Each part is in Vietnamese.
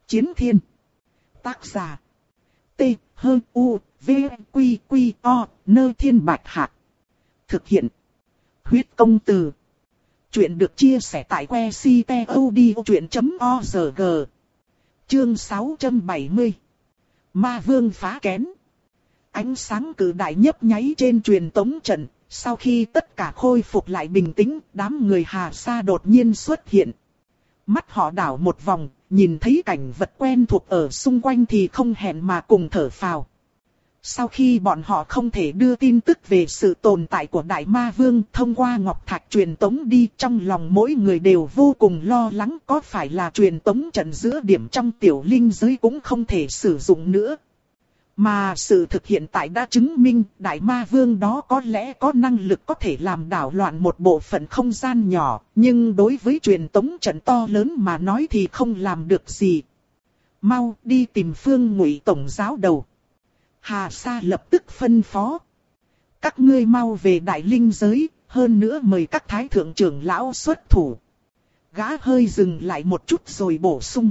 Chiến thiên. Tác giả. T-H-U-V-Q-Q-O, Nơ Thiên Bạch Hạc. Thực hiện. Huyết công từ. Chuyện được chia sẻ tại que ctod.org. Chương 670. Ma Vương phá kén. Ánh sáng cự đại nhấp nháy trên truyền tống trận. Sau khi tất cả khôi phục lại bình tĩnh, đám người Hà Sa đột nhiên xuất hiện. Mắt họ đảo một vòng, nhìn thấy cảnh vật quen thuộc ở xung quanh thì không hẹn mà cùng thở phào. Sau khi bọn họ không thể đưa tin tức về sự tồn tại của Đại Ma Vương thông qua ngọc thạch truyền tống đi, trong lòng mỗi người đều vô cùng lo lắng có phải là truyền tống trận giữa điểm trong tiểu linh giới cũng không thể sử dụng nữa. Mà sự thực hiện tại đã chứng minh Đại Ma Vương đó có lẽ có năng lực có thể làm đảo loạn một bộ phận không gian nhỏ, nhưng đối với truyền tống trận to lớn mà nói thì không làm được gì. Mau đi tìm Phương Ngụy tổng giáo đầu. Hà Sa lập tức phân phó. Các ngươi mau về Đại Linh giới, hơn nữa mời các thái thượng trưởng lão xuất thủ. Gã hơi dừng lại một chút rồi bổ sung.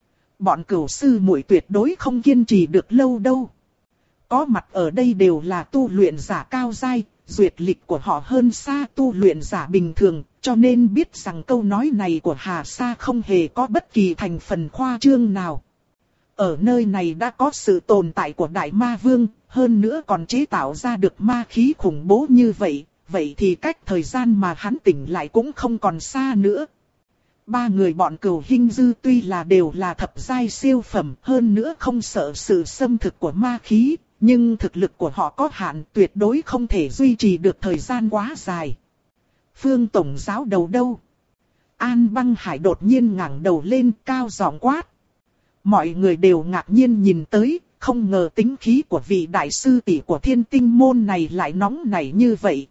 Bọn cửu sư muội tuyệt đối không kiên trì được lâu đâu. Có mặt ở đây đều là tu luyện giả cao giai, duyệt lịch của họ hơn xa tu luyện giả bình thường, cho nên biết rằng câu nói này của Hà Sa không hề có bất kỳ thành phần khoa trương nào. Ở nơi này đã có sự tồn tại của Đại Ma Vương, hơn nữa còn chế tạo ra được ma khí khủng bố như vậy, vậy thì cách thời gian mà hắn tỉnh lại cũng không còn xa nữa. Ba người bọn Cửu Hinh Dư tuy là đều là thập giai siêu phẩm, hơn nữa không sợ sự xâm thực của ma khí, nhưng thực lực của họ có hạn, tuyệt đối không thể duy trì được thời gian quá dài. Phương tổng giáo đầu đâu? An Băng Hải đột nhiên ngẩng đầu lên, cao giọng quát. Mọi người đều ngạc nhiên nhìn tới, không ngờ tính khí của vị đại sư tỷ của Thiên Tinh môn này lại nóng nảy như vậy.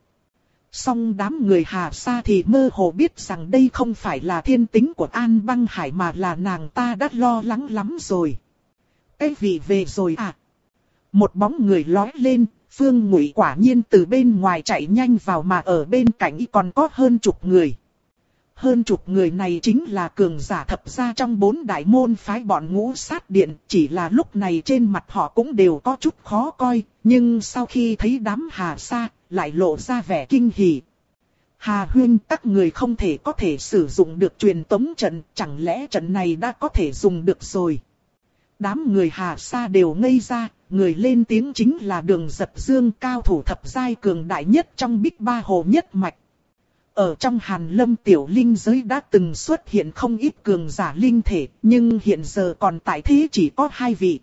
Song đám người Hà Sa thì mơ hồ biết rằng đây không phải là thiên tính của An Băng Hải mà là nàng ta đã lo lắng lắm rồi. Cái vị về rồi à? Một bóng người lói lên, Phương Ngụy quả nhiên từ bên ngoài chạy nhanh vào mà ở bên cạnh còn có hơn chục người. Hơn chục người này chính là cường giả thập gia trong 4 đại môn phái bọn Ngũ Sát Điện, chỉ là lúc này trên mặt họ cũng đều có chút khó coi, nhưng sau khi thấy đám Hà Sa, lại lộ ra vẻ kinh hỉ. Hà huynh, các người không thể có thể sử dụng được truyền tống trận, chẳng lẽ trận này đã có thể dùng được rồi? Đám người Hà Sa đều ngây ra, người lên tiếng chính là Đường Dập Dương, cao thủ thập giai cường đại nhất trong Bích Ba Hồ nhất mạch. Ở trong Hàn Lâm tiểu linh giới đã từng xuất hiện không ít cường giả linh thể, nhưng hiện giờ còn tại thế chỉ có 2 vị.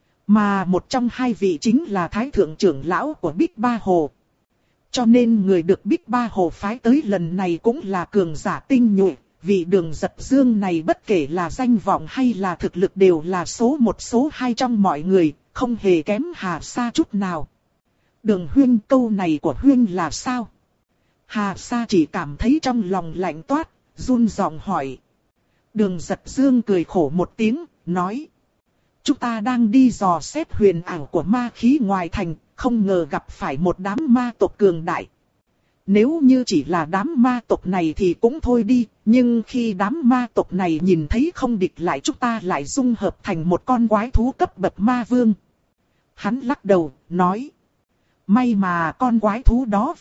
Mà một trong 2 vị chính là Thái thượng trưởng lão của Bích Ba Hồ. Cho nên người được Bích Ba Hồ phái tới lần này cũng là cường giả tinh nhuệ. Vị Đường Dập Dương này bất kể là danh vọng hay là thực lực đều là số 1 số 2 trong mọi người, không hề kém Hà Sa chút nào. Đường huynh, câu này của huynh là sao? Hà Sa chỉ cảm thấy trong lòng lạnh toát, run giọng hỏi. Đường Dập Dương cười khổ một tiếng, nói. Chúng ta đang đi dò xét huyền ảo của ma khí ngoài thành, không ngờ gặp phải một đám ma tộc cường đại. Nếu như chỉ là đám ma tộc này thì cũng thôi đi, nhưng khi đám ma tộc này nhìn thấy không địch lại chúng ta lại dung hợp thành một con quái thú cấp bậc ma vương. Hắn lắc đầu, nói. May mà con quái thú đó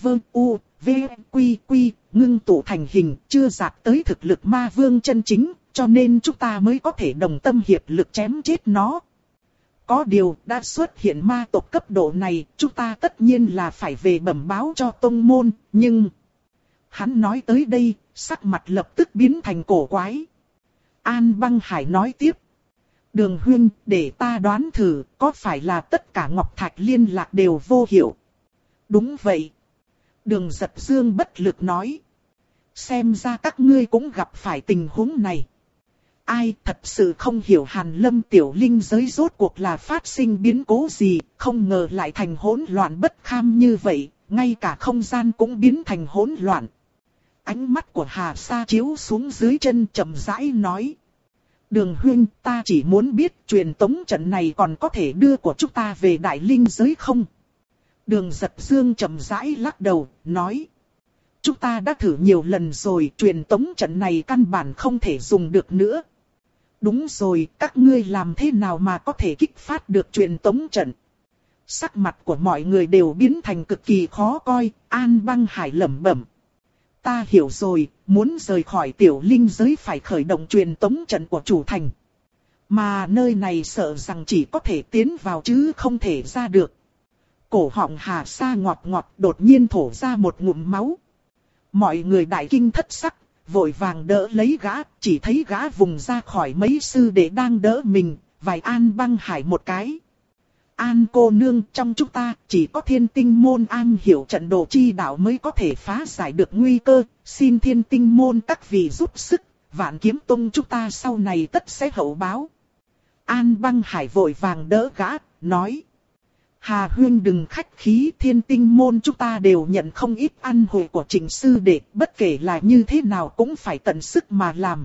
ngưng tụ thành hình, chưa đạt tới thực lực ma vương chân chính, cho nên chúng ta mới có thể đồng tâm hiệp lực chém chết nó. Có điều, đã xuất hiện ma tộc cấp độ này, chúng ta tất nhiên là phải về bẩm báo cho tông môn, nhưng... Hắn nói tới đây, sắc mặt lập tức biến thành cổ quái. An Băng Hải nói tiếp. Đường huynh, để ta đoán thử, có phải là tất cả ngọc thạch liên lạc đều vô hiệu? Đúng vậy. Đường Dập Dương bất lực nói. Xem ra các ngươi cũng gặp phải tình huống này. Ai thật sự không hiểu Hàn Lâm tiểu linh giới rốt cuộc là phát sinh biến cố gì, không ngờ lại thành hỗn loạn bất kham như vậy, ngay cả không gian cũng biến thành hỗn loạn. Ánh mắt của Hà Sa chiếu xuống dưới chân chậm rãi nói. Đường huynh, ta chỉ muốn biết truyền tống trận này còn có thể đưa của chúng ta về đại linh giới không? Đường Dập Dương chậm rãi lắc đầu, nói. Chúng ta đã thử nhiều lần rồi, truyền tống trận này căn bản không thể dùng được nữa. Đúng rồi, các ngươi làm thế nào mà có thể kích phát được truyền tống trận? Sắc mặt của mọi người đều biến thành cực kỳ khó coi, An Băng Hải lẩm bẩm. Ta hiểu rồi, muốn rời khỏi tiểu linh giới phải khởi động truyền tống trận của chủ thành. Mà nơi này sợ rằng chỉ có thể tiến vào chứ không thể ra được. Cổ họng Hà Sa ngọt ngọt đột nhiên thổ ra một ngụm máu. Mọi người đại kinh thất sắc, vội vàng đỡ lấy gã, chỉ thấy gã vùng ra khỏi mấy sư đệ đang đỡ mình, vài An Băng Hải một cái. An cô nương, trong chúng ta chỉ có Thiên Tinh môn an hiểu trận đồ chi đạo mới có thể phá giải được nguy cơ, xin Thiên Tinh môn các vị giúp sức, Vạn Kiếm tông chúng ta sau này tất sẽ hậu báo. An Băng Hải vội vàng đỡ gã, nói. Hà huynh đừng khách khí, Thiên Tinh môn chúng ta đều nhận không ít ăn hội của Trịnh sư đệ, bất kể là như thế nào cũng phải tận sức mà làm.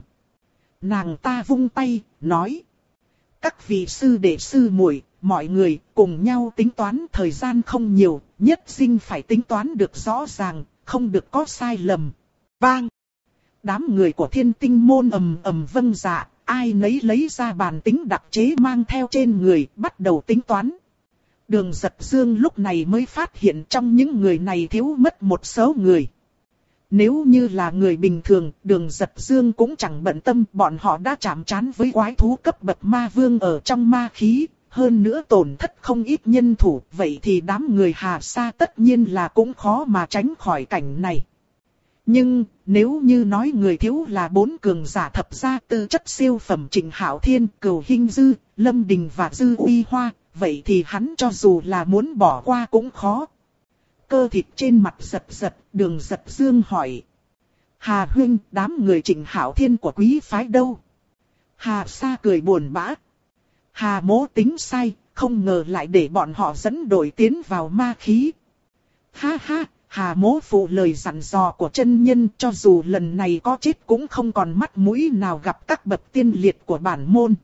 Nàng ta vung tay, nói. Các vị sư đệ sư muội, mọi người cùng nhau tính toán, thời gian không nhiều, nhất định phải tính toán được rõ ràng, không được có sai lầm. Vang! Đám người của Thiên Tinh môn ầm ầm vâng dạ, ai nấy lấy ra bàn tính đặc chế mang theo trên người, bắt đầu tính toán. Đường Giật Dương lúc này mới phát hiện trong những người này thiếu mất một số người. Nếu như là người bình thường, Đường Giật Dương cũng chẳng bận tâm, bọn họ đã chạm trán với quái thú cấp bậc ma vương ở trong ma khí, hơn nữa tổn thất không ít nhân thủ, vậy thì đám người Hà Sa tất nhiên là cũng khó mà tránh khỏi cảnh này. Nhưng, nếu như nói người thiếu là 4 cường giả thập gia tư chất siêu phẩm Trịnh Hạo Thiên, Cửu Hinh Dư, Lâm Đình và Dư Uy Hoa, vậy thì hắn cho dù là muốn bỏ qua cũng khó. Cơ thịt trên mặt giật giật, Đường Giật Dương hỏi. Hà huynh, đám người Trịnh Hạo Thiên của quý phái đâu? Hà Sa cười buồn bã. Hà mỗ tính sai, không ngờ lại để bọn họ dẫn đội tiến vào ma khí. Ha ha, Hà mỗ phụ lời dặn dò của chân nhân, cho dù lần này có chết cũng không còn mắt mũi nào gặp các bậc tiên liệt của bản môn.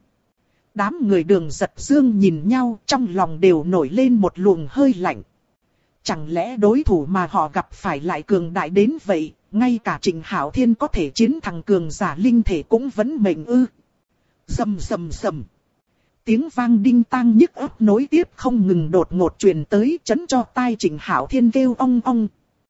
Đám người Đường Giật Dương nhìn nhau, trong lòng đều nổi lên một luồng hơi lạnh. Chẳng lẽ đối thủ mà họ gặp phải lại cường đại đến vậy, ngay cả Trịnh Hạo Thiên có thể chiến thắng cường giả linh thể cũng vẫn mệnh ư? Rầm rầm rầm. Tiếng vang đinh tang nhức óc nối tiếp không ngừng đột ngột truyền tới, chấn cho tai Trịnh Hạo Thiên kêu ong ong.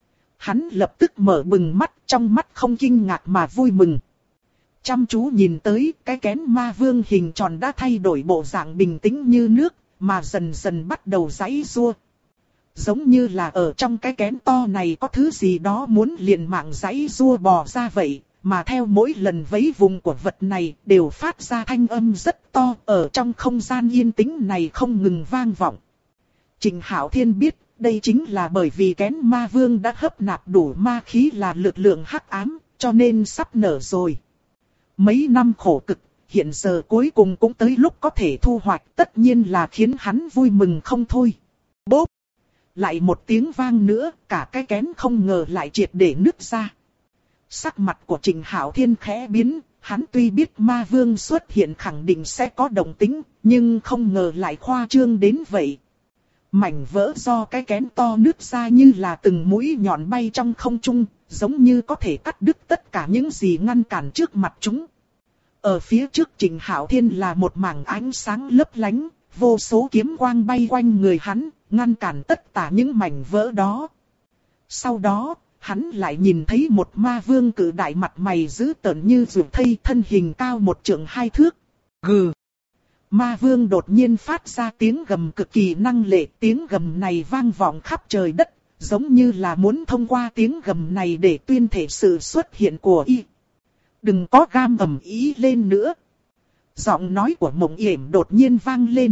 Hắn lập tức mở bừng mắt, trong mắt không kinh ngạc mà vui mừng. Chăm chú nhìn tới, cái kén ma vương hình tròn đã thay đổi bộ dạng bình tĩnh như nước, mà dần dần bắt đầu giãy giụa. Giống như là ở trong cái kén to này có thứ gì đó muốn liều mạng giãy giụa bò ra vậy, mà theo mỗi lần vẫy vùng của vật này đều phát ra thanh âm rất to, ở trong không gian yên tĩnh này không ngừng vang vọng. Trịnh Hạo Thiên biết, đây chính là bởi vì kén ma vương đã hấp nạp đủ ma khí là lực lượng hắc ám, cho nên sắp nở rồi. Mấy năm khổ cực, hiện giờ cuối cùng cũng tới lúc có thể thu hoạch, tất nhiên là khiến hắn vui mừng không thôi. Bốp! Lại một tiếng vang nữa, cả cái kén không ngờ lại triệt để nứt ra. Sắc mặt của Trịnh Hạo Thiên khẽ biến, hắn tuy biết ma vương xuất hiện khẳng định sẽ có động tĩnh, nhưng không ngờ lại khoa trương đến vậy. Mảnh vỡ do cái kén to nứt ra như là từng mũi nhọn bay trong không trung, giống như có thể cắt đứt tất cả những gì ngăn cản trước mặt chúng. Ở phía trước Trịnh Hạo Thiên là một mảng ánh sáng lấp lánh, vô số kiếm quang bay quanh người hắn, ngăn cản tất cả những mảnh vỡ đó. Sau đó, hắn lại nhìn thấy một ma vương cự đại, mặt mày dữ tợn như ruột thây, thân hình cao 1 trượng 2 thước. Gừ! Ma vương đột nhiên phát ra tiếng gầm cực kỳ năng lệ, tiếng gầm này vang vọng khắp trời đất, giống như là muốn thông qua tiếng gầm này để tuyên thể sự xuất hiện của y. Đừng có gam ầm ý lên nữa. Giọng nói của Mộng Yểm đột nhiên vang lên.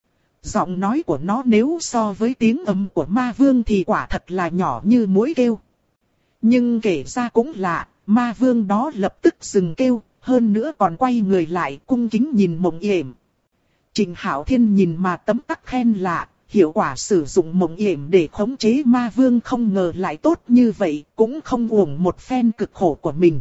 Giọng nói của nó nếu so với tiếng ầm của ma vương thì quả thật là nhỏ như muỗi kêu. Nhưng kể ra cũng lạ, ma vương đó lập tức dừng kêu, hơn nữa còn quay người lại cung kính nhìn Mộng Yểm. Trịnh Hạo Thiên nhìn mà tấm tắc khen lạ, hiệu quả sử dụng Mộng Yểm để khống chế ma vương không ngờ lại tốt như vậy, cũng không uổng một phen cực khổ của mình.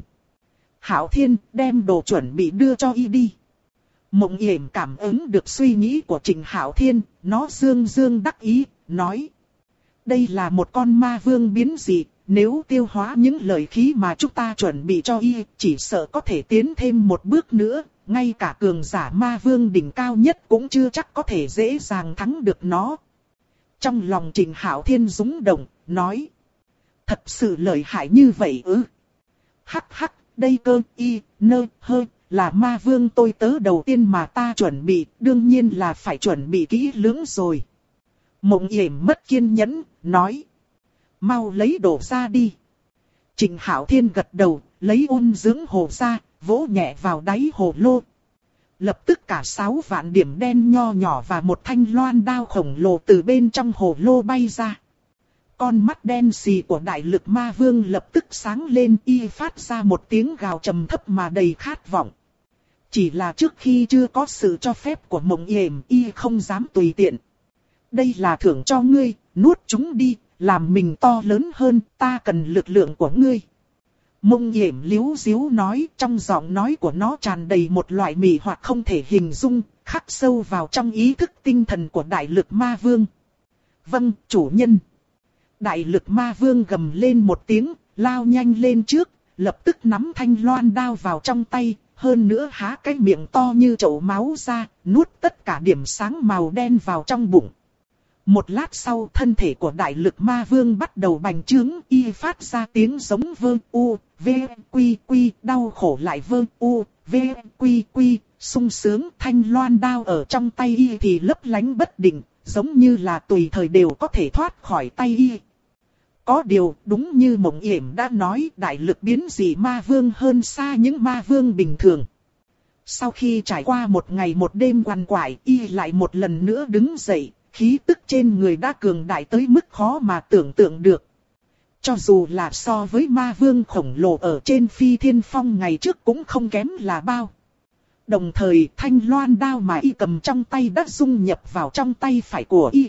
Hạo Thiên, đem đồ chuẩn bị đưa cho y đi. Mộng Yểm cảm ứng được suy nghĩ của Trịnh Hạo Thiên, nó dương dương đắc ý, nói. Đây là một con ma vương biến dị, nếu tiêu hóa những lời khí mà chúng ta chuẩn bị cho y, chỉ sợ có thể tiến thêm một bước nữa, ngay cả cường giả ma vương đỉnh cao nhất cũng chưa chắc có thể dễ dàng thắng được nó. Trong lòng Trịnh Hạo Thiên rúng động, nói. Thật sự lợi hại như vậy ư? Hắc hắc, đây cơ y, nơ, hơ, là ma vương tôi tớ đầu tiên mà ta chuẩn bị, đương nhiên là phải chuẩn bị kỹ lưỡng rồi. Mộng Yểm mất kiên nhẫn, nói. Mau lấy đồ ra đi. Trịnh Hạo Thiên gật đầu, lấy ôn dưỡng hồ ra, vỗ nhẹ vào đáy hồ lô. Lập tức cả 6 vạn điểm đen nho nhỏ và một thanh loan đao khổng lồ từ bên trong hồ lô bay ra. Con mắt đen xì của đại lực ma vương lập tức sáng lên, y phát ra một tiếng gào trầm thấp mà đầy khát vọng. Chỉ là trước khi chưa có sự cho phép của Mộng Yểm, y không dám tùy tiện. Đây là thưởng cho ngươi, nuốt chúng đi, làm mình to lớn hơn, ta cần lực lượng của ngươi. Mộng Yểm liếu díu nói, trong giọng nói của nó tràn đầy một loại mị hoặc không thể hình dung, khắc sâu vào trong ý thức tinh thần của đại lực ma vương. Vâng, chủ nhân. Đại lực ma vương gầm lên một tiếng, lao nhanh lên trước, lập tức nắm thanh loan đao vào trong tay, hơn nữa há cái miệng to như chậu máu ra, nuốt tất cả điểm sáng màu đen vào trong bụng. Một lát sau, thân thể của đại lực ma vương bắt đầu bành trướng, y phát ra tiếng giống vơ u, v, quy quy, đau khổ lại vơ u, v, quy quy, sung sướng. Thanh loan đao ở trong tay y thì lấp lánh bất định, giống như là tùy thời đều có thể thoát khỏi tay y. Có điều, đúng như Mộng Yểm đã nói, đại lực biến dị ma vương hơn xa những ma vương bình thường. Sau khi trải qua một ngày một đêm quằn quại, y lại một lần nữa đứng dậy, khí tức trên người đã cường đại tới mức khó mà tưởng tượng được. Cho dù là so với ma vương khổng lồ ở trên Phi Thiên Phong ngày trước cũng không kém là bao. Đồng thời, thanh loan đao mà y cầm trong tay đã dung nhập vào trong tay phải của y.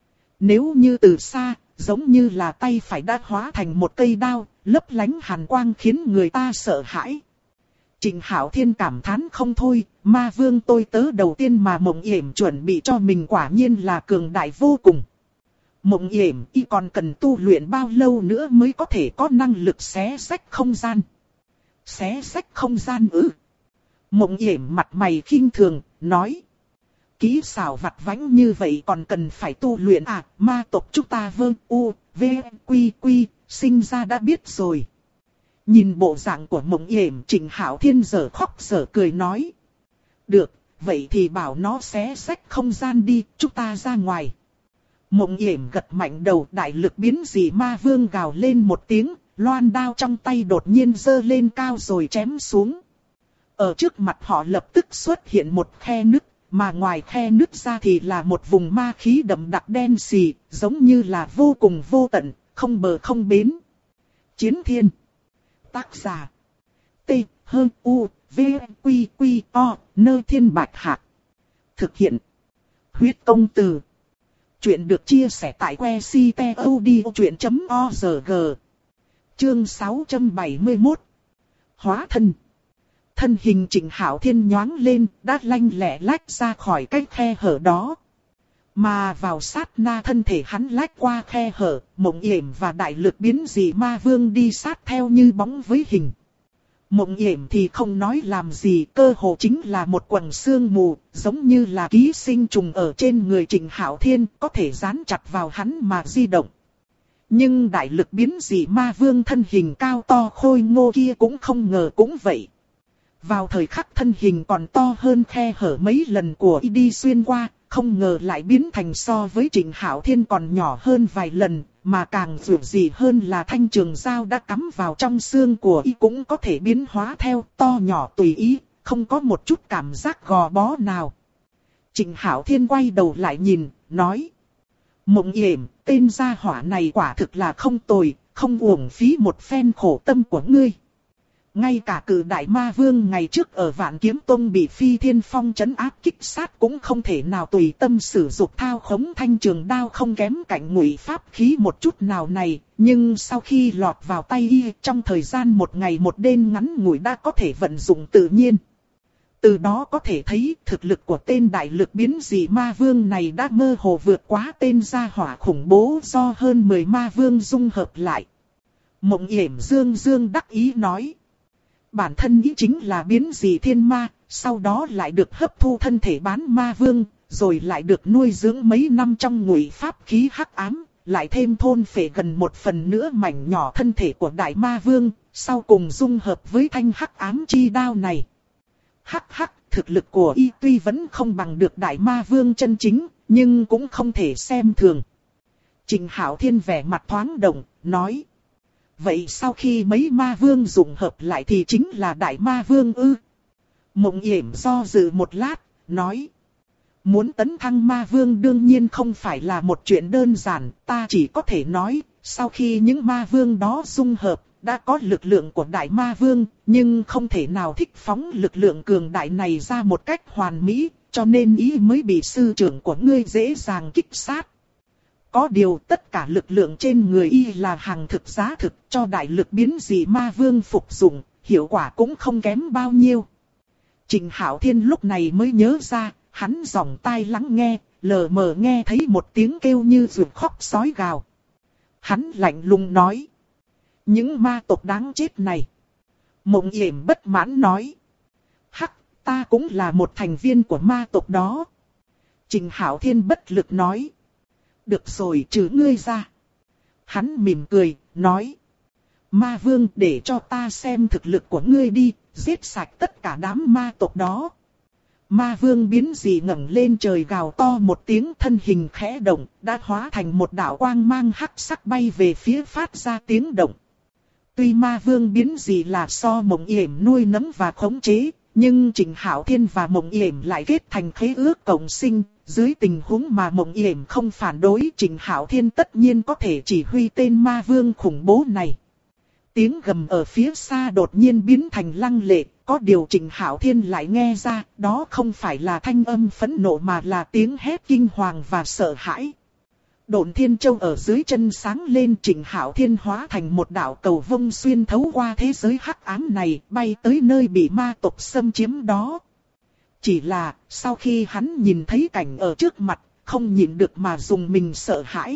Nếu như từ xa, giống như là tay phải đã hóa thành một cây đao, lấp lánh hàn quang khiến người ta sợ hãi. Trịnh Hạo Thiên cảm thán không thôi, ma vương tôi tớ đầu tiên mà Mộng Yểm chuẩn bị cho mình quả nhiên là cường đại vô cùng. Mộng Yểm y còn cần tu luyện bao lâu nữa mới có thể có năng lực xé rách không gian. Xé rách không gian ư? Mộng Yểm mặt mày khinh thường, nói. Kỹ xảo vặt vãnh như vậy còn cần phải tu luyện à, ma tộc chúng ta vơ u, v, quy quy, sinh ra đã biết rồi. Nhìn bộ dạng của Mộng Yểm, Trịnh Hạo Thiên giờ khóc giờ cười nói. Được, vậy thì bảo nó xé rách không gian đi, chúng ta ra ngoài. Mộng Yểm gật mạnh đầu, đại lực biến dị ma vương gào lên một tiếng, loan đao trong tay đột nhiên giơ lên cao rồi chém xuống. Ở trước mặt họ lập tức xuất hiện một khe nứt, mà ngoài khe nứt ra thì là một vùng ma khí đậm đặc đen xì, giống như là vô cùng vô tận, không bờ không bến. Chiến Thiên. Tác giả. T, H, U, V, Quy, Quy, O, Nơ Thiên Bạch Hạc. Thực hiện. Huyết Công Từ. Chuyện được chia sẻ tại www.audiochuyện.org. Chương 671. Hóa thân. Thân hình Trịnh Hạo Thiên nhoáng lên, đã lanh lẹ lách ra khỏi cái khe hở đó. Mà vào sát na thân thể hắn lách qua khe hở, Mộng Yểm và đại lực biến dị ma vương đi sát theo như bóng với hình. Mộng Yểm thì không nói làm gì, cơ hồ chính là một quầng sương mù, giống như là ký sinh trùng ở trên người Trịnh Hạo Thiên, có thể dán chặt vào hắn mà di động. Nhưng đại lực biến dị ma vương thân hình cao to khôi ngô kia cũng không ngờ cũng vậy. Vào thời khắc thân hình còn to hơn khe hở mấy lần của y đi xuyên qua, không ngờ lại biến thành so với Trịnh Hạo Thiên còn nhỏ hơn vài lần, mà càng dữ dị hơn là thanh trường dao đã cắm vào trong xương của y cũng có thể biến hóa theo, to nhỏ tùy ý, không có một chút cảm giác gò bó nào. Trịnh Hạo Thiên quay đầu lại nhìn, nói. Mộng Yểm, tên gia hỏa này quả thực là không tồi, không uổng phí một phen khổ tâm của ngươi. Ngay cả cử đại ma vương ngày trước ở Vạn Kiếm Tông bị Phi Thiên Phong trấn áp kích sát cũng không thể nào tùy tâm sử dụng thao khống thanh trường đao không kém cạnh Ngụy pháp khí một chút nào này, nhưng sau khi lọt vào tay y trong thời gian một ngày một đêm ngắn ngủi đã có thể vận dụng tự nhiên. Từ đó có thể thấy thực lực của tên đại lực biến dị ma vương này đã mơ hồ vượt quá tên gia hỏa khủng bố do hơn 10 ma vương dung hợp lại. Mộng Yểm dương dương đắc ý nói. Bản thân ý chính là biến dị thiên ma, sau đó lại được hấp thu thân thể bán ma vương, rồi lại được nuôi dưỡng mấy năm trong ngụy pháp khí hắc ám, lại thêm thôn phệ gần một phần nữa mảnh nhỏ thân thể của đại ma vương, sau cùng dung hợp với thanh hắc ám chi đao này. Hắc hắc, thực lực của y tuy vẫn không bằng được đại ma vương chân chính, nhưng cũng không thể xem thường. Trình Hạo Thiên vẻ mặt thoáng động, nói. Vậy sau khi mấy ma vương dùng hợp lại thì chính là đại ma vương ư? Mộng Yểm do dự một lát, nói. Muốn tấn thăng ma vương đương nhiên không phải là một chuyện đơn giản, ta chỉ có thể nói, sau khi những ma vương đó dung hợp, đã có lực lượng của đại ma vương, nhưng không thể nào thích phóng lực lượng cường đại này ra một cách hoàn mỹ, cho nên ý mới bị sư trưởng của ngươi dễ dàng kích sát. Có điều tất cả lực lượng trên người y là hàng thực giá thực, cho đại lực biến dị ma vương phục dụng, hiệu quả cũng không kém bao nhiêu. Trình Hạo Thiên lúc này mới nhớ ra, hắn dòng tai lắng nghe, lờ mờ nghe thấy một tiếng kêu như ruột khóc sói gào. Hắn lạnh lùng nói. Những ma tộc đáng chết này. Mộng Yểm bất mãn nói. Hắc, ta cũng là một thành viên của ma tộc đó. Trình Hạo Thiên bất lực nói. Được rồi, trừ ngươi ra. Hắn mỉm cười, nói. Ma vương, để cho ta xem thực lực của ngươi đi, giết sạch tất cả đám ma tộc đó. Ma vương biến dị ngẩng lên trời gào to một tiếng, thân hình khẽ động, đã hóa thành một đạo quang mang hắc sắc bay về phía phát ra tiếng động. Tuy ma vương biến dị là so Mộng Yểm nuôi nấng và khống chế, nhưng Trình Hạo Thiên và Mộng Yểm lại kết thành khế ước cộng sinh. Dưới tình huống mà Mộng Yểm không phản đối, Trình Hạo Thiên tất nhiên có thể chỉ huy tên ma vương khủng bố này. Tiếng gầm ở phía xa đột nhiên biến thành lăng lệ, có điều Trình Hạo Thiên lại nghe ra, đó không phải là thanh âm phẫn nộ mà là tiếng hét kinh hoàng và sợ hãi. Độn Thiên Châu ở dưới chân sáng lên, Trình Hạo Thiên hóa thành một đạo cầu vông xuyên thấu qua thế giới hắc ám này, bay tới nơi bị ma tộc xâm chiếm đó. Chỉ là, sau khi hắn nhìn thấy cảnh ở trước mặt, không nhịn được mà dùng mình sợ hãi.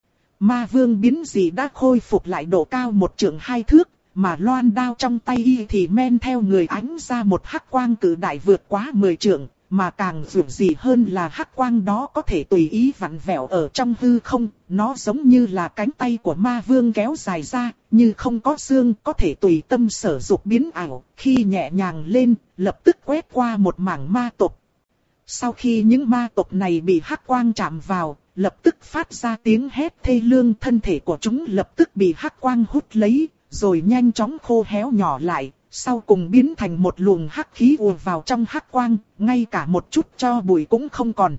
Ma vương biến dị đã khôi phục lại độ cao 1 trượng 2 thước, mà loan đao trong tay y thì men theo người ánh ra một hắc quang cự đại vượt quá 10 trượng, mà càng dữ dị hơn là hắc quang đó có thể tùy ý vặn vẹo ở trong hư không, nó giống như là cánh tay của ma vương kéo dài ra, như không có xương, có thể tùy tâm sở dục biến ảo, khi nhẹ nhàng lên, lập tức quét qua một mảng ma tộc. Sau khi những ma tộc này bị hắc quang chạm vào, lập tức phát ra tiếng hét thê lương, thân thể của chúng lập tức bị hắc quang hút lấy, rồi nhanh chóng khô héo nhỏ lại, sau cùng biến thành một luồng hắc khí ùa vào trong hắc quang, ngay cả một chút tro bụi cũng không còn.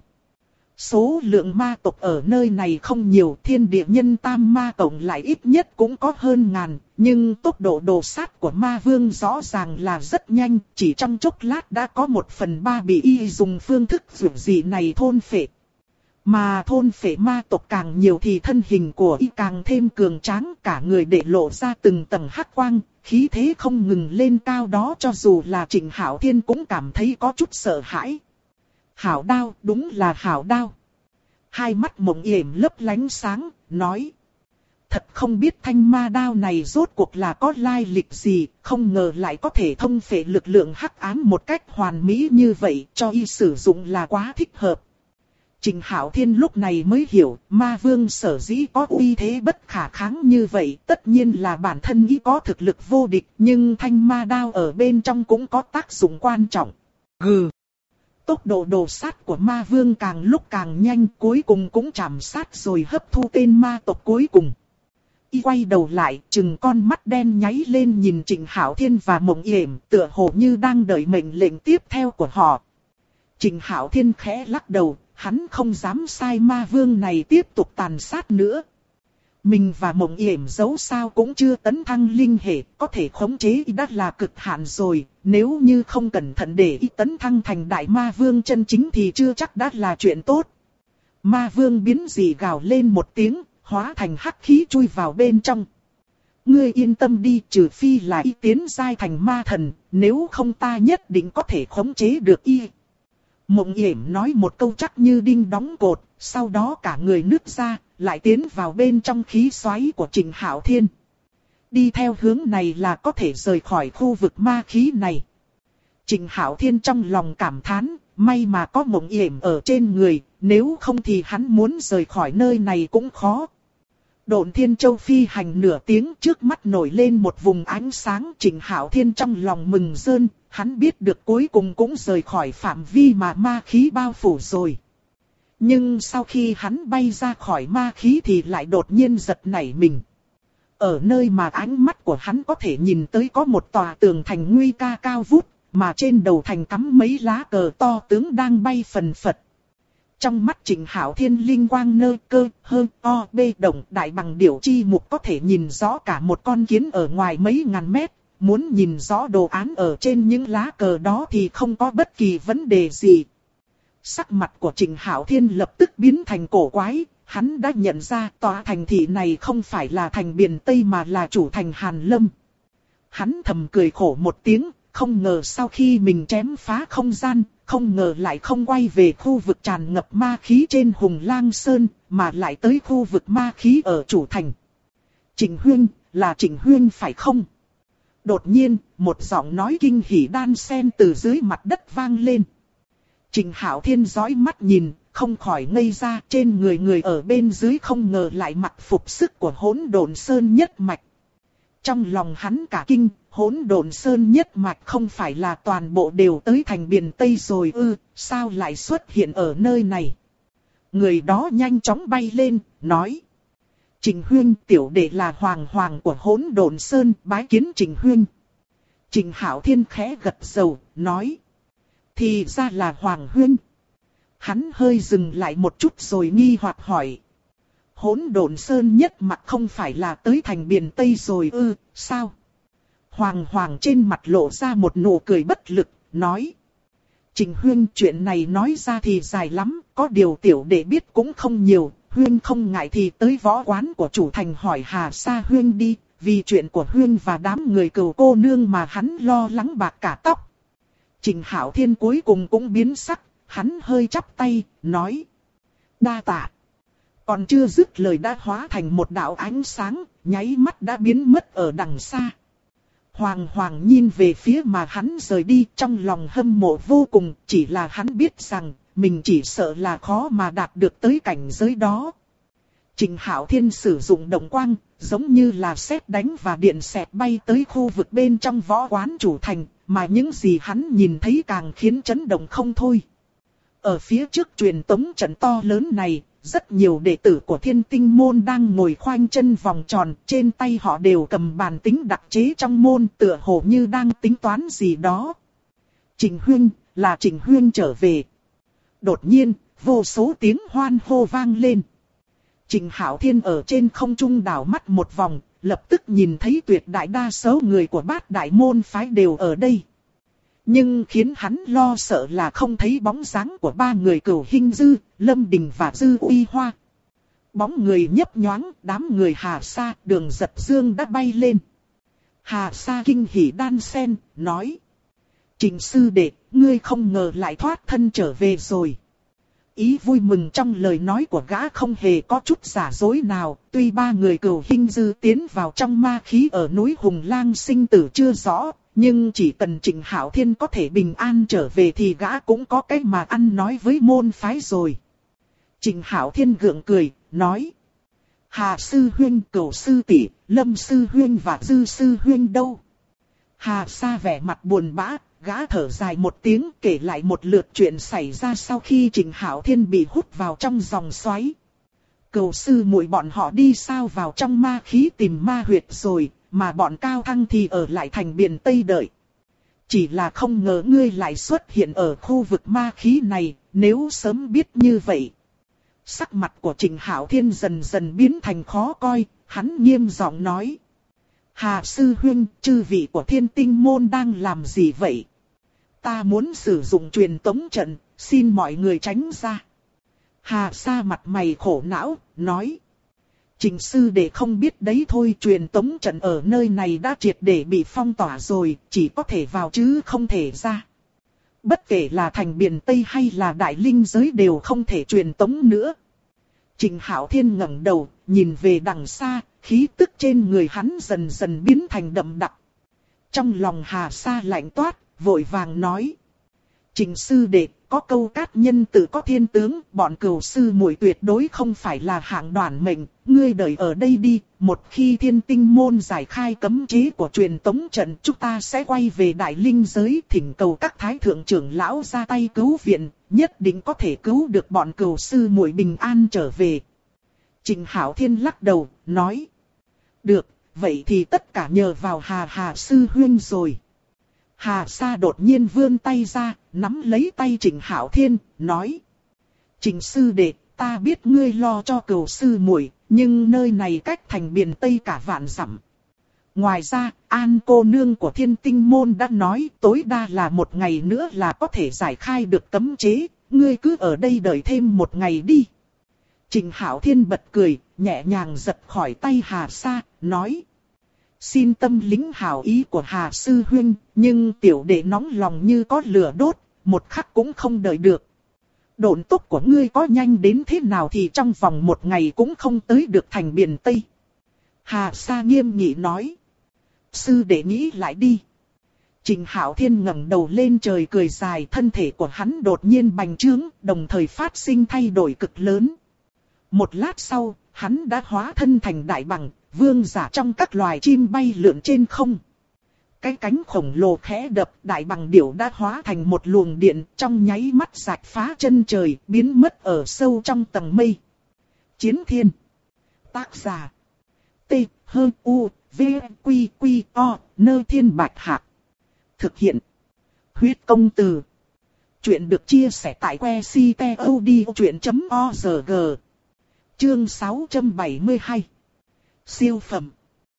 Số lượng ma tộc ở nơi này không nhiều, thiên địa nhân tam ma tổng lại ít nhất cũng có hơn ngàn, nhưng tốc độ đồ sát của ma vương rõ ràng là rất nhanh, chỉ trong chốc lát đã có 1/3 bị y dùng phương thức dữ dị này thôn phệ. Mà thôn phệ ma tộc càng nhiều thì thân hình của y càng thêm cường tráng, cả người để lộ ra từng tầng hắc quang, khí thế không ngừng lên cao đó, cho dù là Trình Hạo Thiên cũng cảm thấy có chút sợ hãi. Hảo đao, đúng là hảo đao. Hai mắt Mộng Yểm lấp lánh sáng, nói. Thật không biết thanh ma đao này rốt cuộc là có lai lịch gì, không ngờ lại có thể thông phệ lực lượng hắc ám một cách hoàn mỹ như vậy, cho y sử dụng là quá thích hợp. Trình Hạo Thiên lúc này mới hiểu, ma vương sở dĩ có uy thế bất khả kháng như vậy, tất nhiên là bản thân y có thực lực vô địch, nhưng thanh ma đao ở bên trong cũng có tác dụng quan trọng. Gừ! Tốc độ đồ sát của ma vương càng lúc càng nhanh, cuối cùng cũng chạm sát rồi hấp thu tên ma tộc cuối cùng. Y quay đầu lại, chừng con mắt đen nháy lên nhìn Trình Hạo Thiên và Mộng Yểm, tựa hồ như đang đợi mệnh lệnh tiếp theo của họ. Trình Hạo Thiên khẽ lắc đầu, hắn không dám sai ma vương này tiếp tục tàn sát nữa. Mình và Mộng Yểm dẫu sao cũng chưa tấn thăng linh hệ, có thể khống chế y đã là cực hạn rồi, nếu như không cẩn thận để y tấn thăng thành đại ma vương chân chính thì chưa chắc đã là chuyện tốt. Ma vương biến dị gào lên một tiếng, hóa thành hắc khí chui vào bên trong. Ngươi yên tâm đi, trừ phi là y tiến giai thành ma thần, nếu không ta nhất định có thể khống chế được y. Mộng Yểm nói một câu chắc như đinh đóng cột, sau đó cả người nứt ra, lại tiến vào bên trong khí xoáy của Trình Hạo Thiên. Đi theo hướng này là có thể rời khỏi khu vực ma khí này. Trịnh Hạo Thiên trong lòng cảm thán, may mà có Mộng Yểm ở trên người, nếu không thì hắn muốn rời khỏi nơi này cũng khó. Độn Thiên Châu phi hành nửa tiếng, trước mắt nổi lên một vùng ánh sáng. Trịnh Hạo Thiên trong lòng mừng rơn, hắn biết được cuối cùng cũng rời khỏi phạm vi mà ma khí bao phủ rồi. Nhưng sau khi hắn bay ra khỏi ma khí thì lại đột nhiên giật nảy mình. Ở nơi mà ánh mắt của hắn có thể nhìn tới có một tòa tường thành nguy nga cao vút, mà trên đầu thành cắm mấy lá cờ to tướng đang bay phần phật. Trong mắt Trịnh Hạo Thiên linh quang nơ cơ hơ o bê động đại bằng điểu chi mục có thể nhìn rõ cả một con kiến ở ngoài mấy ngàn mét. Muốn nhìn rõ đồ án ở trên những lá cờ đó thì không có bất kỳ vấn đề gì. Sắc mặt của Trịnh Hạo Thiên lập tức biến thành cổ quái. Hắn đã nhận ra tòa thành thị này không phải là thành Biện Tây mà là chủ thành Hàn Lâm. Hắn thầm cười khổ một tiếng, không ngờ sau khi mình chém phá không gian, không ngờ lại không quay về khu vực tràn ngập ma khí trên Hùng Lang Sơn, mà lại tới khu vực ma khí ở chủ thành. Trịnh Huyên, là Trịnh Huyên phải không? Đột nhiên, một giọng nói kinh hỉ đan sen từ dưới mặt đất vang lên. Trịnh Hạo Thiên dõi mắt nhìn, không khỏi ngây ra, trên người ở bên dưới không ngờ lại mặc phục sức của Hỗn Độn Sơn nhất mạch. Trong lòng hắn cả kinh, Hỗn Độn Sơn nhất mạch không phải là toàn bộ đều tới thành Biện Tây rồi ư, sao lại xuất hiện ở nơi này? Người đó nhanh chóng bay lên, nói. Trịnh Huyên, tiểu đệ là Hoàng Hoàng của Hỗn Độn Sơn, bái kiến Trịnh Huyên. Trịnh Hạo Thiên khẽ gật đầu, nói. Thì ra là Hoàng Huyên. Hắn hơi dừng lại một chút rồi nghi hoặc hỏi. Hỗn Độn Sơn nhất mặt không phải là tới thành Biện Tây rồi ư, sao? Hoàng Hoàng trên mặt lộ ra một nụ cười bất lực, nói. Trịnh Huyên, chuyện này nói ra thì dài lắm, có điều tiểu đệ biết cũng không nhiều. Huyên không ngại thì tới võ quán của chủ thành hỏi Hà Sa Huyên đi, vì chuyện của Huyên và đám người cừu cô nương mà hắn lo lắng bạc cả tóc. Trịnh Hạo Thiên cuối cùng cũng biến sắc, hắn hơi chắp tay, nói. Đa tạ. Còn chưa dứt lời đã hóa thành một đạo ánh sáng, nháy mắt đã biến mất ở đằng xa. Hoàng Hoàng nhìn về phía mà hắn rời đi, trong lòng hâm mộ vô cùng, chỉ là hắn biết rằng, mình chỉ sợ là khó mà đạt được tới cảnh giới đó. Trịnh Hạo Thiên sử dụng động quang, giống như là sét đánh và điện xẹt bay tới khu vực bên trong võ quán chủ thành, mà những gì hắn nhìn thấy càng khiến chấn động không thôi. Ở phía trước truyền tống trận to lớn này, rất nhiều đệ tử của Thiên Tinh môn đang ngồi khoanh chân vòng tròn, trên tay họ đều cầm bàn tính đặc chế trong môn, tựa hồ như đang tính toán gì đó. Trịnh Huyên, là Trịnh Huyên trở về. Đột nhiên, vô số tiếng hoan hô vang lên. Trịnh Hạo Thiên ở trên không trung đảo mắt một vòng, lập tức nhìn thấy tuyệt đại đa số người của Bát Đại môn phái đều ở đây. Nhưng khiến hắn lo sợ là không thấy bóng dáng của ba người Cửu Hinh Dư, Lâm Đình và Dư Uy Hoa. Bóng người nhấp nhoáng, đám người Hà Sa, Đường Giật Dương đã bay lên. Hà Sa kinh hỉ đan sen, nói. Trịnh sư đệ, ngươi không ngờ lại thoát thân trở về rồi. Ý vui mừng trong lời nói của gã không hề có chút giả dối nào, tuy ba người Cửu Hinh Dư tiến vào trong ma khí ở núi Hùng Lang sinh tử chưa rõ, nhưng chỉ cần Trịnh Hạo Thiên có thể bình an trở về thì gã cũng có cách mà ăn nói với môn phái rồi. Trịnh Hạo Thiên gượng cười, nói. Hà sư huynh, Cửu sư tỷ, Lâm sư huynh và Dư sư huynh đâu? Hà Sa vẻ mặt buồn bã, gã thở dài một tiếng kể lại một lượt chuyện xảy ra sau khi Trịnh Hạo Thiên bị hút vào trong dòng xoáy. Cửu sư muội bọn họ đi sao vào trong ma khí tìm ma huyệt rồi, mà bọn Cao Thăng thì ở lại thành Biện Tây đợi. Chỉ là không ngờ ngươi lại xuất hiện ở khu vực ma khí này, nếu sớm biết như vậy. Sắc mặt của Trịnh Hạo Thiên dần dần biến thành khó coi, hắn nghiêm giọng nói. Hà sư huynh, chư vị của Thiên Tinh môn đang làm gì vậy? Ta muốn sử dụng truyền tống trận, xin mọi người tránh ra. Hà Sa mặt mày khổ não, nói. Trịnh sư đệ không biết đấy thôi, truyền tống trận ở nơi này đã triệt để bị phong tỏa rồi, chỉ có thể vào chứ không thể ra. Bất kể là thành Biện Tây hay là Đại Linh giới đều không thể truyền tống nữa. Trịnh Hạo Thiên ngẩng đầu, nhìn về đằng xa, khí tức trên người hắn dần dần biến thành đậm đặc. Trong lòng Hà Sa lạnh toát, vội vàng nói. Trình sư đệ, có câu cát nhân tự có thiên tướng, bọn cửu sư muội tuyệt đối không phải là hạng đoản mệnh, ngươi đợi ở đây đi, một khi thiên tinh môn giải khai cấm chế của truyền tống trận, chúng ta sẽ quay về đại linh giới thỉnh cầu các thái thượng trưởng lão ra tay cứu viện, nhất định có thể cứu được bọn cửu sư muội bình an trở về. Trình Hạo Thiên lắc đầu, nói. Được, vậy thì tất cả nhờ vào Hà sư huynh rồi. Hà Sa đột nhiên vươn tay ra, nắm lấy tay Trình Hạo Thiên, nói. Trình sư đệ, ta biết ngươi lo cho cửu sư muội, nhưng nơi này cách thành biển Tây cả vạn dặm. Ngoài ra, An cô nương của Thiên Tinh môn đã nói tối đa là một ngày nữa là có thể giải khai được cấm chế, ngươi cứ ở đây đợi thêm một ngày đi. Trình Hạo Thiên bật cười, nhẹ nhàng giật khỏi tay Hà Sa, nói. Xin tâm lĩnh hảo ý của Hà sư huynh, nhưng tiểu đệ nóng lòng như có lửa đốt, một khắc cũng không đợi được. Độn tốc của ngươi có nhanh đến thế nào thì trong vòng một ngày cũng không tới được thành biển Tây. Hà Sa nghiêm nghị nói. Sư đệ nghĩ lại đi. Trình Hạo Thiên ngẩng đầu lên trời cười dài, thân thể của hắn đột nhiên bành trướng, đồng thời phát sinh thay đổi cực lớn. Một lát sau, hắn đã hóa thân thành đại bằng, vương giả trong các loài chim bay lượn trên không. Cái cánh khổng lồ khẽ đập, đại bằng điểu đã hóa thành một luồng điện, trong nháy mắt rạch phá chân trời, biến mất ở sâu trong tầng mây. Chiến Thiên. Tác giả. T. H. U. V. Q. Q. O. Nơ Thiên Bạch Hạc. Thực hiện. Huyết công từ. Chuyện được chia sẻ tại que ctod.org. Chương 672. Siêu phẩm.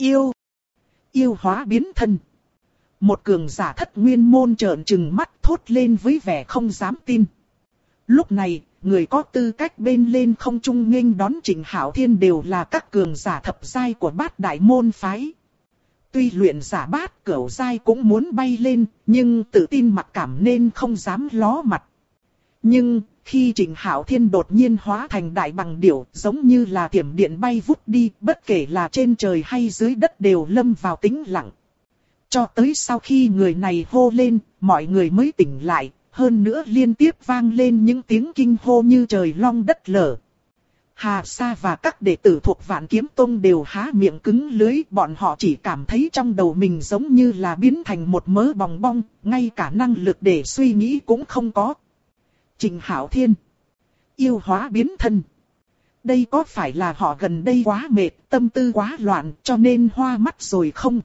Yêu hóa biến thân. Một cường giả thất nguyên môn trợn trừng mắt thốt lên với vẻ không dám tin. Lúc này, người có tư cách bên lên không trung nghênh đón Trình Hạo Thiên đều là các cường giả thập giai của bát đại môn phái. Tuy luyện giả bát cửu giai cũng muốn bay lên, nhưng tự tin mặc cảm nên không dám ló mặt. Nhưng, khi Trình Hạo Thiên đột nhiên hóa thành đại bằng điểu, giống như là thiểm điện bay vút đi, bất kể là trên trời hay dưới đất đều lâm vào tĩnh lặng. Cho tới sau khi người này hô lên, mọi người mới tỉnh lại, hơn nữa liên tiếp vang lên những tiếng kinh hô như trời long đất lở. Hà Sa và các đệ tử thuộc Vạn Kiếm Tông đều há miệng cứng lưỡi, bọn họ chỉ cảm thấy trong đầu mình giống như là biến thành một mớ bòng bong, ngay cả năng lực để suy nghĩ cũng không có. Trình Hạo Thiên. Yêu hóa biến thân. Đây có phải là họ gần đây quá mệt, tâm tư quá loạn cho nên hoa mắt rồi không?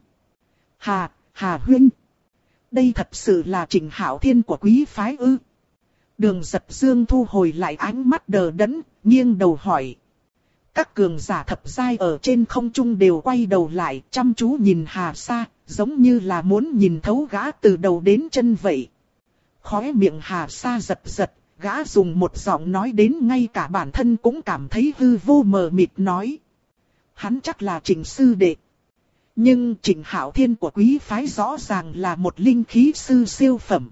Hà huynh. Đây thật sự là Trình Hạo Thiên của quý phái ư? Đường Giật Dương thu hồi lại ánh mắt đờ đẫn, nghiêng đầu hỏi. Các cường giả thập giai ở trên không trung đều quay đầu lại, chăm chú nhìn Hà Sa, giống như là muốn nhìn thấu gã từ đầu đến chân vậy. Khóe miệng Hà Sa giật giật, gã dùng một giọng nói đến ngay cả bản thân cũng cảm thấy hư vô mờ mịt nói. Hắn chắc là Trình sư đệ. Nhưng Trình Hạo Thiên của quý phái rõ ràng là một linh khí sư siêu phẩm.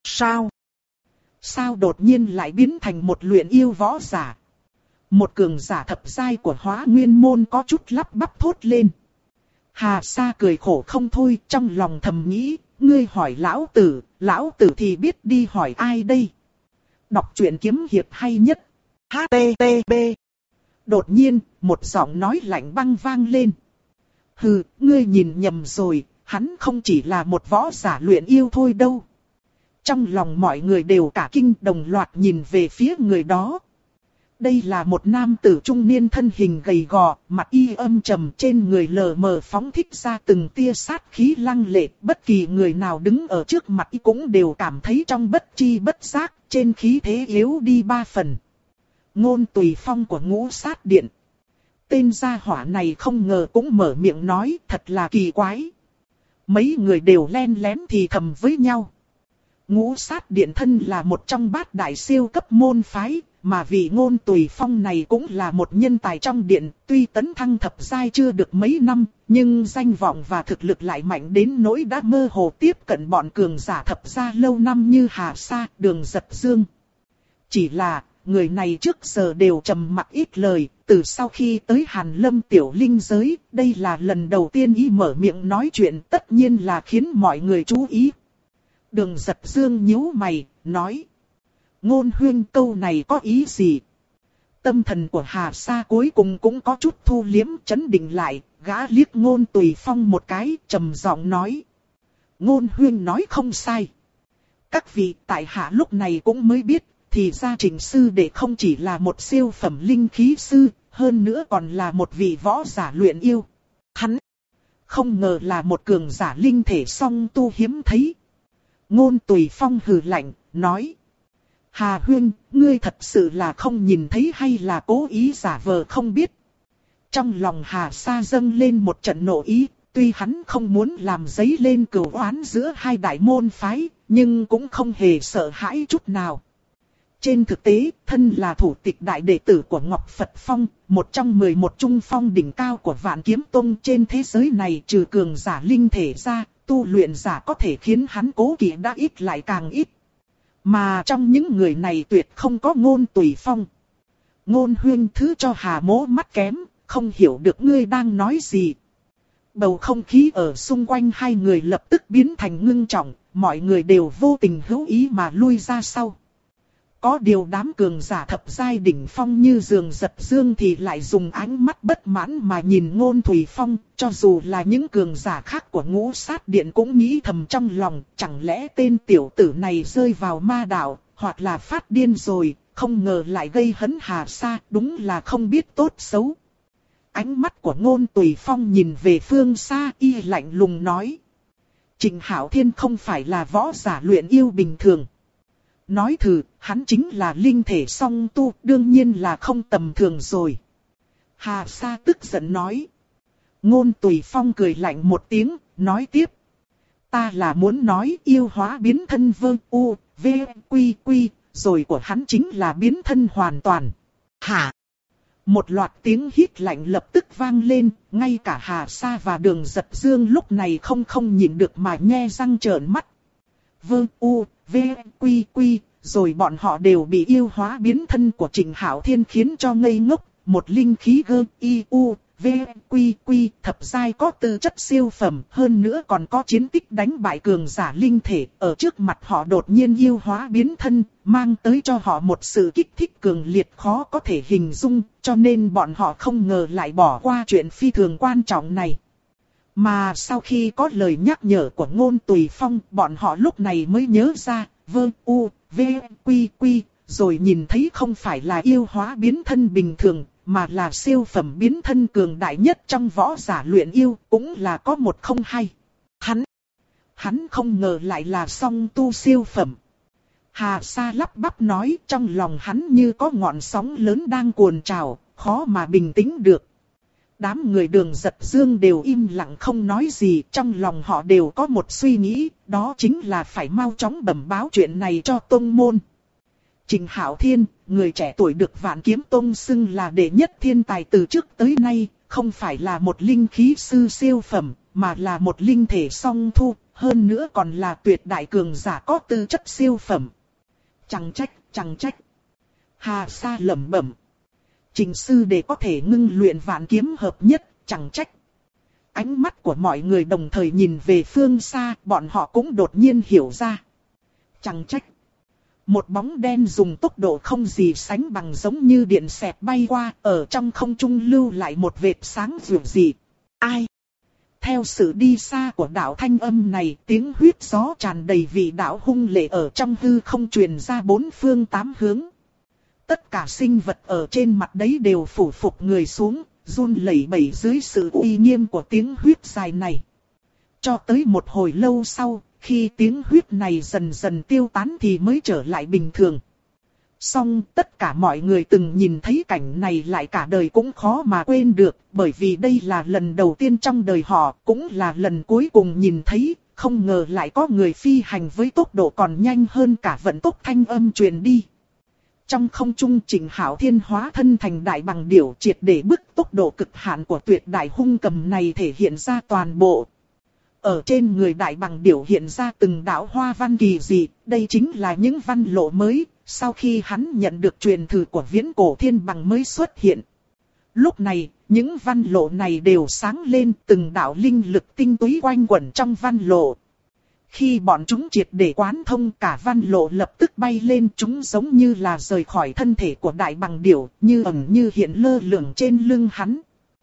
Sao đột nhiên lại biến thành một luyện yêu võ giả? Một cường giả thập giai của Hóa Nguyên môn có chút lắp bắp thốt lên. Hà Sa cười khổ không thôi, trong lòng thầm nghĩ, ngươi hỏi lão tử thì biết đi hỏi ai đây? Đọc truyện kiếm hiệp hay nhất. HTTP. Đột nhiên, một giọng nói lạnh băng vang lên. Hừ, ngươi nhìn nhầm rồi, hắn không chỉ là một võ giả luyện yêu thôi đâu. Trong lòng mọi người đều cả kinh, đồng loạt nhìn về phía người đó. Đây là một nam tử trung niên thân hình gầy gò, mặt y âm trầm, trên người lờ mờ phóng thích ra từng tia sát khí lăng lệ. Bất kỳ người nào đứng ở trước mặt y cũng đều cảm thấy trong bất chi bất giác, trên khí thế yếu đi 3 phần. Ngôn Tùy Phong của Ngũ Sát Điện. Tên gia hỏa này không ngờ cũng mở miệng nói, thật là kỳ quái. Mấy người đều len lén thì thầm với nhau. Ngũ Sát Điện thân là một trong bát đại siêu cấp môn phái, mà vị Ngôn Tùy Phong này cũng là một nhân tài trong điện, tuy tấn thăng thập giai chưa được mấy năm, nhưng danh vọng và thực lực lại mạnh đến nỗi đã mơ hồ tiếp cận bọn cường giả thập gia lâu năm như Hà Sa, Đường Giật Dương. Chỉ là, người này trước giờ đều trầm mặc ít lời, từ sau khi tới Hàn Lâm tiểu linh giới, đây là lần đầu tiên y mở miệng nói chuyện, tất nhiên là khiến mọi người chú ý. Đường Giật Dương nhíu mày, nói. Ngôn huyên câu này có ý gì? Tâm thần của Hà Sa cuối cùng cũng có chút thu liếm, chấn định lại, gã liếc Ngôn Tùy Phong một cái, trầm giọng nói. Ngôn huyên nói không sai. Các vị tại hạ lúc này cũng mới biết, thì ra Trình sư đệ không chỉ là một siêu phẩm linh khí sư, hơn nữa còn là một vị võ giả luyện yêu. Hắn không ngờ là một cường giả linh thể song tu hiếm thấy. Ngôn Tùy Phong hừ lạnh, nói. Hà huyên, ngươi thật sự là không nhìn thấy hay là cố ý giả vờ không biết? Trong lòng Hà Sa dâng lên một trận nộ ý, tuy hắn không muốn làm dấy lên cừu oán giữa hai đại môn phái, nhưng cũng không hề sợ hãi chút nào. Trên thực tế, thân là thủ tịch đại đệ tử của Ngọc Phật Phong, một trong 11 trung phong đỉnh cao của Vạn Kiếm Tông trên thế giới này, trừ cường giả linh thể ra, tu luyện giả có thể khiến hắn cố kỵ đã ít lại càng ít. Mà trong những người này tuyệt không có Ngôn Tùy Phong. Ngôn huyên thứ cho Hà mỗ mắt kém, không hiểu được ngươi đang nói gì. Bầu không khí ở xung quanh hai người lập tức biến thành ngưng trọng, mọi người đều vô tình hữu ý mà lui ra sau. Có điều đám cường giả thập giai đỉnh phong như Đường Giật Dương thì lại dùng ánh mắt bất mãn mà nhìn Ngôn Tùy Phong, cho dù là những cường giả khác của Ngũ Sát Điện cũng nghĩ thầm trong lòng, chẳng lẽ tên tiểu tử này rơi vào ma đạo, hoặc là phát điên rồi, không ngờ lại gây hấn Hà Sa, đúng là không biết tốt xấu. Ánh mắt của Ngôn Tùy Phong nhìn về phương xa, y lạnh lùng nói. Trình Hạo Thiên không phải là võ giả luyện yêu bình thường. Nói thử, hắn chính là linh thể song tu, đương nhiên là không tầm thường rồi. Hà Sa tức giận nói. Ngôn Tùy Phong cười lạnh một tiếng, nói tiếp. Ta là muốn nói yêu hóa biến thân vơ u, v, quy quy, rồi của hắn chính là biến thân hoàn toàn. Hả? Một loạt tiếng hít lạnh lập tức vang lên, ngay cả Hà Sa và Đường Giật Dương lúc này không nhịn được mà nhe răng trợn mắt. Vơ u, v, quy quy, rồi bọn họ đều bị yêu hóa biến thân của Trình Hạo Thiên khiến cho ngây ngốc. Một linh khí gơ, i, u, v, quy quy, thập giai có tư chất siêu phẩm, hơn nữa còn có chiến tích đánh bại cường giả linh thể, ở trước mặt họ đột nhiên yêu hóa biến thân, mang tới cho họ một sự kích thích cường liệt khó có thể hình dung, cho nên bọn họ không ngờ lại bỏ qua chuyện phi thường quan trọng này. Mà sau khi có lời nhắc nhở của Ngôn Tùy Phong, bọn họ lúc này mới nhớ ra, vơ u, v, quy quy, rồi nhìn thấy không phải là yêu hóa biến thân bình thường, mà là siêu phẩm biến thân cường đại nhất trong võ giả luyện yêu, cũng là có một không hai. Hắn không ngờ lại là song tu siêu phẩm. Hà Sa lắp bắp nói, trong lòng hắn như có ngọn sóng lớn đang cuồn trào, khó mà bình tĩnh được. Đám người Đường Giật Dương đều im lặng không nói gì, trong lòng họ đều có một suy nghĩ, đó chính là phải mau chóng bẩm báo chuyện này cho tông môn. Trình Hạo Thiên, người trẻ tuổi được Vạn Kiếm Tông xưng là đệ nhất thiên tài từ trước tới nay, không phải là một linh khí sư siêu phẩm, mà là một linh thể song thu, hơn nữa còn là tuyệt đại cường giả có tư chất siêu phẩm. Chẳng trách. Hà Sa lẩm bẩm. Trình sư đệ có thể ngưng luyện vạn kiếm hợp nhất, chẳng trách. Ánh mắt của mọi người đồng thời nhìn về phương xa, bọn họ cũng đột nhiên hiểu ra. Chẳng trách. Một bóng đen dùng tốc độ không gì sánh bằng giống như điện xẹt bay qua, ở trong không trung lưu lại một vệt sáng dịu dị. Ai? Theo sự đi xa của đạo thanh âm này, tiếng huyết gió tràn đầy vị đạo hung lệ ở trong hư không truyền ra bốn phương tám hướng. Tất cả sinh vật ở trên mặt đấy đều phủ phục người xuống, run lẩy bẩy dưới sự uy nghiêm của tiếng huyết dài này. Cho tới một hồi lâu sau, khi tiếng huyết này dần dần tiêu tán thì mới trở lại bình thường. Song tất cả mọi người từng nhìn thấy cảnh này lại cả đời cũng khó mà quên được, bởi vì đây là lần đầu tiên trong đời họ, cũng là lần cuối cùng nhìn thấy, không ngờ lại có người phi hành với tốc độ còn nhanh hơn cả vận tốc thanh âm truyền đi. Trong không trung Trình Hạo Thiên hóa thân thành đại bằng điểu, triệt để bức tốc độ cực hạn của tuyệt đại hung cầm này thể hiện ra toàn bộ. Ở trên người đại bằng điểu hiện ra từng đạo hoa văn kỳ dị, đây chính là những văn lộ mới, sau khi hắn nhận được truyền thừa của viễn cổ thiên bằng mới xuất hiện. Lúc này, những văn lộ này đều sáng lên, từng đạo linh lực tinh túy quanh quẩn trong văn lộ. Khi bọn chúng triệt để quán thông, cả văn lộ lập tức bay lên, chúng giống như là rời khỏi thân thể của đại bằng điểu, như ẩn như hiện lơ lửng trên lưng hắn.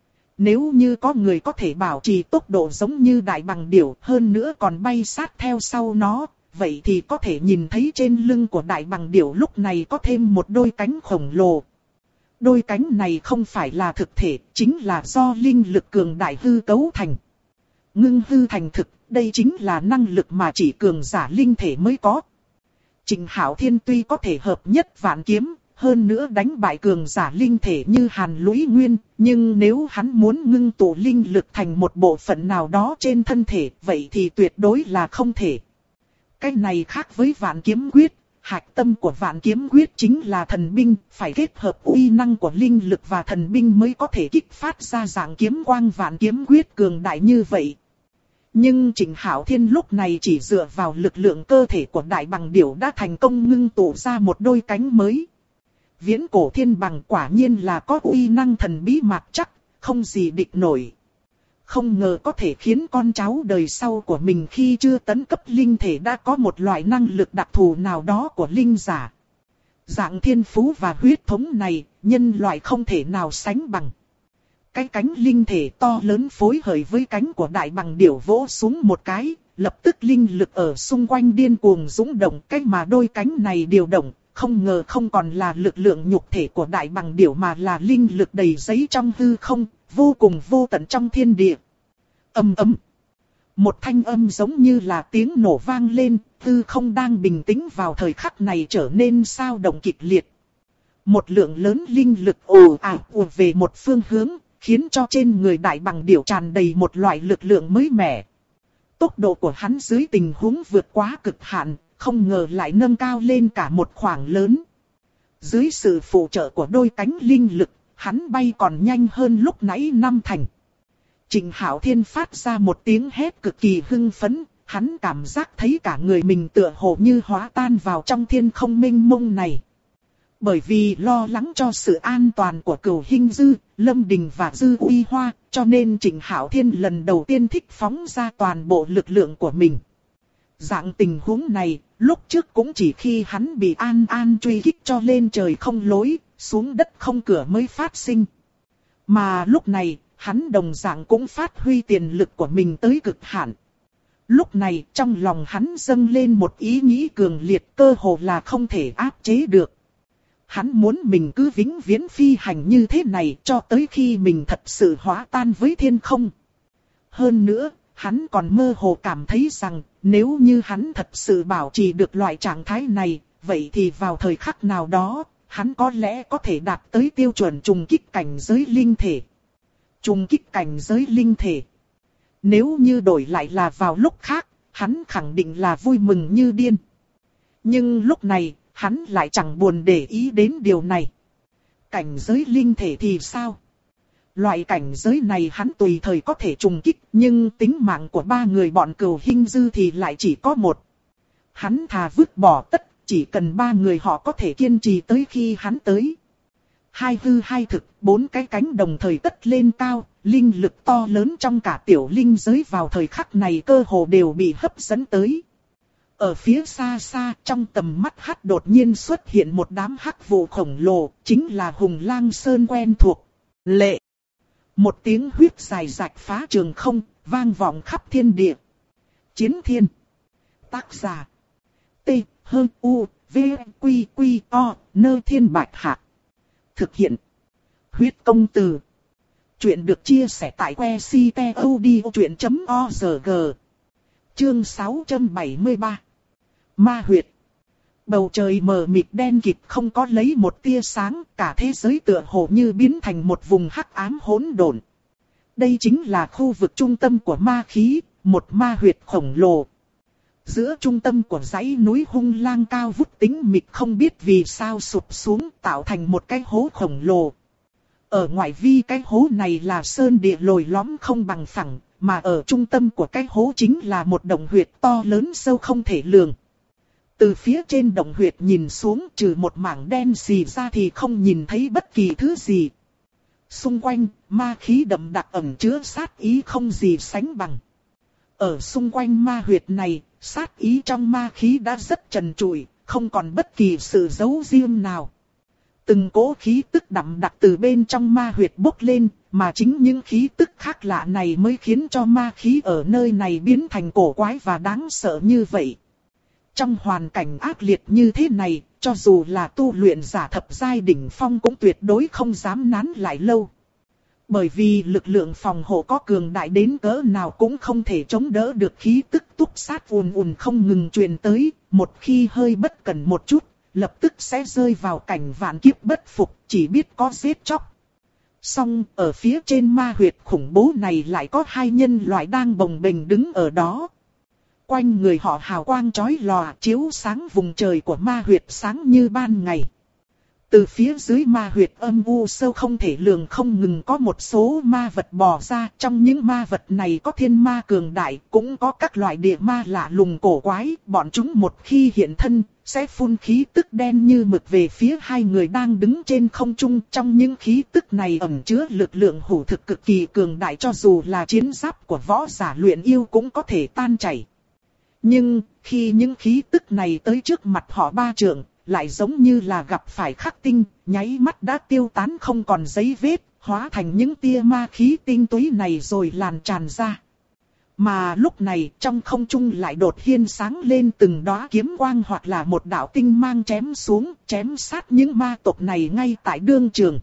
Nếu như có người có thể bảo trì tốc độ giống như đại bằng điểu, hơn nữa còn bay sát theo sau nó, vậy thì có thể nhìn thấy trên lưng của đại bằng điểu lúc này có thêm một đôi cánh khổng lồ. Đôi cánh này không phải là thực thể, chính là do linh lực cường đại hư cấu thành. Ngưng hư thành thực, đây chính là năng lực mà chỉ cường giả linh thể mới có. Trịnh Hạo Thiên tuy có thể hợp nhất vạn kiếm, hơn nữa đánh bại cường giả linh thể như Hàn Lũy Nguyên, nhưng nếu hắn muốn ngưng tụ linh lực thành một bộ phận nào đó trên thân thể, vậy thì tuyệt đối là không thể. Cái này khác với vạn kiếm quyết, hạch tâm của vạn kiếm quyết chính là thần binh, phải kết hợp uy năng của linh lực và thần binh mới có thể kích phát ra dạng kiếm quang vạn kiếm quyết cường đại như vậy. Nhưng Trịnh Hạo Thiên lúc này chỉ dựa vào lực lượng cơ thể của đại bằng điểu đã thành công ngưng tụ ra một đôi cánh mới. Viễn cổ thiên bằng quả nhiên là có uy năng thần bí mạc chắc, không gì địch nổi. Không ngờ có thể khiến con cháu đời sau của mình khi chưa tấn cấp linh thể đã có một loại năng lực đặc thù nào đó của linh giả. Dạng thiên phú và huyết thống này, nhân loại không thể nào sánh bằng. Cái cánh linh thể to lớn phối hợp với cánh của đại bằng điểu vỗ xuống một cái, lập tức linh lực ở xung quanh điên cuồng dũng động. Cái mà đôi cánh này điều động, không ngờ không còn là lực lượng nhục thể của đại bằng điểu mà là linh lực đầy giấy trong hư không, vô cùng vô tận trong thiên địa. Ầm ầm. Một thanh âm giống như là tiếng nổ vang lên, hư không đang bình tĩnh vào thời khắc này trở nên xao động kịch liệt. Một lượng lớn linh lực ồ ạt ùa về một phương hướng, khiến cho trên người đại bằng điểu tràn đầy một loại lực lượng mới mẻ. Tốc độ của hắn dưới tình huống vượt quá cực hạn, không ngờ lại nâng cao lên cả một khoảng lớn. Dưới sự phụ trợ của đôi cánh linh lực, hắn bay còn nhanh hơn lúc nãy 5 thành. Trịnh Hạo Thiên phát ra một tiếng hét cực kỳ hưng phấn, hắn cảm giác thấy cả người mình tựa hồ như hóa tan vào trong thiên không mênh mông này. Bởi vì lo lắng cho sự an toàn của Cửu Hinh Dư, Lâm Đình và Dư Uy Hoa, cho nên Trịnh Hạo Thiên lần đầu tiên thích phóng ra toàn bộ lực lượng của mình. Dạng tình huống này, lúc trước cũng chỉ khi hắn bị An An truy kích cho lên trời không lối, xuống đất không cửa mới phát sinh. Mà lúc này, hắn đồng dạng cũng phát huy tiền lực của mình tới cực hạn. Lúc này trong lòng hắn dâng lên một ý nghĩ cường liệt, cơ hồ là không thể áp chế được. Hắn muốn mình cứ vĩnh viễn phi hành như thế này cho tới khi mình thật sự hóa tan với thiên không. Hơn nữa, hắn còn mơ hồ cảm thấy rằng nếu như hắn thật sự bảo trì được loại trạng thái này, vậy thì vào thời khắc nào đó, hắn có lẽ có thể đạt tới tiêu chuẩn trùng kích cảnh giới linh thể. Trùng kích cảnh giới linh thể. Nếu như đổi lại là vào lúc khác, hắn khẳng định là vui mừng như điên. Nhưng lúc này, hắn lại chẳng buồn để ý đến điều này. Cảnh giới linh thể thì sao? Loại cảnh giới này hắn tùy thời có thể trùng kích, nhưng tính mạng của 3 người bọn Cửu Hinh Dư thì lại chỉ có một. Hắn thà vứt bỏ tất, chỉ cần 3 người họ có thể kiên trì tới khi hắn tới. Hai hư hai thực, 4 cái cánh đồng thời cất lên cao, linh lực to lớn trong cả tiểu linh giới vào thời khắc này cơ hồ đều bị hấp dẫn tới. Ở phía xa xa, trong tầm mắt hắn đột nhiên xuất hiện một đám hắc vụ khổng lồ, chính là Hùng Lang Sơn quen thuộc. Lệ! Một tiếng huyết dài rạch phá trường không, vang vọng khắp thiên địa. Chiến Thiên. Tác giả. T, H, U, V, Quy, Quy, O, Nơ Thiên Bạch Hạc. Thực hiện. Huyết công từ. Chuyện được chia sẻ tại que ctod.org. Chương 673. Ma huyệt. Bầu trời mờ mịt đen kịt không có lấy một tia sáng, cả thế giới tựa hồ như biến thành một vùng hắc ám hỗn độn. Đây chính là khu vực trung tâm của ma khí, một ma huyệt khổng lồ. Giữa trung tâm của dãy núi Hung Lang cao vút tĩnh mịch không biết vì sao sụp xuống tạo thành một cái hố khổng lồ. Ở ngoại vi cái hố này là sơn địa lồi lõm không bằng phẳng, mà ở trung tâm của cái hố chính là một động huyệt to lớn sâu không thể lường. Từ phía trên động huyệt nhìn xuống trừ một mảng đen xì ra thì không nhìn thấy bất kỳ thứ gì. Xung quanh, ma khí đậm đặc ẩn chứa sát ý không gì sánh bằng. Ở xung quanh ma huyệt này, Sát ý trong ma khí đã rất trần trụi, không còn bất kỳ sự giấu riêng nào. Từng cỗ khí tức đậm đặc từ bên trong ma huyệt bốc lên, mà chính những khí tức khác lạ này mới khiến cho ma khí ở nơi này biến thành cổ quái và đáng sợ như vậy. Trong hoàn cảnh ác liệt như thế này, cho dù là tu luyện giả thập giai đỉnh phong cũng tuyệt đối không dám nán lại lâu. Bởi vì lực lượng phòng hộ có cường đại đến cỡ nào cũng không thể chống đỡ được khí tức túc sát ùn ùn không ngừng truyền tới, một khi hơi bất cẩn một chút, lập tức sẽ rơi vào cảnh vạn kiếp bất phục, chỉ biết có giết chóc. Song ở phía trên ma huyệt khủng bố này lại có hai nhân loại đang bồng bềnh đứng ở đó. Quanh người họ hào quang chói lòa chiếu sáng vùng trời của ma huyệt sáng như ban ngày. Từ phía dưới ma huyệt âm u sâu không thể lường không ngừng có một số ma vật bò ra. Trong những ma vật này có thiên ma cường đại, cũng có các loại địa ma lạ lùng cổ quái. Bọn chúng một khi hiện thân, sẽ phun khí tức đen như mực về phía hai người đang đứng trên không trung. Trong những khí tức này ẩn chứa lực lượng hủ thực cực kỳ cường đại, cho dù là chiến giáp của võ giả luyện yêu cũng có thể tan chảy. Nhưng khi những khí tức này tới trước mặt họ ba trượng, lại giống như là gặp phải khắc tinh, nháy mắt đã tiêu tán không còn giấy vết, hóa thành những tia ma khí tinh túy này rồi lan tràn ra. Mà lúc này trong không trung lại đột nhiên sáng lên từng đóa kiếm quang hoặc là một đạo tinh mang chém xuống, chém sát những ma tộc này ngay tại đương trường.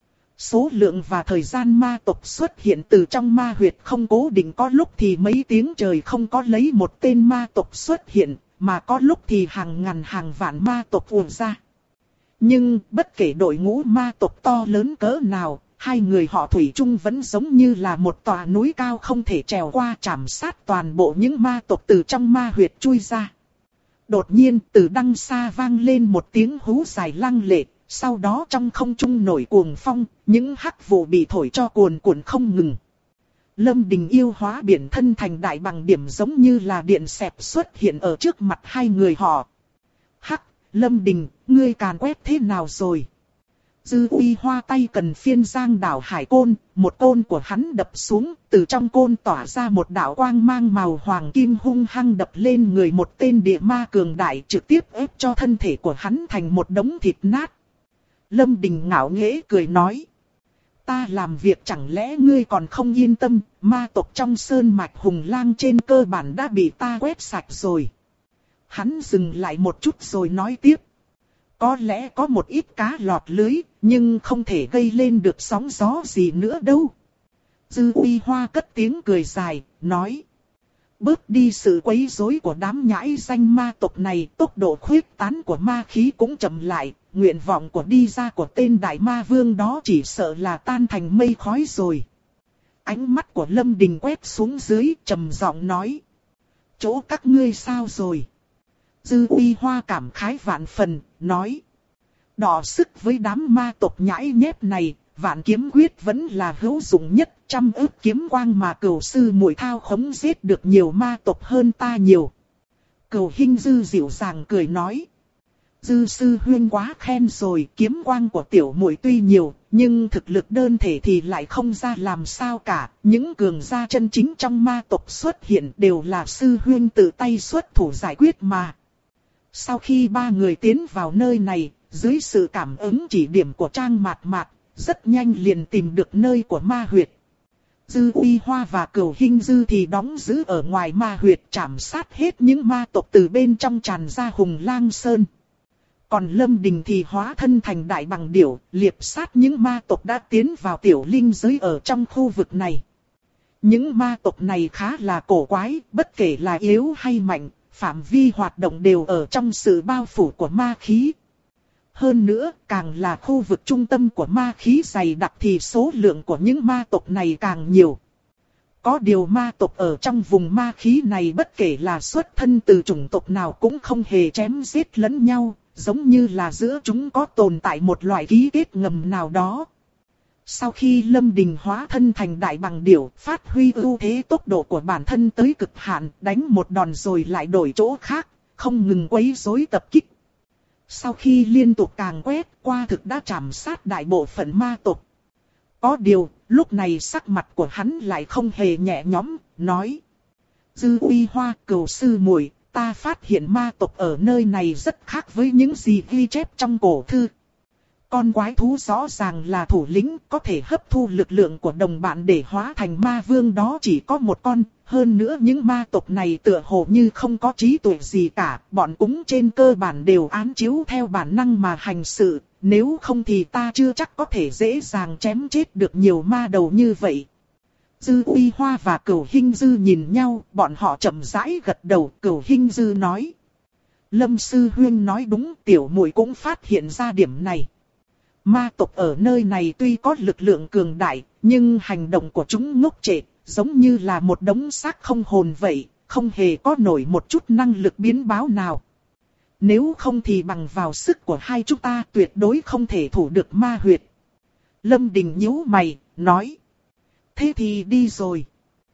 Số lượng và thời gian ma tộc xuất hiện từ trong ma huyệt không cố định, có lúc thì mấy tiếng trời không có lấy một tên ma tộc xuất hiện, mà có lúc thì hàng ngàn hàng vạn ma tộc ùa ra. Nhưng bất kể đội ngũ ma tộc to lớn cỡ nào, hai người họ thủy chung vẫn giống như là một tòa núi cao không thể trèo qua, chảm sát toàn bộ những ma tộc từ trong ma huyệt chui ra. Đột nhiên từ đằng xa vang lên một tiếng hú dài lăng lệ, sau đó trong không trung nổi cuồng phong, những hắc vụ bị thổi cho cuồn cuộn không ngừng. Lâm Đình yêu hóa biển thân thành đại bằng điểm giống như là điện xẹp xuất hiện ở trước mặt hai người họ. Hắc, Lâm Đình, ngươi càn quét thế nào rồi? Dư Uy Hoa tay cần phiên giang đảo hải côn, một côn của hắn đập xuống, từ trong côn tỏa ra một đạo quang mang màu hoàng kim hung hăng đập lên người một tên địa ma cường đại, trực tiếp ép cho thân thể của hắn thành một đống thịt nát. Lâm Đình ngạo nghễ cười nói: ta làm việc chẳng lẽ ngươi còn không yên tâm, ma tộc trong sơn mạch hùng lang trên cơ bản đã bị ta quét sạch rồi. Hắn dừng lại một chút rồi nói tiếp: có lẽ có một ít cá lọt lưới, nhưng không thể gây lên được sóng gió gì nữa đâu. Dư Uy Hoa cất tiếng cười dài, nói: bớt đi sự quấy rối của đám nhãi danh ma tộc này, tốc độ khuyết tán của ma khí cũng chậm lại, nguyện vọng của đi ra của tên đại ma vương đó chỉ sợ là tan thành mây khói rồi. Ánh mắt của Lâm Đình quét xuống dưới, trầm giọng nói: chỗ các ngươi sao rồi? Dư Uy Hoa cảm khái vạn phần, nói: đọ sức với đám ma tộc nhãi nhép này, vạn kiếm quyết vẫn là hữu dụng nhất, trăm ức kiếm quang mà cửu sư muội thao khống giết được nhiều ma tộc hơn ta nhiều. Cửu Hinh Dư dịu dàng cười nói: Dư sư huynh quá khen rồi, kiếm quang của tiểu muội tuy nhiều, nhưng thực lực đơn thể thì lại không ra làm sao cả. Những cường gia chân chính trong ma tộc xuất hiện đều là sư huynh tự tay xuất thủ giải quyết mà. Sau khi ba người tiến vào nơi này, dưới sự cảm ứng chỉ điểm của Trang Mạt Mạt, rất nhanh liền tìm được nơi của ma huyệt. Dư Uy Hoa và Cửu Hinh Dư thì đóng giữ ở ngoài ma huyệt, trảm sát hết những ma tộc từ bên trong tràn ra Hùng Lang Sơn. Còn Lâm Đình thì hóa thân thành đại bằng điểu, liệp sát những ma tộc đã tiến vào tiểu linh giới ở trong khu vực này. Những ma tộc này khá là cổ quái, bất kể là yếu hay mạnh, phạm vi hoạt động đều ở trong sự bao phủ của ma khí. Hơn nữa, càng là khu vực trung tâm của ma khí dày đặc thì số lượng của những ma tộc này càng nhiều. Có điều ma tộc ở trong vùng ma khí này bất kể là xuất thân từ chủng tộc nào cũng không hề chém giết lẫn nhau, giống như là giữa chúng có tồn tại một loại ký kết ngầm nào đó. Sau khi Lâm Đình hóa thân thành đại bằng điểu, phát huy ưu thế tốc độ của bản thân tới cực hạn, đánh một đòn rồi lại đổi chỗ khác, không ngừng quấy rối tập kích. Sau khi liên tục càng quét, qua thực đã trảm sát đại bộ phận ma tộc. Có điều, lúc này sắc mặt của hắn lại không hề nhẹ nhõm, nói: Dư Uy Hoa, Cửu sư muội, ta phát hiện ma tộc ở nơi này rất khác với những gì ghi chép trong cổ thư. Con quái thú rõ ràng là thủ lĩnh, có thể hấp thu lực lượng của đồng bạn để hóa thành ma vương đó chỉ có một con. Hơn nữa những ma tộc này tựa hồ như không có trí tuệ gì cả, bọn chúng trên cơ bản đều án chiếu theo bản năng mà hành sự. Nếu không thì ta chưa chắc có thể dễ dàng chém chết được nhiều ma đầu như vậy. Dư Uy Hoa và Cửu Hinh Dư nhìn nhau, bọn họ chậm rãi gật đầu. Cửu Hinh Dư nói: Lâm sư huynh nói đúng, tiểu muội cũng phát hiện ra điểm này. Ma tộc ở nơi này tuy có lực lượng cường đại, nhưng hành động của chúng ngốc trệ, giống như là một đống xác không hồn vậy, không hề có nổi một chút năng lực biến báo nào. Nếu không thì bằng vào sức của hai chúng ta tuyệt đối không thể thủ được ma huyệt. Lâm Đình nhíu mày, nói: Thế thì đi rồi.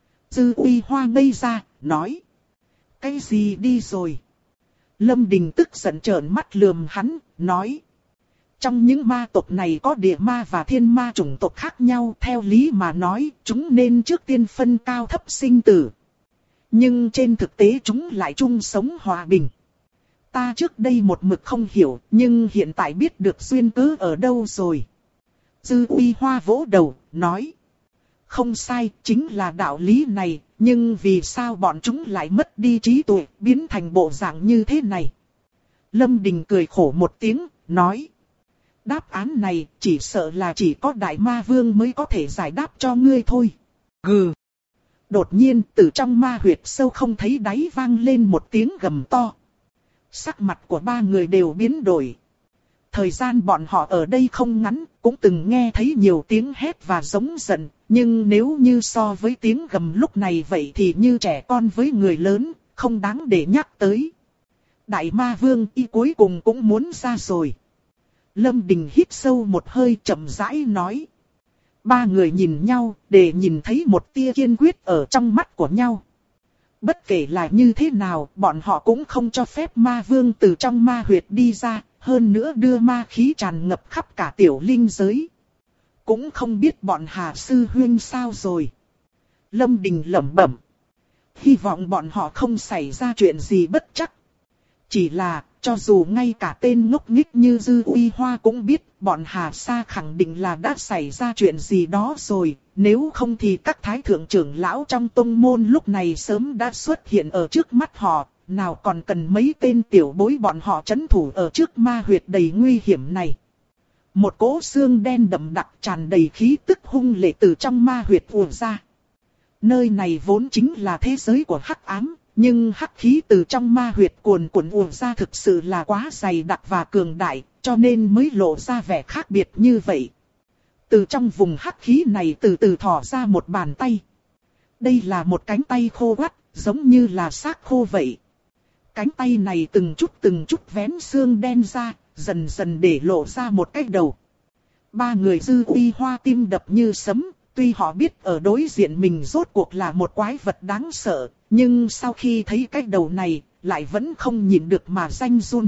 Dư Uy Hoa ngây ra, nói: Cái gì đi rồi? Lâm Đình tức giận trợn mắt lườm hắn, nói: Trong những ma tộc này có địa ma và thiên ma chủng tộc khác nhau, theo lý mà nói, chúng nên trước tiên phân cao thấp sinh tử. Nhưng trên thực tế chúng lại chung sống hòa bình. Ta trước đây một mực không hiểu, nhưng hiện tại biết được duyên cớ ở đâu rồi. Dư Uy Hoa vỗ đầu, nói: Không sai, chính là đạo lý này, nhưng vì sao bọn chúng lại mất đi trí tuệ, biến thành bộ dạng như thế này? Lâm Đình cười khổ một tiếng, nói: Đáp án này chỉ sợ là chỉ có Đại Ma Vương mới có thể giải đáp cho ngươi thôi. Gừ. Đột nhiên từ trong ma huyệt sâu không thấy đáy vang lên một tiếng gầm to. Sắc mặt của ba người đều biến đổi. Thời gian bọn họ ở đây không ngắn, cũng từng nghe thấy nhiều tiếng hét và giống giận, nhưng nếu như so với tiếng gầm lúc này vậy thì như trẻ con với người lớn, không đáng để nhắc tới. Đại Ma Vương y cuối cùng cũng muốn ra rồi. Lâm Đình hít sâu một hơi chậm rãi nói. Ba người nhìn nhau, để nhìn thấy một tia kiên quyết ở trong mắt của nhau. Bất kể là như thế nào, bọn họ cũng không cho phép ma vương từ trong ma huyệt đi ra, hơn nữa đưa ma khí tràn ngập khắp cả tiểu linh giới. Cũng không biết bọn Hà sư huynh sao rồi. Lâm Đình lẩm bẩm. Hy vọng bọn họ không xảy ra chuyện gì bất trắc. Chỉ là, cho dù ngay cả tên ngốc nghếch như Dư Uy Hoa cũng biết, bọn Hà Sa khẳng định là đã xảy ra chuyện gì đó rồi, nếu không thì các thái thượng trưởng lão trong tông môn lúc này sớm đã xuất hiện ở trước mắt họ, nào còn cần mấy tên tiểu bối bọn họ trấn thủ ở trước ma huyệt đầy nguy hiểm này. Một cỗ xương đen đậm đặc tràn đầy khí tức hung lệ từ trong ma huyệt ùa ra. Nơi này vốn chính là thế giới của hắc ám. Nhưng hắc khí từ trong ma huyệt cuồn cuộn ùa ra thực sự là quá dày đặc và cường đại, cho nên mới lộ ra vẻ khác biệt như vậy. Từ trong vùng hắc khí này từ từ thò ra một bàn tay. Đây là một cánh tay khô quắt, giống như là xác khô vậy. Cánh tay này từng chút vén xương đen ra, dần dần để lộ ra một cái đầu. Ba người Dư Uy Hoa tim đập như sấm. Tuy họ biết ở đối diện mình rốt cuộc là một quái vật đáng sợ, nhưng sau khi thấy cái đầu này, lại vẫn không nhịn được mà ranh run.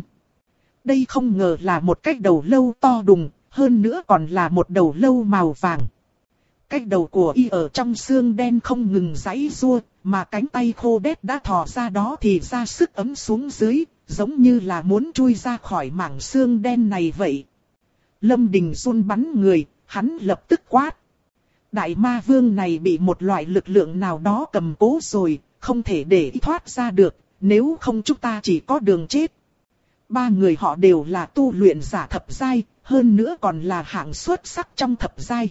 Đây không ngờ là một cái đầu lâu to đùng, hơn nữa còn là một đầu lâu màu vàng. Cái đầu của y ở trong xương đen không ngừng giãy giụa, mà cánh tay khô đét đã thò ra đó thì ra sức ấm xuống dưới, giống như là muốn chui ra khỏi mảng xương đen này vậy. Lâm Đình run bắn người, hắn lập tức quát. Đại ma vương này bị một loại lực lượng nào đó cầm cố rồi, không thể để y thoát ra được, nếu không chúng ta chỉ có đường chết. Ba người họ đều là tu luyện giả thập giai, hơn nữa còn là hạng xuất sắc trong thập giai.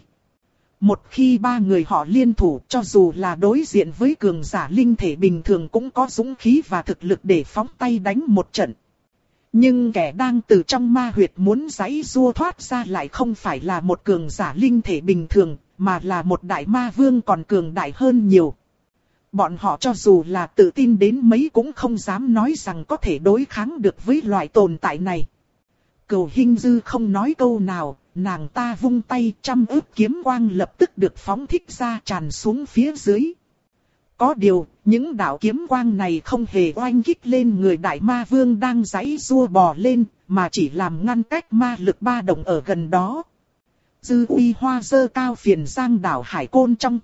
Một khi ba người họ liên thủ, cho dù là đối diện với cường giả linh thể bình thường cũng có dũng khí và thực lực để phóng tay đánh một trận. Nhưng kẻ đang từ trong ma huyệt muốn giãy giụa thoát ra lại không phải là một cường giả linh thể bình thường, mà là một đại ma vương còn cường đại hơn nhiều. Bọn họ cho dù là tự tin đến mấy cũng không dám nói rằng có thể đối kháng được với loại tồn tại này. Cửu Hinh Dư không nói câu nào, nàng ta vung tay, trăm ức kiếm quang lập tức được phóng thích ra tràn xuống phía dưới. Có điều, những đạo kiếm quang này không hề oanh kích lên người đại ma vương đang giãy giụa bò lên, mà chỉ làm ngăn cách ma lực ba động ở gần đó. Dư Uy Hoa giơ cao phiền giang đảo hải côn trong tay,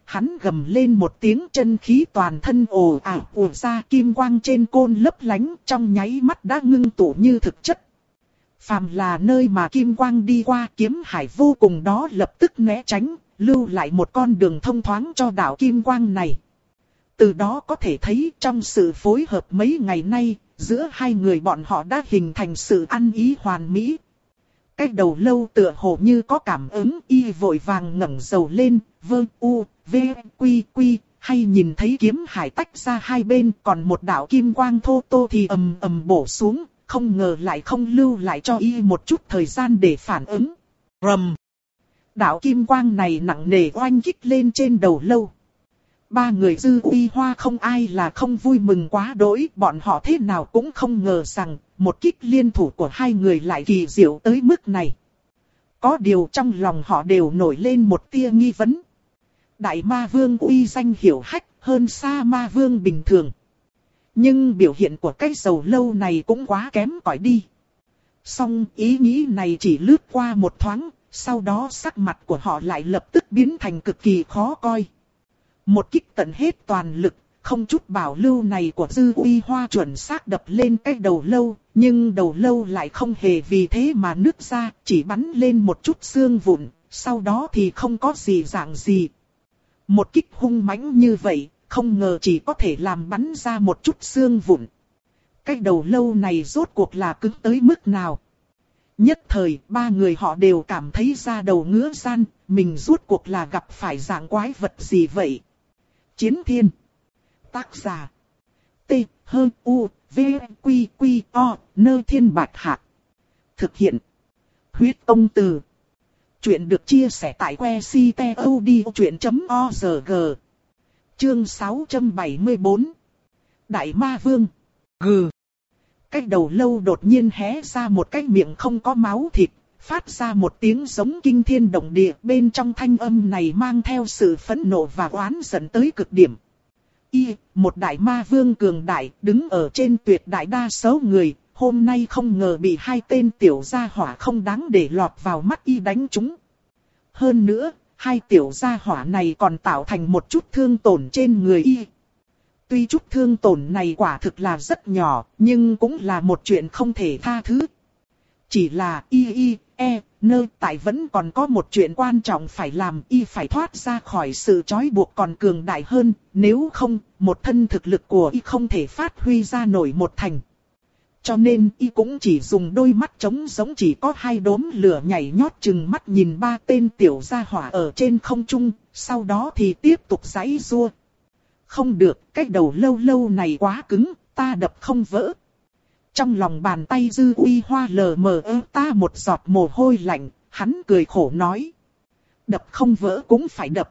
hắn gầm lên một tiếng, chân khí toàn thân ồ ạt ùa ra, kim quang trên côn lấp lánh, trong nháy mắt đã ngưng tụ như thực chất. Phàm là nơi mà kim quang đi qua, kiếm hải vô cùng đó lập tức né tránh, lưu lại một con đường thông thoáng cho đạo kim quang này. Từ đó có thể thấy trong sự phối hợp mấy ngày nay, giữa hai người bọn họ đã hình thành sự ăn ý hoàn mỹ. Cái đầu lâu tựa hồ như có cảm ứng, y vội vàng ngẩng đầu lên, vơ u, v, quy quy, hay nhìn thấy kiếm hải tách ra hai bên, còn một đạo kim quang thô tô thì ầm ầm bổ xuống, không ngờ lại không lưu lại cho y một chút thời gian để phản ứng. Rầm! Đạo kim quang này nặng nề oanh kích lên trên đầu lâu. Ba người Dư Uy Hoa không ai là không vui mừng quá đỗi, bọn họ thế nào cũng không ngờ rằng, một kích liên thủ của hai người lại kỳ diệu tới mức này. Có điều trong lòng họ đều nổi lên một tia nghi vấn. Đại ma vương uy danh hiển hách hơn xa ma vương bình thường. Nhưng biểu hiện của cái dầu lâu này cũng quá kém cỏi đi. Song ý nghĩ này chỉ lướt qua một thoáng, sau đó sắc mặt của họ lại lập tức biến thành cực kỳ khó coi. Một kích tận hết toàn lực, không chút bảo lưu này của Dư Uy Hoa chuẩn xác đập lên cái đầu lâu, nhưng đầu lâu lại không hề vì thế mà nứt ra, chỉ bắn lên một chút xương vụn, sau đó thì không có gì dạng gì. Một kích hung mãnh như vậy, không ngờ chỉ có thể làm bắn ra một chút xương vụn. Cái đầu lâu này rốt cuộc là cứng tới mức nào? Nhất thời, ba người họ đều cảm thấy da đầu ngứa ran, mình rốt cuộc là gặp phải dạng quái vật gì vậy? Chiến Thiên. Tác giả. T, H, U, V, Quy, Quy, O, Nơ Thiên Bạch Hạc. Thực hiện. Huyết Công Từ. Chuyện được chia sẻ tại que ctod.org. Chương 674. Đại Ma Vương. Gừ. Cái đầu lâu đột nhiên hé ra một cái miệng không có máu thịt, phát ra một tiếng giống kinh thiên động địa, bên trong thanh âm này mang theo sự phẫn nộ và oán giận tới cực điểm. Một đại ma vương cường đại, đứng ở trên tuyệt đại đa số người, hôm nay không ngờ bị hai tên tiểu gia hỏa không đáng để lọt vào mắt y đánh trúng. Hơn nữa, hai tiểu gia hỏa này còn tạo thành một chút thương tổn trên người y. Tuy chút thương tổn này quả thực là rất nhỏ, nhưng cũng là một chuyện không thể tha thứ. Chỉ là tại vẫn còn có một chuyện quan trọng phải làm, y phải thoát ra khỏi sự trói buộc còn cường đại hơn, nếu không, một thân thực lực của y không thể phát huy ra nổi một thành. Cho nên y cũng chỉ dùng đôi mắt trống giống chỉ có hai đốm lửa nhảy nhót chừng mắt nhìn ba tên tiểu gia hỏa ở trên không trung, sau đó thì tiếp tục giãy giụa. Không được, cái đầu lâu lâu này quá cứng, ta đập không vỡ. Trong lòng bàn tay Dư Uy Hoa lờ mờ ta một giọt mồ hôi lạnh, hắn cười khổ nói. Đập không vỡ cũng phải đập.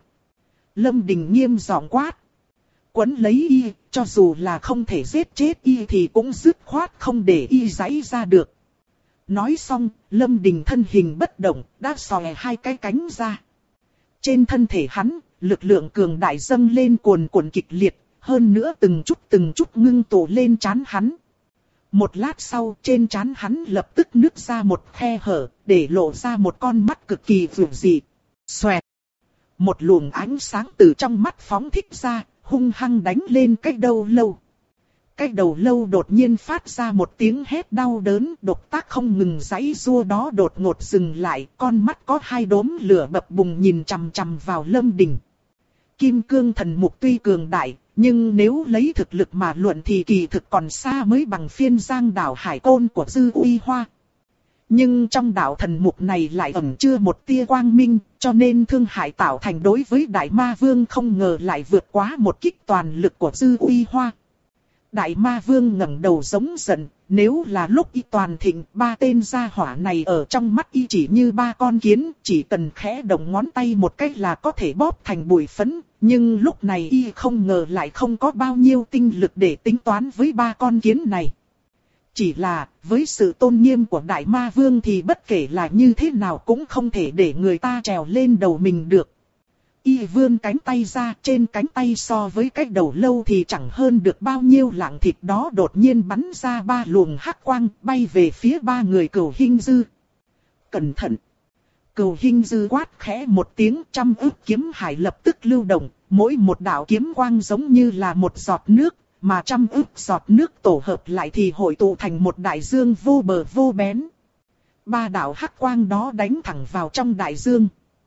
Lâm Đình nghiêm giọng quát. Quấn lấy y, cho dù là không thể giết chết y thì cũng dứt khoát không để y giãy ra được. Nói xong, Lâm Đình thân hình bất động, đã xòe hai cái cánh ra. Trên thân thể hắn, lực lượng cường đại dâng lên cuồn cuộn kịch liệt, hơn nữa từng chút ngưng tụ lên trán hắn. Một lát sau, trên trán hắn lập tức nứt ra một khe hở, để lộ ra một con mắt cực kỳ vượt dị. Xoẹt! Một luồng ánh sáng từ trong mắt phóng thích ra, hung hăng đánh lên cái đầu lâu. Cái đầu lâu đột nhiên phát ra một tiếng hét đau đớn, động tác không ngừng giãy giụa đó đột ngột dừng lại, con mắt có hai đốm lửa bập bùng nhìn chằm chằm vào Lâm Đình. Kim cương thần mục tuy cường đại, nhưng nếu lấy thực lực mà luận thì kỳ thực còn xa mới bằng phiên giang đảo hải côn của Dư Uy Hoa. Nhưng trong đạo thần mục này lại ẩn chứa một tia quang minh, cho nên thương hại tạo thành đối với đại ma vương không ngờ lại vượt quá một kích toàn lực của Dư Uy Hoa. Đại ma vương ngẩng đầu giống giận, nếu là lúc y toàn thịnh, ba tên gia hỏa này ở trong mắt y chỉ như ba con kiến, chỉ cần khẽ động ngón tay một cách là có thể bóp thành bụi phấn, nhưng lúc này y không ngờ lại không có bao nhiêu tinh lực để tính toán với ba con kiến này. Chỉ là, với sự tôn nghiêm của đại ma vương thì bất kể là như thế nào cũng không thể để người ta trèo lên đầu mình được. Y vươn cánh tay ra, trên cánh tay so với cái đầu lâu thì chẳng hơn được bao nhiêu lạng thịt đó đột nhiên bắn ra ba luồng hắc quang bay về phía ba người Cửu Hinh Dư. Cẩn thận! Cửu Hinh Dư quát khẽ một tiếng, trăm ức kiếm hải lập tức lưu động, mỗi một đạo kiếm quang giống như là một giọt nước, mà trăm ức giọt nước tổ hợp lại thì hội tụ thành một đại dương vô bờ vô bến. Ba đạo hắc quang đó đánh thẳng vào trong đại dương.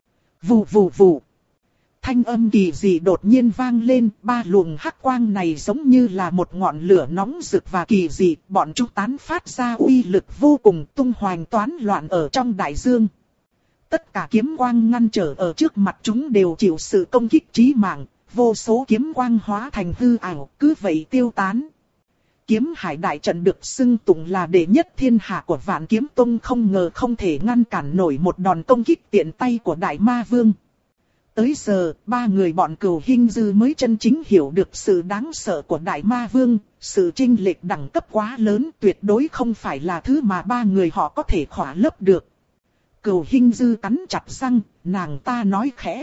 Vù vù vù. Thanh âm kỳ dị đột nhiên vang lên, ba luồng hắc quang này giống như là một ngọn lửa nóng rực và kỳ dị, bọn chúng tán phát ra uy lực vô cùng tung hoành toán loạn ở trong đại dương. Tất cả kiếm quang ngăn trở ở trước mặt chúng đều chịu sự công kích chí mạng, vô số kiếm quang hóa thành hư ảo, cứ vậy tiêu tán. Kiếm hải đại trận được xưng tụng là đệ nhất thiên hạ của Vạn Kiếm Tông, không ngờ không thể ngăn cản nổi một đòn công kích tiện tay của Đại Ma Vương. Tới giờ, ba người bọn Cửu Hinh Dư mới chân chính hiểu được sự đáng sợ của Đại Ma Vương, sự chênh lệch đẳng cấp quá lớn tuyệt đối không phải là thứ mà ba người họ có thể khỏa lấp được. Cửu Hinh Dư cắn chặt răng, nàng ta nói khẽ.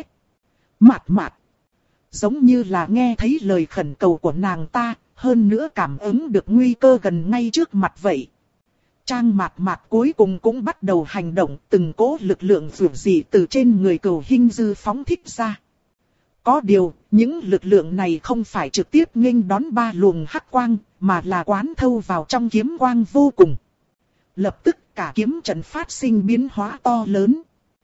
Mạt mạt. Giống như là nghe thấy lời khẩn cầu của nàng ta, hơn nữa cảm ứng được nguy cơ gần ngay trước mặt vậy. Trang mạt mạt cuối cùng cũng bắt đầu hành động, từng cỗ lực lượng dữ dị từ trên người Cửu Hinh Dư phóng thích ra. Có điều, những lực lượng này không phải trực tiếp nghênh đón ba luồng hắc quang, mà là quán thâu vào trong kiếm quang vô cùng. Lập tức cả kiếm trận phát sinh biến hóa to lớn.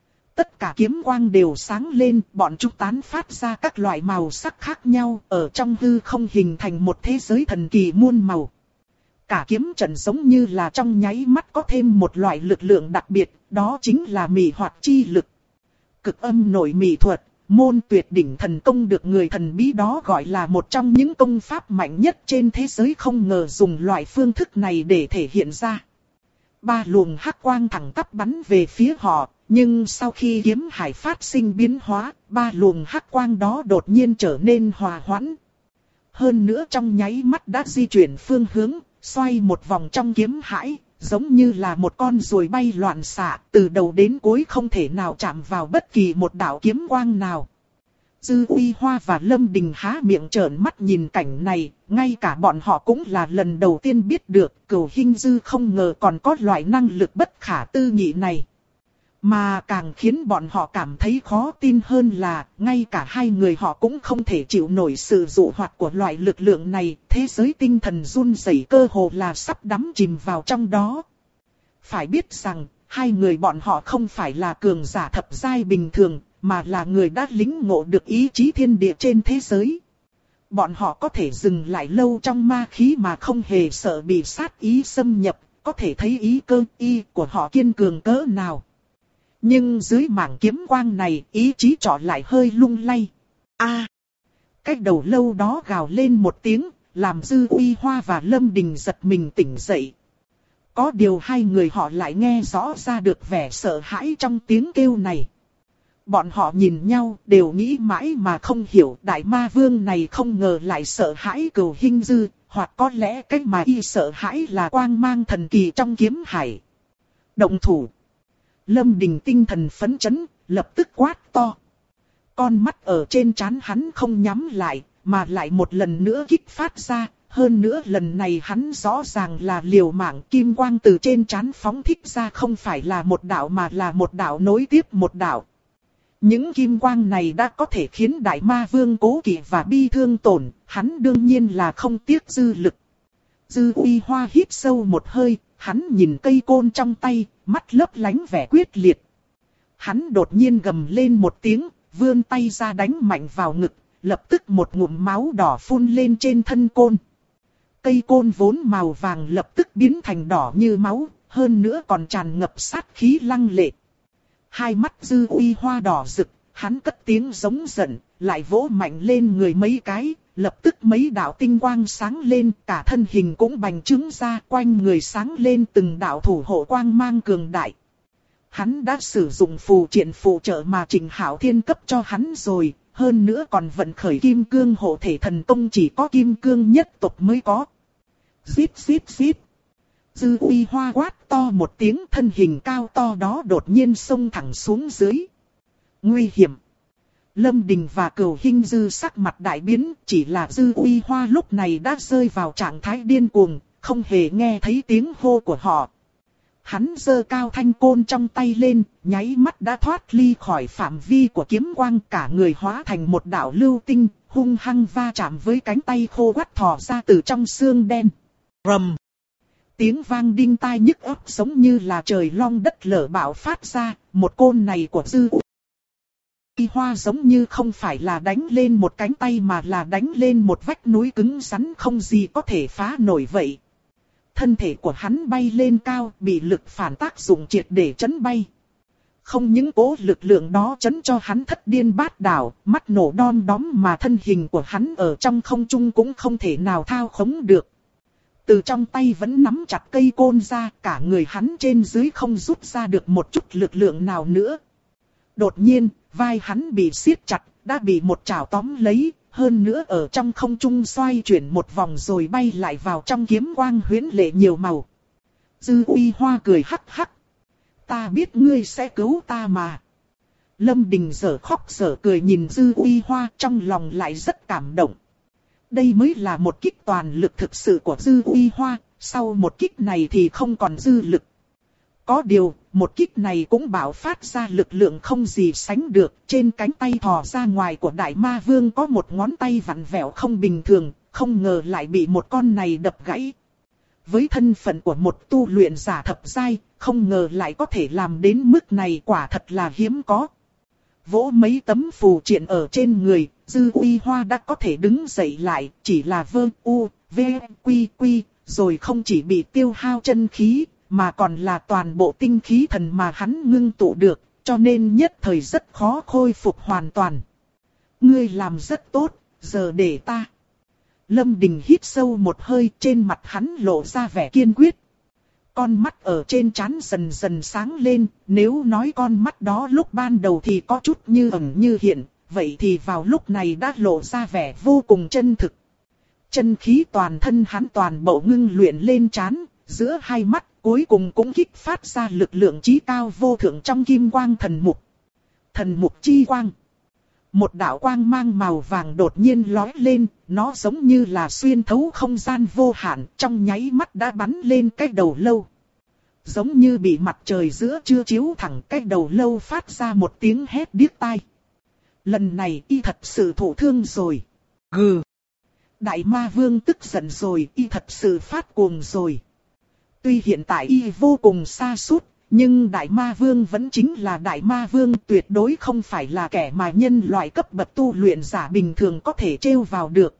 Tất cả kiếm quang đều sáng lên, bọn chúng tán phát ra các loại màu sắc khác nhau, ở trong hư không hình thành một thế giới thần kỳ muôn màu. Cả kiếm trận giống như là trong nháy mắt có thêm một loại lực lượng đặc biệt, đó chính là mị hoạt chi lực. Cực âm nội mị thuật, môn tuyệt đỉnh thần công được người thần bí đó gọi là một trong những công pháp mạnh nhất trên thế giới, không ngờ dùng loại phương thức này để thể hiện ra. Ba luồng hắc quang thẳng tắp bắn về phía họ, nhưng sau khi kiếm hải phát sinh biến hóa, ba luồng hắc quang đó đột nhiên trở nên hòa hoãn. Hơn nữa trong nháy mắt đã di chuyển phương hướng, xoay một vòng trong kiếm hải, giống như là một con ruồi bay loạn xạ, từ đầu đến cuối không thể nào chạm vào bất kỳ một đạo kiếm quang nào. Dư Uy Hoa và Lâm Đình há miệng trợn mắt nhìn cảnh này, ngay cả bọn họ cũng là lần đầu tiên biết được Cửu Hinh Dư không ngờ còn có loại năng lực bất khả tư nghị này. Mà càng khiến bọn họ cảm thấy khó tin hơn là, ngay cả hai người họ cũng không thể chịu nổi sự dụ hoặc của loại lực lượng này, thế giới tinh thần run rẩy cơ hồ là sắp đắm chìm vào trong đó. Phải biết rằng, hai người bọn họ không phải là cường giả thập giai bình thường, mà là người đã lĩnh ngộ được ý chí thiên địa trên thế giới. Bọn họ có thể dừng lại lâu trong ma khí mà không hề sợ bị sát ý xâm nhập, có thể thấy ý cơ y của họ kiên cường cỡ nào. Nhưng dưới mảng kiếm quang này, ý chí trọ lại hơi lung lay. Cái đầu lâu đó gào lên một tiếng, làm Dư Uy Hoa và Lâm Đình giật mình tỉnh dậy. Có điều hai người họ lại nghe rõ ra được vẻ sợ hãi trong tiếng kêu này. Bọn họ nhìn nhau đều nghĩ mãi mà không hiểu Đại Ma Vương này không ngờ lại sợ hãi Cửu Hinh Dư, hoặc có lẽ cách mà y sợ hãi là quang mang thần kỳ trong kiếm hải. Động thủ. Lâm Đình tinh thần phấn chấn, lập tức quát to. Con mắt ở trên trán hắn không nhắm lại, mà lại một lần nữa kích phát ra. Hơn nữa lần này hắn rõ ràng là liều mạng, kim quang từ trên trán phóng thích ra không phải là một đạo mà là một đạo nối tiếp một đạo. Những kim quang này đã có thể khiến Đại Ma Vương cố kỵ và bi thương tổn, hắn đương nhiên là không tiếc dư lực. Dư Uy Hoa hít sâu một hơi, hắn nhìn cây côn trong tay, mắt lấp lánh vẻ quyết liệt. Hắn đột nhiên gầm lên một tiếng, vươn tay ra đánh mạnh vào ngực, lập tức một ngụm máu đỏ phun lên trên thân côn. Cây côn vốn màu vàng lập tức biến thành đỏ như máu, hơn nữa còn tràn ngập sát khí lăng lệ. Hai mắt Dư Uy Hoa đỏ rực, hắn cất tiếng giống giận, lại vỗ mạnh lên người mấy cái, lập tức mấy đạo tinh quang sáng lên, cả thân hình cũng bành trướng ra, quanh người sáng lên từng đạo thủ hộ quang mang cường đại. Hắn đã sử dụng phù triện phụ trợ mà Trình Hạo Thiên cấp cho hắn rồi, hơn nữa còn vận khởi kim cương hộ thể thần công chỉ có kim cương nhất tộc mới có. Zip zip zip. Dư Uy Hoa quát to một tiếng, thân hình cao to đó đột nhiên xông thẳng xuống dưới. Nguy hiểm. Lâm Đình và Cửu Hinh Dư sắc mặt đại biến, chỉ là Dư Uy Hoa lúc này đã rơi vào trạng thái điên cuồng, không hề nghe thấy tiếng hô của họ. Hắn giơ cao thanh côn trong tay lên, nháy mắt đã thoát ly khỏi phạm vi của kiếm quang, cả người hóa thành một đạo lưu tinh, hung hăng va chạm với cánh tay khô quắt thò ra từ trong xương đen. Rầm! Tiếng vang đinh tai nhức óc giống như là trời long đất lở bạo phát ra, một côn này của Dư Uy Hoa giống như không phải là đánh lên một cánh tay mà là đánh lên một vách núi cứng rắn không gì có thể phá nổi vậy. Thân thể của hắn bay lên cao, bị lực phản tác dụng triệt để chấn bay. Không những cố lực lượng đó chấn cho hắn thất điên bát đảo, mắt nổ đom đóm mà thân hình của hắn ở trong không trung cũng không thể nào thao khống được. Từ trong tay vẫn nắm chặt cây côn ra, cả người hắn trên dưới không rút ra được một chút lực lượng nào nữa. Đột nhiên, vai hắn bị siết chặt, đã bị một chảo tóm lấy, hơn nữa ở trong không trung xoay chuyển một vòng rồi bay lại vào trong kiếm quang huyễn lệ nhiều màu. Dư Uy Hoa cười hắc hắc. Ta biết ngươi sẽ cứu ta mà. Lâm Đình dở khóc dở cười nhìn Dư Uy Hoa, trong lòng lại rất cảm động. Đây mới là một kích toàn lực thực sự của Dư Uy Hoa, sau một kích này thì không còn dư lực. Có điều, một kích này cũng bạo phát ra lực lượng không gì sánh được, trên cánh tay thò ra ngoài của Đại Ma Vương có một ngón tay vặn vẹo không bình thường, không ngờ lại bị một con này đập gãy. Với thân phận của một tu luyện giả thập giai, không ngờ lại có thể làm đến mức này, quả thật là hiếm có. Vỗ mấy tấm phù triện ở trên người, Dư Uy Hoa đã có thể đứng dậy lại, chỉ là vơ u, v, quy quy, rồi không chỉ bị tiêu hao chân khí, mà còn là toàn bộ tinh khí thần mà hắn ngưng tụ được, cho nên nhất thời rất khó khôi phục hoàn toàn. Ngươi làm rất tốt, giờ để ta. Lâm Đình hít sâu một hơi, trên mặt hắn lộ ra vẻ kiên quyết. Con mắt ở trên trán dần dần sáng lên, nếu nói con mắt đó lúc ban đầu thì có chút như ẩn như hiện, vậy thì vào lúc này đã lộ ra vẻ vô cùng chân thực. Chân khí toàn thân hắn toàn bộ ngưng luyện lên trán, giữa hai mắt cuối cùng cũng kích phát ra lực lượng chí cao vô thượng trong kim quang thần mục. Thần mục chi quang. Một đạo quang mang màu vàng đột nhiên lói lên, nó giống như là xuyên thấu không gian vô hạn, trong nháy mắt đã bắn lên cái đầu lâu. Giống như bị mặt trời giữa trưa chiếu thẳng, cái đầu lâu phát ra một tiếng hét điếc tai. Lần này y thật sự thụ thương rồi. Gừ. Đại Ma Vương tức giận rồi, y thật sự phát cuồng rồi. Tuy hiện tại y vô cùng sa sút, nhưng Đại Ma Vương vẫn chính là Đại Ma Vương, tuyệt đối không phải là kẻ mà nhân loại cấp bậc tu luyện giả bình thường có thể trêu vào được.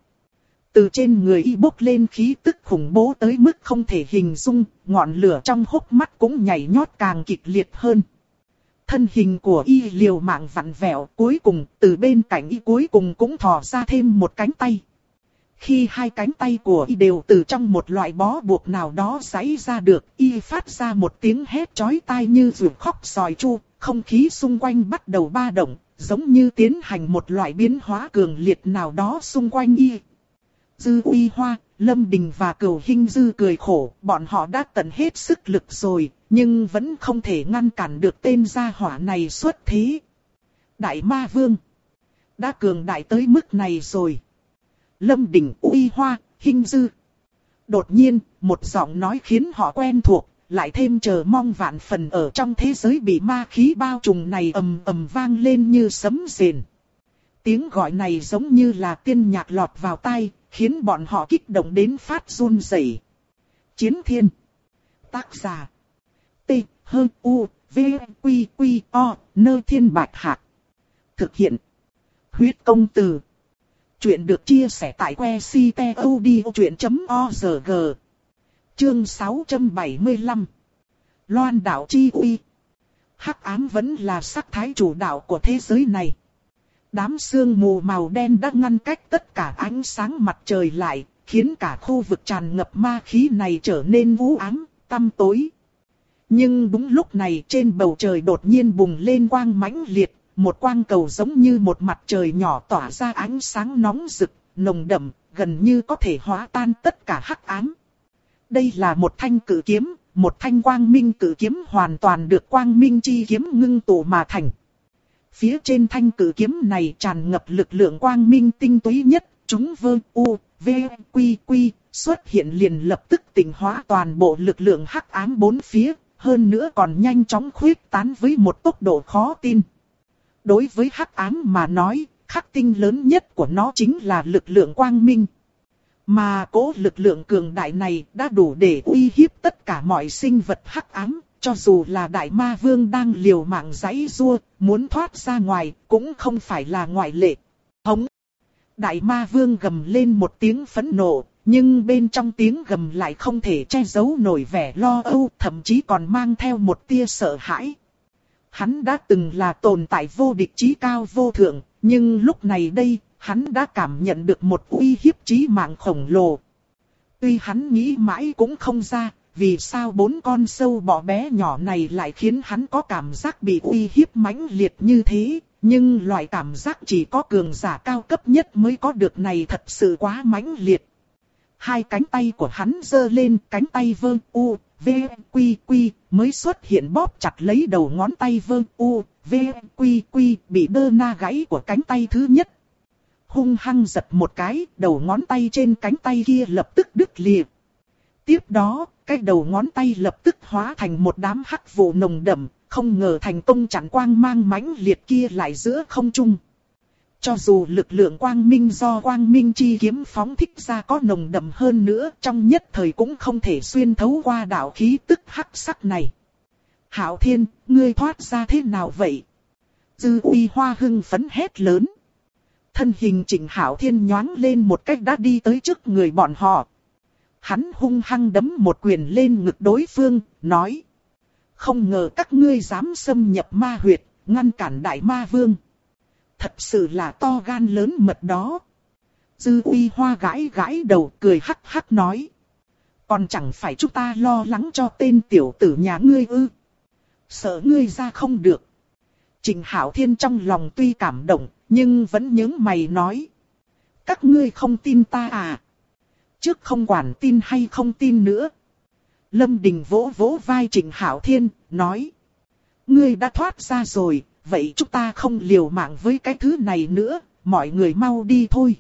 Từ trên người y bốc lên khí tức khủng bố tới mức không thể hình dung, ngọn lửa trong hốc mắt cũng nhảy nhót càng kịch liệt hơn. Thân hình của y liều mạng vặn vẹo, cuối cùng từ bên cạnh y cuối cùng cũng thò ra thêm một cánh tay. Khi hai cánh tay của y đều từ trong một loại bó buộc nào đó giãy ra được, y phát ra một tiếng hét chói tai như ruột khóc sòi chu, không khí xung quanh bắt đầu ba động, giống như tiến hành một loại biến hóa cường liệt nào đó xung quanh y. Dư Uy Hoa, Lâm Đình và Cửu Hinh Dư cười khổ, bọn họ đã tận hết sức lực rồi, nhưng vẫn không thể ngăn cản được tên gia hỏa này xuất thế. Đại Ma Vương đã cường đại tới mức này rồi. Lâm Đình, Uy Hoa, Hinh Dư. Đột nhiên, một giọng nói khiến họ quen thuộc, lại thêm chờ mong vạn phần ở trong thế giới bị ma khí bao trùm này ầm ầm vang lên như sấm rền. Tiếng gọi này giống như là tiên nhạc lọt vào tai, khiến bọn họ kích động đến phát run rẩy. Chiến Thiên. Tác giả. T, H, U, V, Quy, Quy, O, Nơ Thiên Bạch Hạc. Thực hiện. Huyết Công Từ. Chuyện được chia sẻ tại website.odchuyện.org. Chương 675. Loan đảo chi uy. Hắc ám vẫn là sắc thái chủ đạo của thế giới này. Đám sương mù màu đen đã ngăn cách tất cả ánh sáng mặt trời lại, khiến cả khu vực tràn ngập ma khí này trở nên u ám, tăm tối. Nhưng đúng lúc này trên bầu trời đột nhiên bùng lên quang mãnh liệt, một quang cầu giống như một mặt trời nhỏ tỏa ra ánh sáng nóng rực, nồng đậm, gần như có thể hóa tan tất cả hắc ám. Đây là một thanh cử kiếm, một thanh quang minh cử kiếm hoàn toàn được quang minh chi kiếm ngưng tụ mà thành. Phía trên thanh cử kiếm này tràn ngập lực lượng quang minh tinh túy nhất, chúng vơ u, v, quy quy, xuất hiện liền lập tức tỉnh hóa toàn bộ lực lượng hắc ám bốn phía, hơn nữa còn nhanh chóng khuếch tán với một tốc độ khó tin. Đối với hắc ám mà nói, khắc tinh lớn nhất của nó chính là lực lượng quang minh. Mà cỗ lực lượng cường đại này đã đủ để uy hiếp tất cả mọi sinh vật hắc ám, cho dù là đại ma vương đang liều mạng giãy giụa, muốn thoát ra ngoài cũng không phải là ngoại lệ. Hống! Đại ma vương gầm lên một tiếng phẫn nộ, nhưng bên trong tiếng gầm lại không thể che giấu nổi vẻ lo âu, thậm chí còn mang theo một tia sợ hãi. Hắn đã từng là tồn tại vô địch chí cao vô thượng, nhưng lúc này đây, hắn đã cảm nhận được một uy hiếp chí mạng khổng lồ. Tuy hắn nghĩ mãi cũng không ra, vì sao 4 con sâu bọ bé nhỏ này lại khiến hắn có cảm giác bị uy hiếp mãnh liệt như thế, nhưng loại cảm giác chỉ có cường giả cao cấp nhất mới có được này thật sự quá mãnh liệt. Hai cánh tay của hắn giơ lên, cánh tay vơ u, v, quy quy, mới xuất hiện bóp chặt lấy đầu ngón tay vơ u, v, quy quy, bị đơ na gãy của cánh tay thứ nhất. Hung hăng giật một cái, đầu ngón tay trên cánh tay kia lập tức đứt lìa. Tiếp đó, cái đầu ngón tay lập tức hóa thành một đám hắc vụ nồng đậm, không ngờ thành công chặn quang mang mãnh liệt kia lại giữa không trung. Cho dù lực lượng quang minh do quang minh chi kiếm phóng thích ra có nồng đậm hơn nữa, trong nhất thời cũng không thể xuyên thấu qua đạo khí tức hắc sắc này. Hạo Thiên, ngươi thoát ra thế nào vậy? Dư Uy Hoa hưng phấn hét lớn. Thân hình Trịnh Hạo Thiên nhoáng lên một cách đã đi tới trước người bọn họ. Hắn hung hăng đấm một quyền lên ngực đối phương, nói. Không ngờ các ngươi dám xâm nhập ma huyệt, ngăn cản đại ma vương. Thật sự là to gan lớn mật đó. Dư Uy Hoa gãi gãi đầu cười hắc hắc nói. Còn chẳng phải chúng ta lo lắng cho tên tiểu tử nhà ngươi ư. Sợ ngươi ra không được. Trịnh Hạo Thiên trong lòng tuy cảm động, nhưng vẫn nhướng mày nói. Các ngươi không tin ta à? Trước không quản tin hay không tin nữa. Lâm Đình vỗ vỗ vai Trịnh Hạo Thiên, nói. Ngươi đã thoát ra rồi, vậy chúng ta không liều mạng với cái thứ này nữa, mọi người mau đi thôi.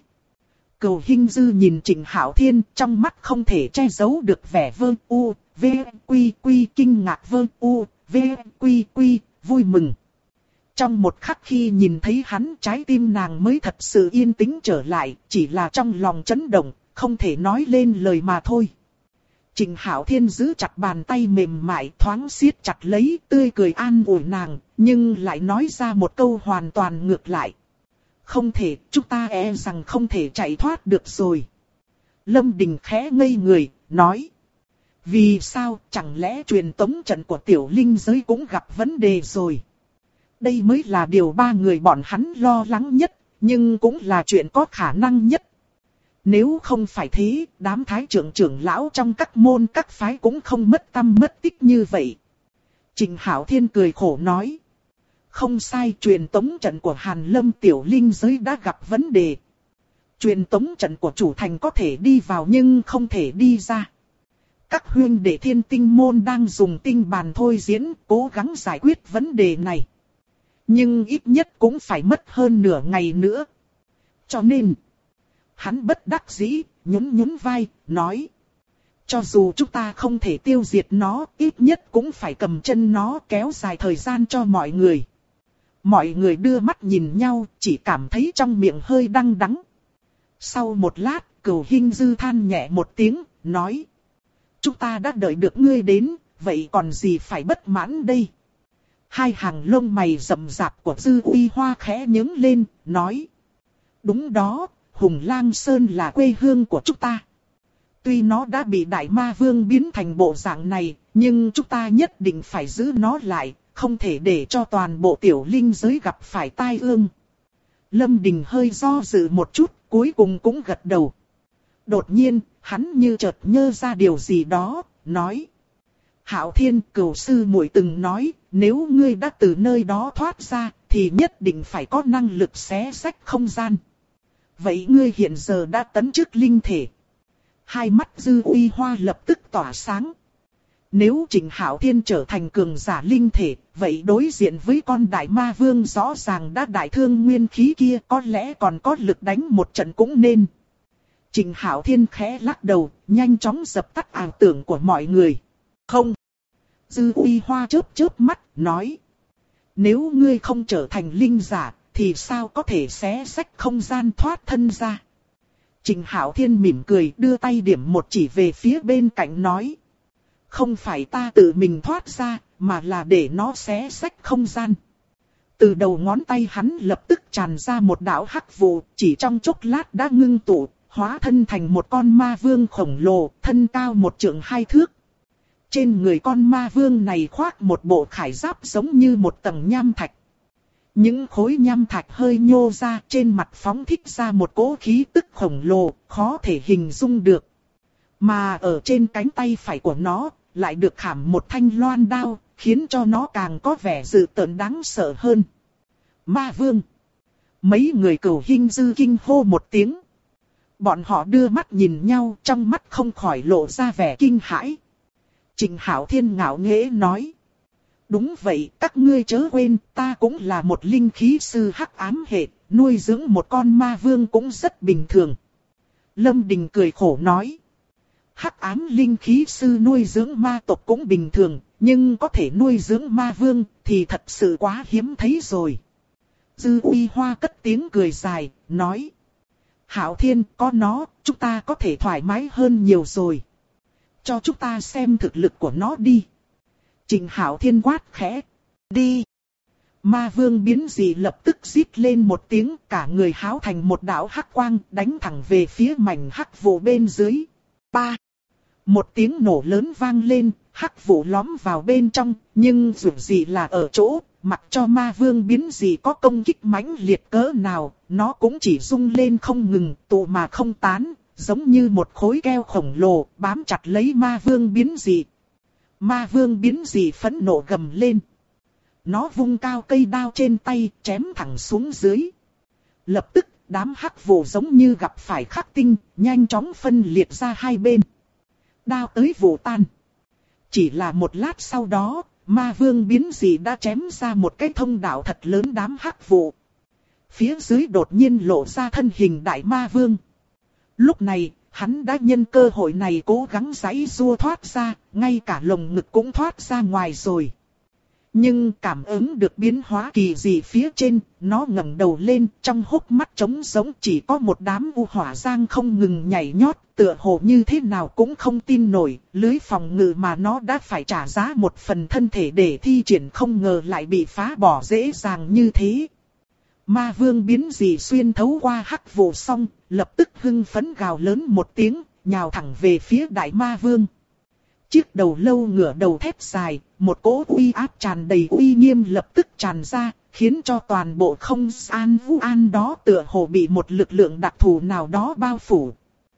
Cầu Hinh Dư nhìn Trịnh Hạo Thiên, trong mắt không thể che giấu được vẻ vơ u, v, quy quy kinh ngạc vơ u, v, quy quy, vui mừng. Trong một khắc khi nhìn thấy hắn, trái tim nàng mới thật sự yên tĩnh trở lại, chỉ là trong lòng chấn động, không thể nói lên lời mà thôi. Trịnh Hạo Thiên giữ chặt bàn tay mềm mại thoáng siết chặt lấy, tươi cười an ủi nàng, nhưng lại nói ra một câu hoàn toàn ngược lại. Không thể, chúng ta e rằng không thể chạy thoát được rồi. Lâm Đình khẽ ngây người, nói. Vì sao, chẳng lẽ truyền tống trận của tiểu linh giới cũng gặp vấn đề rồi? Đây mới là điều ba người bọn hắn lo lắng nhất, nhưng cũng là chuyện có khả năng nhất. Nếu không phải thế, đám thái trưởng trưởng lão trong các môn các phái cũng không mất tâm mất tích như vậy. Trịnh Hạo Thiên cười khổ nói. Không sai, truyền tống trận của Hàn Lâm tiểu linh giới đã gặp vấn đề. Truyền tống trận của chủ thành có thể đi vào nhưng không thể đi ra. Các huynh đệ Thiên Tinh môn đang dùng tinh bàn thôi diễn, cố gắng giải quyết vấn đề này. Nhưng ít nhất cũng phải mất hơn nửa ngày nữa. Cho nên, hắn bất đắc dĩ, nhún vai, nói. Cho dù chúng ta không thể tiêu diệt nó, ít nhất cũng phải cầm chân nó kéo dài thời gian cho mọi người. Mọi người đưa mắt nhìn nhau, chỉ cảm thấy trong miệng hơi đắng đắng. Sau một lát, Cửu Hinh Dư than nhẹ một tiếng, nói. Chúng ta đã đợi được ngươi đến, vậy còn gì phải bất mãn đây? Hai hàng lông mày rậm rạp của Dư Uy Hoa khẽ nhướng lên, nói. Đúng đó, Hùng Lang Sơn là quê hương của chúng ta. Tuy nó đã bị Đại Ma Vương biến thành bộ dạng này, nhưng chúng ta nhất định phải giữ nó lại, không thể để cho toàn bộ tiểu linh giới gặp phải tai ương. Lâm Đình hơi do dự một chút, cuối cùng cũng gật đầu. Đột nhiên, hắn như chợt nhớ ra điều gì đó, nói. Hạo Thiên, Cửu sư muội từng nói, nếu ngươi đã từ nơi đó thoát ra, thì nhất định phải có năng lực xé rách không gian. Vậy ngươi hiện giờ đã tấn chức linh thể. Hai mắt Dư Uy Hoa lập tức tỏa sáng. Nếu Trịnh Hạo Thiên trở thành cường giả linh thể, vậy đối diện với con đại ma vương rõ ràng đã đại thương nguyên khí kia, có lẽ còn có lực đánh một trận cũng nên. Trịnh Hạo Thiên khẽ lắc đầu, nhanh chóng dập tắt ảo tưởng của mọi người. Không. Dư Uy Hoa chớp chớp mắt, nói. Nếu ngươi không trở thành linh giả, thì sao có thể xé xách không gian thoát thân ra? Trình Hạo Thiên mỉm cười đưa tay điểm một chỉ về phía bên cạnh nói. Không phải ta tự mình thoát ra, mà là để nó xé xách không gian. Từ đầu ngón tay hắn lập tức tràn ra một đạo hắc vụ, chỉ trong chốc lát đã ngưng tụ, hóa thân thành một con ma vương khổng lồ, thân cao 1 trượng 2 thước. Trên người con ma vương này khoác một bộ khải giáp giống như một tầng nham thạch. Những khối nham thạch hơi nhô ra, trên mặt phóng thích ra một cỗ khí tức khổng lồ, khó thể hình dung được. Mà ở trên cánh tay phải của nó, lại được khảm một thanh loan đao, khiến cho nó càng có vẻ dữ tợn đáng sợ hơn. Ma vương! Mấy người Cửu Hinh Dư kinh hô một tiếng. Bọn họ đưa mắt nhìn nhau, trong mắt không khỏi lộ ra vẻ kinh hãi. Trình Hạo Thiên ngạo nghễ nói. Đúng vậy, các ngươi chớ quên, ta cũng là một linh khí sư hắc ám hệ, nuôi dưỡng một con ma vương cũng rất bình thường. Lâm Đình cười khổ nói. Hắc ám linh khí sư nuôi dưỡng ma tộc cũng bình thường, nhưng có thể nuôi dưỡng ma vương thì thật sự quá hiếm thấy rồi. Dư Uy Hoa cất tiếng cười dài, nói. Hạo Thiên, có nó, chúng ta có thể thoải mái hơn nhiều rồi. Cho chúng ta xem thực lực của nó đi. Trình Hạo Thiên quát khẽ. Đi. Ma vương biến dị lập tức rít lên một tiếng, cả người háo thành một đạo hắc quang, đánh thẳng về phía mảnh hắc vụ bên dưới. Ba. Một tiếng nổ lớn vang lên, hắc vụ lõm vào bên trong, nhưng dù gì là ở chỗ, mặc cho ma vương biến dị có công kích mãnh liệt cỡ nào, nó cũng chỉ rung lên không ngừng, tụ mà không tán, giống như một khối keo khổng lồ, bám chặt lấy ma vương biến dị. Ma vương biến dị phẫn nộ gầm lên. Nó vung cao cây đao trên tay, chém thẳng xuống dưới. Lập tức, đám hắc vụ giống như gặp phải khắc tinh, nhanh chóng phân liệt ra hai bên. Đao tới vụ tan. Chỉ là một lát sau đó, ma vương biến dị đã chém ra một cái thông đạo thật lớn đám hắc vụ. Phía dưới đột nhiên lộ ra thân hình đại ma vương. Lúc này, hắn đã nhân cơ hội này cố gắng giãy giụa thoát ra, ngay cả lồng ngực cũng thoát ra ngoài rồi. Nhưng cảm ứng được biến hóa kỳ dị phía trên, nó ngẩng đầu lên, trong hốc mắt trống rỗng chỉ có một đám u hỏa giang không ngừng nhảy nhót, tựa hồ như thế nào cũng không tin nổi, lưới phòng ngự mà nó đã phải trả giá một phần thân thể để thi triển không ngờ lại bị phá bỏ dễ dàng như thế. Ma vương biến dị xuyên thấu qua hắc vụ xong, lập tức hưng phấn gào lớn một tiếng, nhào thẳng về phía đại ma vương. Chiếc đầu lâu ngửa đầu thép dài, một cỗ uy áp tràn đầy uy nghiêm lập tức tràn ra, khiến cho toàn bộ không gian vũ an đó tựa hồ bị một lực lượng đặc thù nào đó bao phủ.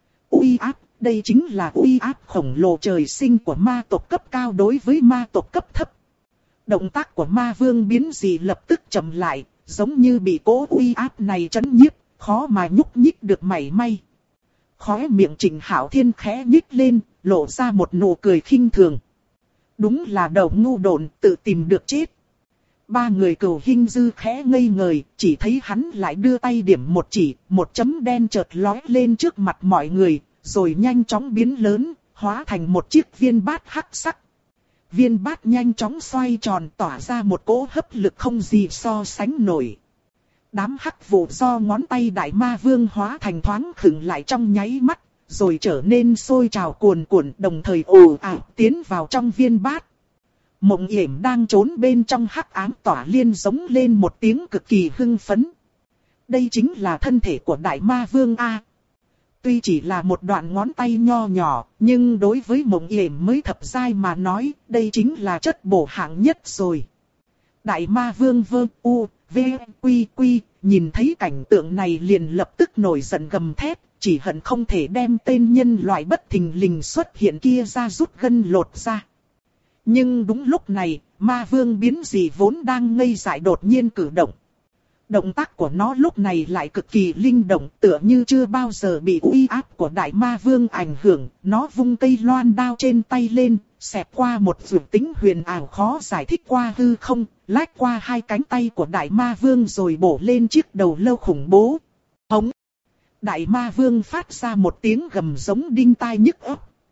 Uy áp, đây chính là uy áp khổng lồ trời sinh của ma tộc cấp cao đối với ma tộc cấp thấp. Động tác của ma vương biến dị lập tức chậm lại, giống như bị cỗ uy áp này trấn nhiếp, khó mà nhúc nhích được mảy may. Khóe miệng Trình Hạo Thiên khẽ nhích lên, lộ ra một nụ cười khinh thường. Đúng là đầu ngu độn, tự tìm được chết. Ba người Cửu Hinh Dư khẽ ngây người, chỉ thấy hắn lại đưa tay điểm một chỉ, một chấm đen chợt lóe lên trước mặt mọi người, rồi nhanh chóng biến lớn, hóa thành một chiếc viên bát hắc sắc. Viên bát nhanh chóng xoay tròn tỏa ra một cỗ hấp lực không gì so sánh nổi. Đám hắc vụ do ngón tay đại ma vương hóa thành thoáng khựng lại trong nháy mắt, rồi trở nên sôi trào cuồn cuộn đồng thời ồ ạt tiến vào trong viên bát. Mộng Yểm đang trốn bên trong hắc ám tỏa liên giống lên một tiếng cực kỳ hưng phấn. Đây chính là thân thể của đại ma vương A. Tuy chỉ là một đoạn ngón tay nho nhỏ, nhưng đối với Mộng Yểm mới thập giai mà nói, đây chính là chất bổ hạng nhất rồi. Đại ma vương vơ u, v, quy quy, nhìn thấy cảnh tượng này liền lập tức nổi giận gầm thét, chỉ hận không thể đem tên nhân loại bất thình lình xuất hiện kia ra rút gân lột ra. Nhưng đúng lúc này, ma vương biến dị vốn đang ngây dại đột nhiên cử động. Động tác của nó lúc này lại cực kỳ linh động, tựa như chưa bao giờ bị uy áp của đại ma vương ảnh hưởng. Nó vung cây loan đao trên tay lên, xẹt qua một dược tính huyền ảo khó giải thích qua hư không, lách qua hai cánh tay của đại ma vương rồi bổ lên chiếc đầu lâu khủng bố. Hống! Đại ma vương phát ra một tiếng gầm giống đinh tai nhức óc.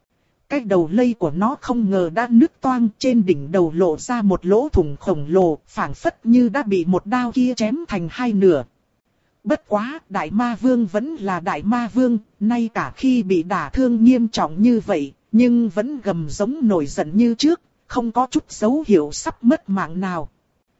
cái đầu lây của nó không ngờ đã nứt toang, trên đỉnh đầu lộ ra một lỗ thủng khổng lồ, phảng phất như đã bị một đao kia chém thành hai nửa. Bất quá, Đại Ma Vương vẫn là Đại Ma Vương, nay cả khi bị đả thương nghiêm trọng như vậy, nhưng vẫn gầm giống nổi giận như trước, không có chút dấu hiệu sắp mất mạng nào.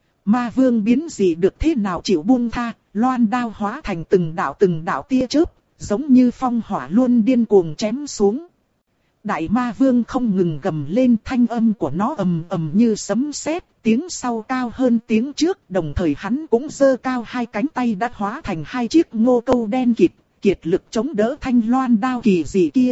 Ma Vương biến dị được thế nào chịu buông tha, loan đao hóa thành từng đạo tia chớp, giống như phong hỏa luôn điên cuồng chém xuống. Đại Ma Vương không ngừng gầm lên, thanh âm của nó ầm ầm như sấm sét, tiếng sau cao hơn tiếng trước, đồng thời hắn cũng giơ cao hai cánh tay đã hóa thành hai chiếc ngô câu đen kịt, kiệt lực chống đỡ thanh loan đao kỳ dị kia.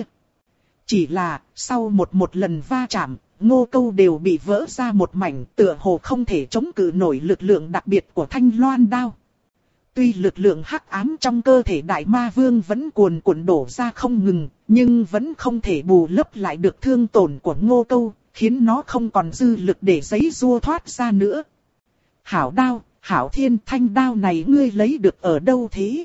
Chỉ là, sau một lần va chạm, ngô câu đều bị vỡ ra một mảnh, tựa hồ không thể chống cự nổi lực lượng đặc biệt của thanh loan đao. Tuy lực lượng hắc ám trong cơ thể Đại Ma Vương vẫn cuồn cuộn đổ ra không ngừng, nhưng vẫn không thể bù lấp lại được thương tổn của ngô câu, khiến nó không còn dư lực để giãy giụa thoát ra nữa. Hảo đao, Hảo Thiên, thanh đao này ngươi lấy được ở đâu thế?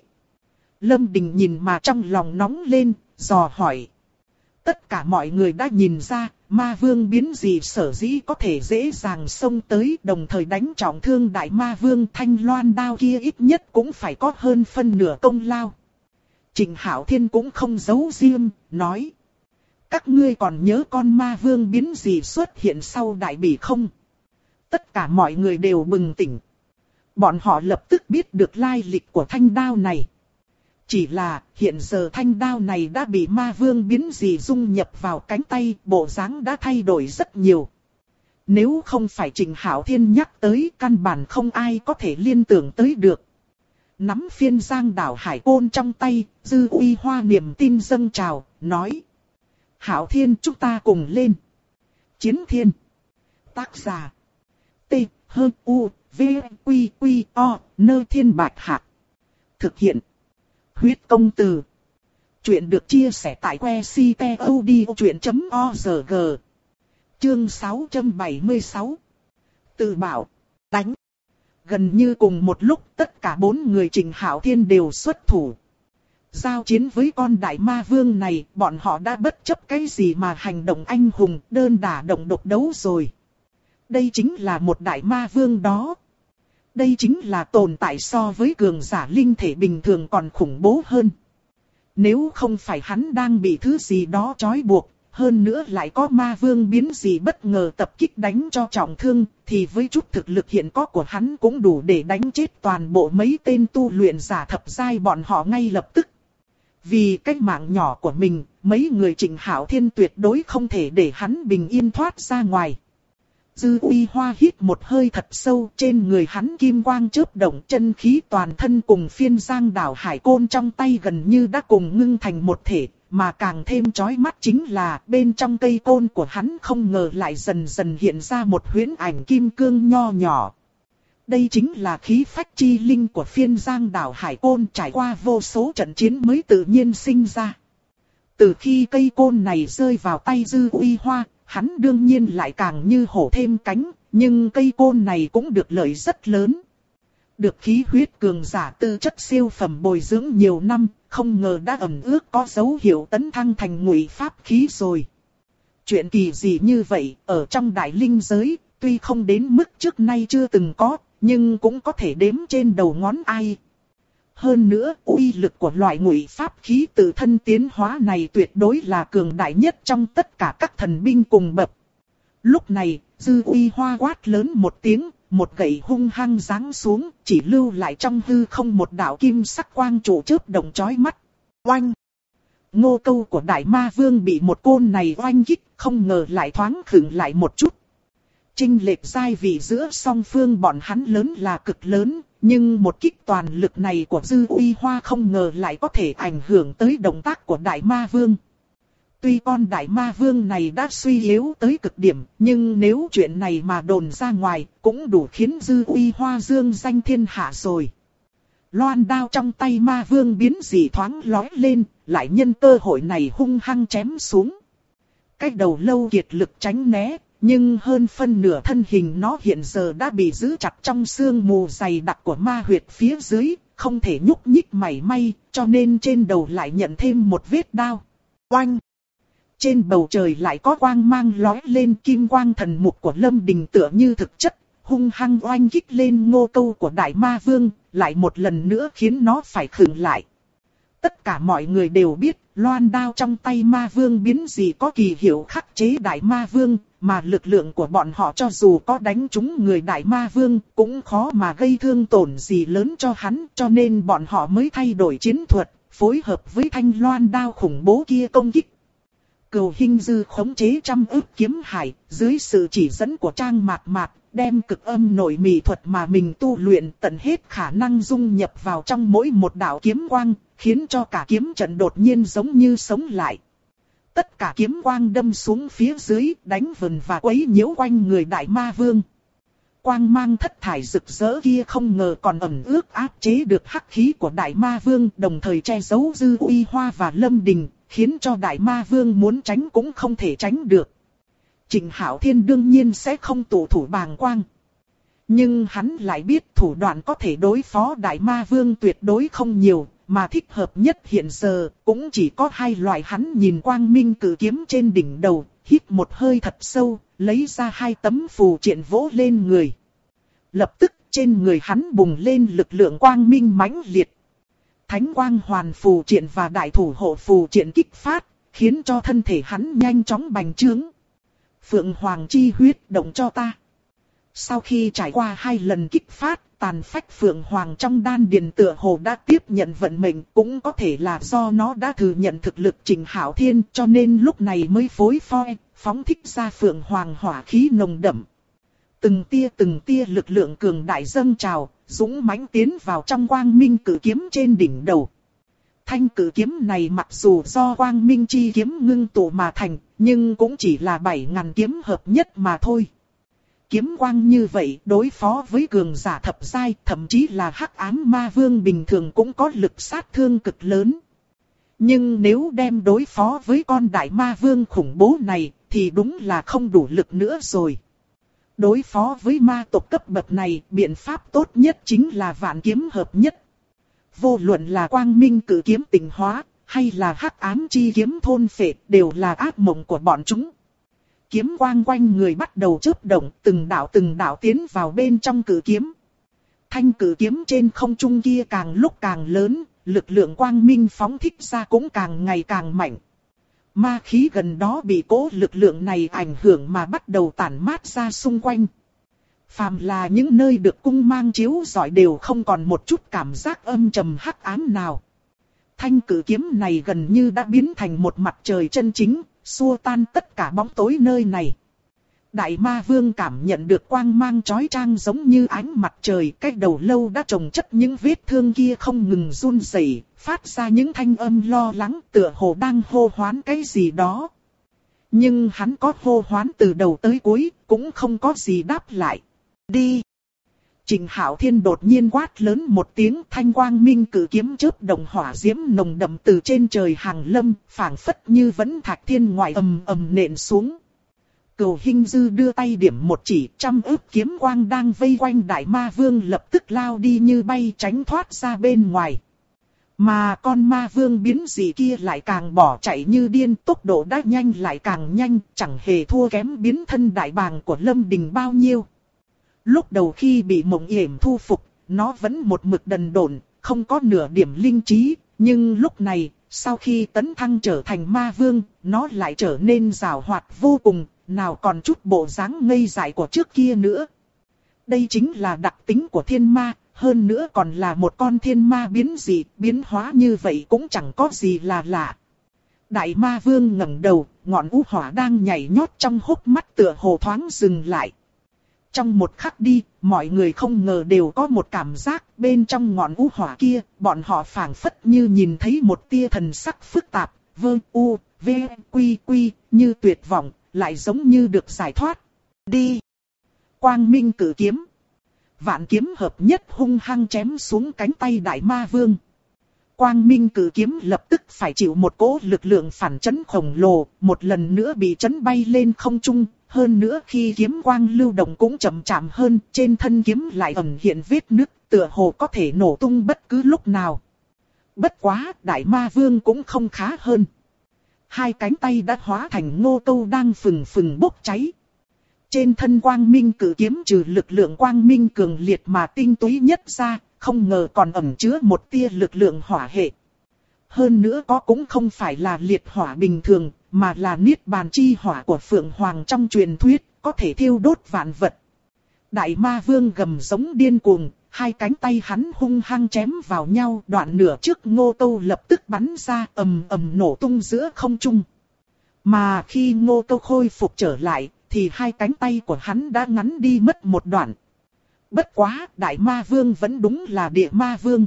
Lâm Đình nhìn mà trong lòng nóng lên, dò hỏi. Tất cả mọi người đã nhìn ra, Ma Vương biến dị sở dĩ có thể dễ dàng xông tới, đồng thời đánh trọng thương Đại Ma Vương, thanh loan đao kia ít nhất cũng phải có hơn phân nửa công lao. Trịnh Hạo Thiên cũng không giấu riêng, nói. Các ngươi còn nhớ con Ma Vương biến dị xuất hiện sau Đại Bỉ không? Tất cả mọi người đều bừng tỉnh. Bọn họ lập tức biết được lai lịch của thanh đao này. Chỉ là hiện giờ thanh đao này đã bị Ma Vương biến dị dung nhập vào cánh tay, bộ dáng đã thay đổi rất nhiều. Nếu không phải Trịnh Hạo Thiên nhắc tới, căn bản không ai có thể liên tưởng tới được. Nắm phiên giang đảo hải côn trong tay, Dư Uy Hoa niềm tin dâng trào, nói. Hạo Thiên, chúng ta cùng lên. Chiến Thiên. Tác giả. T, H, U, V, Quy, Quy, O, Nơ Thiên Bạch Hạc. Thực hiện. Huyết công từ. Chuyện được chia sẻ tại website.odchuyện.org. Chương 676. Tự bảo. Đánh. Gần như cùng một lúc tất cả bốn người Trịnh Hạo Thiên đều xuất thủ. Giao chiến với con Đại Ma Vương này, bọn họ đã bất chấp cái gì mà hành động anh hùng, đơn đả độc độc đấu rồi. Đây chính là một Đại Ma Vương đó. Đây chính là tồn tại so với cường giả linh thể bình thường còn khủng bố hơn. Nếu không phải hắn đang bị thứ gì đó trói buộc, hơn nữa lại có Ma Vương biến dị bất ngờ tập kích đánh cho trọng thương, thì với chút thực lực hiện có của hắn cũng đủ để đánh chết toàn bộ mấy tên tu luyện giả thập giai bọn họ ngay lập tức. Vì cái mạng nhỏ của mình, mấy người Trịnh Hạo Thiên tuyệt đối không thể để hắn bình yên thoát ra ngoài. Dư Uy Hoa hít một hơi thật sâu, trên người hắn kim quang chớp động, chân khí toàn thân cùng phiên giang đảo hải côn trong tay gần như đã cùng ngưng thành một thể, mà càng thêm chói mắt chính là bên trong cây côn của hắn không ngờ lại dần dần hiện ra một huyễn ảnh kim cương nho nhỏ. Đây chính là khí phách chi linh của phiên giang đảo hải côn, trải qua vô số trận chiến mới tự nhiên sinh ra. Từ khi cây côn này rơi vào tay Dư Uy Hoa, hắn đương nhiên lại càng như hổ thêm cánh, nhưng cây côn này cũng được lợi rất lớn. Được khí huyết cường giả tư chất siêu phẩm bồi dưỡng nhiều năm, không ngờ đã ẩn ước có dấu hiệu tấn thăng thành ngụy pháp khí rồi. Chuyện kỳ dị như vậy, ở trong đại linh giới, tuy không đến mức trước nay chưa từng có, nhưng cũng có thể đếm trên đầu ngón ai. Hơn nữa, uy lực của loại ngụy pháp khí tự thân tiến hóa này tuyệt đối là cường đại nhất trong tất cả các thần binh cùng bậc. Lúc này, Dư Uy Hoa quát lớn một tiếng, một gậy hung hăng giáng xuống, chỉ lưu lại trong hư không một đạo kim sắc quang trụ chớp động chói mắt. Oanh! Ngô câu của Đại Ma Vương bị một côn này oanh kích, không ngờ lại thoáng khựng lại một chút. Chênh lệch giai vị giữa song phương bọn hắn lớn là cực lớn, nhưng một kích toàn lực này của Dư Uy Hoa không ngờ lại có thể ảnh hưởng tới động tác của Đại Ma Vương. Tuy con Đại Ma Vương này đã suy yếu tới cực điểm, nhưng nếu chuyện này mà đồn ra ngoài, cũng đủ khiến Dư Uy Hoa dương danh thiên hạ rồi. Loan đao trong tay Ma Vương biến dị thoáng lói lên, lại nhân cơ hội này hung hăng chém xuống. Cái đầu lâu kiệt lực tránh né, nhưng hơn phân nửa thân hình nó hiện giờ đã bị giữ chặt trong sương mù dày đặc của ma huyệt phía dưới, không thể nhúc nhích mảy may, cho nên trên đầu lại nhận thêm một vết đao. Oanh! trên bầu trời lại có quang mang lóe lên, kim quang thần mục của Lâm Đình tựa như thực chất, hung hăng oanh kích lên ngô câu của Đại Ma Vương, lại một lần nữa khiến nó phải khựng lại. Tất cả mọi người đều biết, loan đao trong tay Ma Vương biến dị có kỳ hiệu khắc chế Đại Ma Vương, mà lực lượng của bọn họ cho dù có đánh trúng người Đại Ma Vương, cũng khó mà gây thương tổn gì lớn cho hắn, cho nên bọn họ mới thay đổi chiến thuật, phối hợp với thanh loan đao khủng bố kia công kích. Cửu Hinh Dư khống chế trăm ức kiếm hải, dưới sự chỉ dẫn của Trang Mạc Mạc, đem cực âm nội mị thuật mà mình tu luyện tận hết khả năng dung nhập vào trong mỗi một đạo kiếm quang, khiến cho cả kiếm trận đột nhiên giống như sống lại. Tất cả kiếm quang đâm xuống phía dưới, đánh vần và quấy nhiễu quanh người Đại Ma Vương. Quang mang thất thải rực rỡ kia không ngờ còn ẩn ước áp chế được hắc khí của Đại Ma Vương, đồng thời che giấu Dư Uy Hoa và Lâm Đình, khiến cho Đại Ma Vương muốn tránh cũng không thể tránh được. Trịnh Hạo Thiên đương nhiên sẽ không tụ thủ bàng quang. Nhưng hắn lại biết thủ đoạn có thể đối phó Đại Ma Vương tuyệt đối không nhiều, mà thích hợp nhất hiện giờ cũng chỉ có hai loại. Hắn nhìn quang minh cử kiếm trên đỉnh đầu, hít một hơi thật sâu, lấy ra hai tấm phù triện vỗ lên người. Lập tức trên người hắn bùng lên lực lượng quang minh mãnh liệt. Thánh quang hoàn phù triện và đại thủ hộ phù triện kích phát, khiến cho thân thể hắn nhanh chóng bành trướng. Phượng Hoàng chi huyết động cho ta. Sau khi trải qua 2 lần kích phát, tàn phách Phượng Hoàng trong đan điền tựa hồ đã tiếp nhận vận mệnh, cũng có thể là do nó đã thừa nhận thực lực Trịnh Hạo Thiên, cho nên lúc này mới phối phoi, phóng thích ra Phượng Hoàng hỏa khí nồng đậm. Từng tia lực lượng cường đại dâng trào, dũng mãnh tiến vào trong quang minh cử kiếm trên đỉnh đầu. Thanh cử kiếm này mặc dù do quang minh chi kiếm ngưng tụ mà thành, nhưng cũng chỉ là 7.000 kiếm hợp nhất mà thôi. Kiếm quang như vậy đối phó với cường giả thập giai, thậm chí là hắc ám ma vương bình thường cũng có lực sát thương cực lớn. Nhưng nếu đem đối phó với con đại ma vương khủng bố này, thì đúng là không đủ lực nữa rồi. Đối phó với ma tộc cấp bậc này, biện pháp tốt nhất chính là vạn kiếm hợp nhất. Vô luận là quang minh cử kiếm tịnh hóa, hay là hắc ám chi kiếm thôn phệ, đều là ác mộng của bọn chúng. Kiếm quang quanh người bắt đầu chớp động, từng đạo tiến vào bên trong cử kiếm. Thanh cử kiếm trên không trung kia càng lúc càng lớn, lực lượng quang minh phóng thích ra cũng càng ngày càng mạnh. Ma khí gần đó bị cố lực lượng này ảnh hưởng mà bắt đầu tản mát ra xung quanh. Phàm là những nơi được cung mang chiếu rọi đều không còn một chút cảm giác âm trầm hắc ám nào. Thanh cử kiếm này gần như đã biến thành một mặt trời chân chính, xua tan tất cả bóng tối nơi này. Đại Ma Vương cảm nhận được quang mang chói chang giống như ánh mặt trời, cái đầu lâu đã chồng chất những vết thương kia không ngừng run rẩy, phát ra những thanh âm lo lắng tựa hồ đang hô hoán cái gì đó. Nhưng hắn có hô hoán từ đầu tới cuối, cũng không có gì đáp lại. Đi! Trịnh Hạo Thiên đột nhiên quát lớn một tiếng, thanh quang minh cử kiếm chớp động hỏa diễm nồng đậm từ trên trời hàng lâm, phảng phất như vẫn thạch thiên ngoại ầm ầm nện xuống. Cửu Hinh Dư đưa tay điểm một chỉ, trăm ức kiếm quang đang vây quanh Đại Ma Vương lập tức lao đi như bay tránh thoát ra bên ngoài. Mà con Ma Vương biến dị kia lại càng bỏ chạy như điên, tốc độ đã nhanh lại càng nhanh, chẳng hề thua kém biến thân đại bàng của Lâm Đình bao nhiêu. Lúc đầu khi bị Mộng Yểm thu phục, nó vẫn một mực đần độn, không có nửa điểm linh trí, nhưng lúc này, sau khi tấn thăng trở thành Ma Vương, nó lại trở nên giàu hoạt vô cùng, nào còn chút bộ dáng ngây dại của trước kia nữa. Đây chính là đặc tính của thiên ma, hơn nữa còn là một con thiên ma biến dị, biến hóa như vậy cũng chẳng có gì là lạ. Đại Ma Vương ngẩng đầu, ngọn u hỏa đang nhảy nhót trong hốc mắt tựa hồ thoáng dừng lại. Trong một khắc đi, mọi người không ngờ đều có một cảm giác bên trong ngọn u hỏa kia, bọn họ phảng phất như nhìn thấy một tia thần sắc phức tạp, quy, như tuyệt vọng, lại giống như được giải thoát. Đi! Quang minh cử kiếm. Vạn kiếm hợp nhất hung hăng chém xuống cánh tay Đại Ma Vương. Quang minh cử kiếm lập tức phải chịu một cỗ lực lượng phản chấn khổng lồ, một lần nữa bị chấn bay lên không trung. Hơn nữa khi kiếm quang lưu động cũng chậm chạp hơn, trên thân kiếm lại ẩn hiện vết nứt, tựa hồ có thể nổ tung bất cứ lúc nào. Bất quá, Đại Ma Vương cũng không khá hơn. hai cánh tay đã hóa thành ngô câu đang phừng phừng bốc cháy. Trên thân quang minh cử kiếm trừ lực lượng quang minh cường liệt mà tinh túy nhất ra, không ngờ còn ẩn chứa một tia lực lượng hỏa hệ. Hơn nữa có cũng không phải là liệt hỏa bình thường, mà là niết bàn chi hỏa của Phượng Hoàng trong truyền thuyết, có thể thiêu đốt vạn vật. Đại ma vương gầm giống điên cuồng, hai cánh tay hắn hung hăng chém vào nhau, đoạn nửa trước Ngô Câu lập tức bắn ra ầm ầm nổ tung giữa không trung. Mà khi Ngô Câu khôi phục trở lại, thì hai cánh tay của hắn đã ngắn đi mất một đoạn. Bất quá, đại ma vương vẫn đúng là địa ma vương.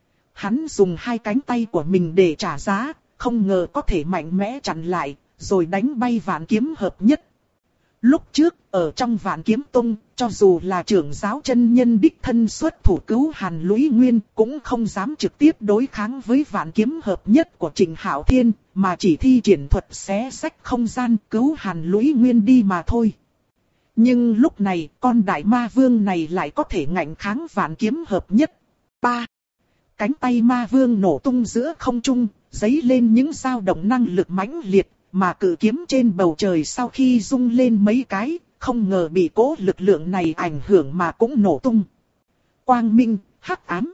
Hắn dùng hai cánh tay của mình để trả giá, không ngờ có thể mạnh mẽ chặn lại, rồi đánh bay Vạn Kiếm Hợp Nhất. Lúc trước, ở trong Vạn Kiếm Tông, cho dù là trưởng giáo chân nhân đích thân xuất thủ cứu Hàn Lũy Nguyên, cũng không dám trực tiếp đối kháng với Vạn Kiếm Hợp Nhất của Trình Hạo Thiên, mà chỉ thi triển thuật xé rách không gian cứu Hàn Lũy Nguyên đi mà thôi. Nhưng lúc này, con đại ma vương này lại có thể ngạnh kháng Vạn Kiếm Hợp Nhất. 3. Cánh tay ma vương nổ tung giữa không trung, giấy lên những dao động năng lực mãnh liệt, mà cự kiếm trên bầu trời sau khi rung lên mấy cái, không ngờ bị cố lực lượng này ảnh hưởng mà cũng nổ tung. Quang minh, hắc ám.